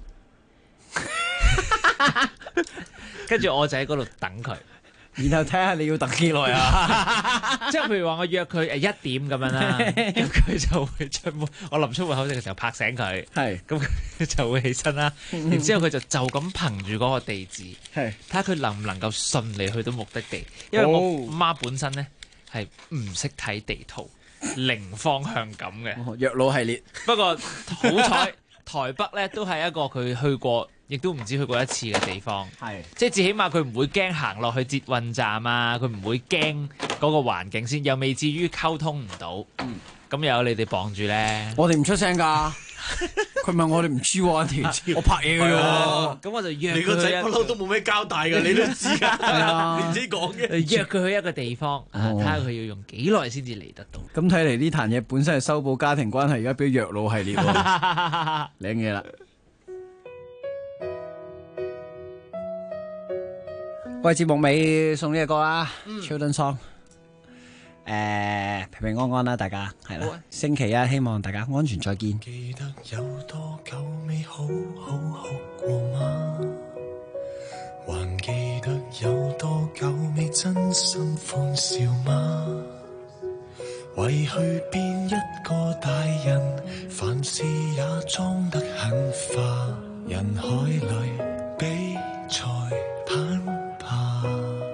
Speaker 13: 跟住我就喺嗰度等佢。
Speaker 11: 然後睇下你要等幾耐啊！
Speaker 13: 即係譬如話我約佢1點咁樣啦，咁佢就會出門。我臨出門口嘅時候拍醒佢，
Speaker 11: 係
Speaker 13: 咁佢就會起身啦。然之後佢就咁憑住嗰個地址，
Speaker 11: 係
Speaker 13: 睇下佢能唔能夠順利去到目的地。因為我媽本身咧係唔識睇地圖，零方向感嘅
Speaker 11: 弱佬系列。
Speaker 13: 不過好彩台北咧都係一個佢去過亦都唔止去過一次嘅地方。係，即係至起碼佢唔會驚行落去捷運站啊，佢唔會驚嗰個環境先，又未至於溝通唔到。咁又有你哋綁住咧，
Speaker 11: 我哋唔出聲㗎。佢問我哋唔知喎，我拍嘢㗎喎。
Speaker 13: 咁我就約佢。
Speaker 14: 你個仔不嬲都冇咩交代㗎，你都知㗎，你自己講嘅。
Speaker 13: 約佢去一個地方，睇下佢要用幾耐先至嚟得到。
Speaker 11: 咁睇嚟呢壇嘢本身係修補家庭關係，而家變咗虐老系列喎，靚嘢啦。喂，節目尾送呢個歌啦，Children's Song。平平安安啦，大家係啦。星期一希望大家安全再見。
Speaker 6: 記得有多久未好好哭過嗎？還記得有多久未真心歡笑嗎？為去變一個大人，凡事也裝得很化，人海裏比賽攀爬，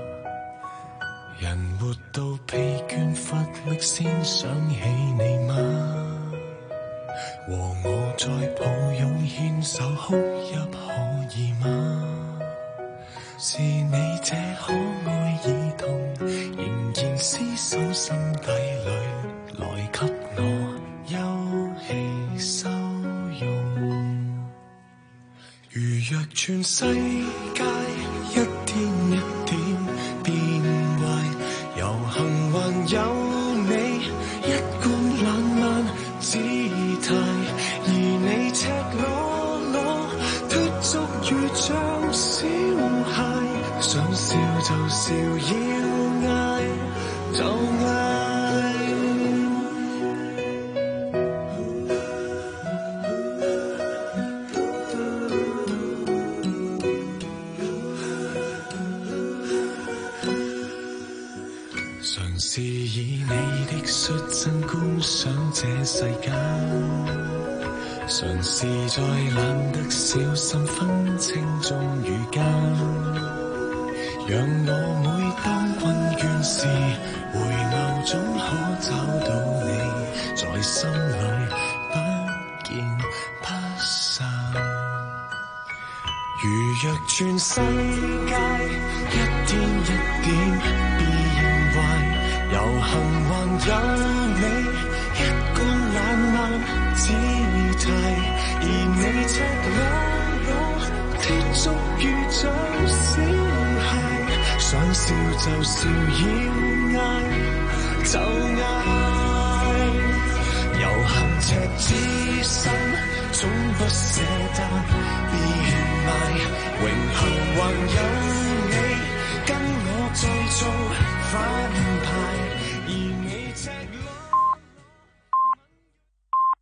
Speaker 6: 人活到疲倦乏力先想起你嗎？和我再抱擁牽手哭泣可以嗎？是你這可愛兒童，仍然廝守心底裏，來給我休憩收容。如若全世界一天一點變壞，遊行還有你一貫懶慢姿態，而你赤裸裸脫俗如像小孩，想笑就笑，要嗌就嗌。嘗試以你的率真觀賞這世間，嘗試在懶得小心分清忠與奸，讓我每當困倦時回眸總可找到你，在心裏不見不散。如若全世界一天一點變壞，遊行還有你一貫懶慢姿態，而你赤裸裸脫俗如像小孩，想笑就笑，要嗌就嗌。遊行赤子心總不捨得變賣，榮幸還有你跟我再做反派。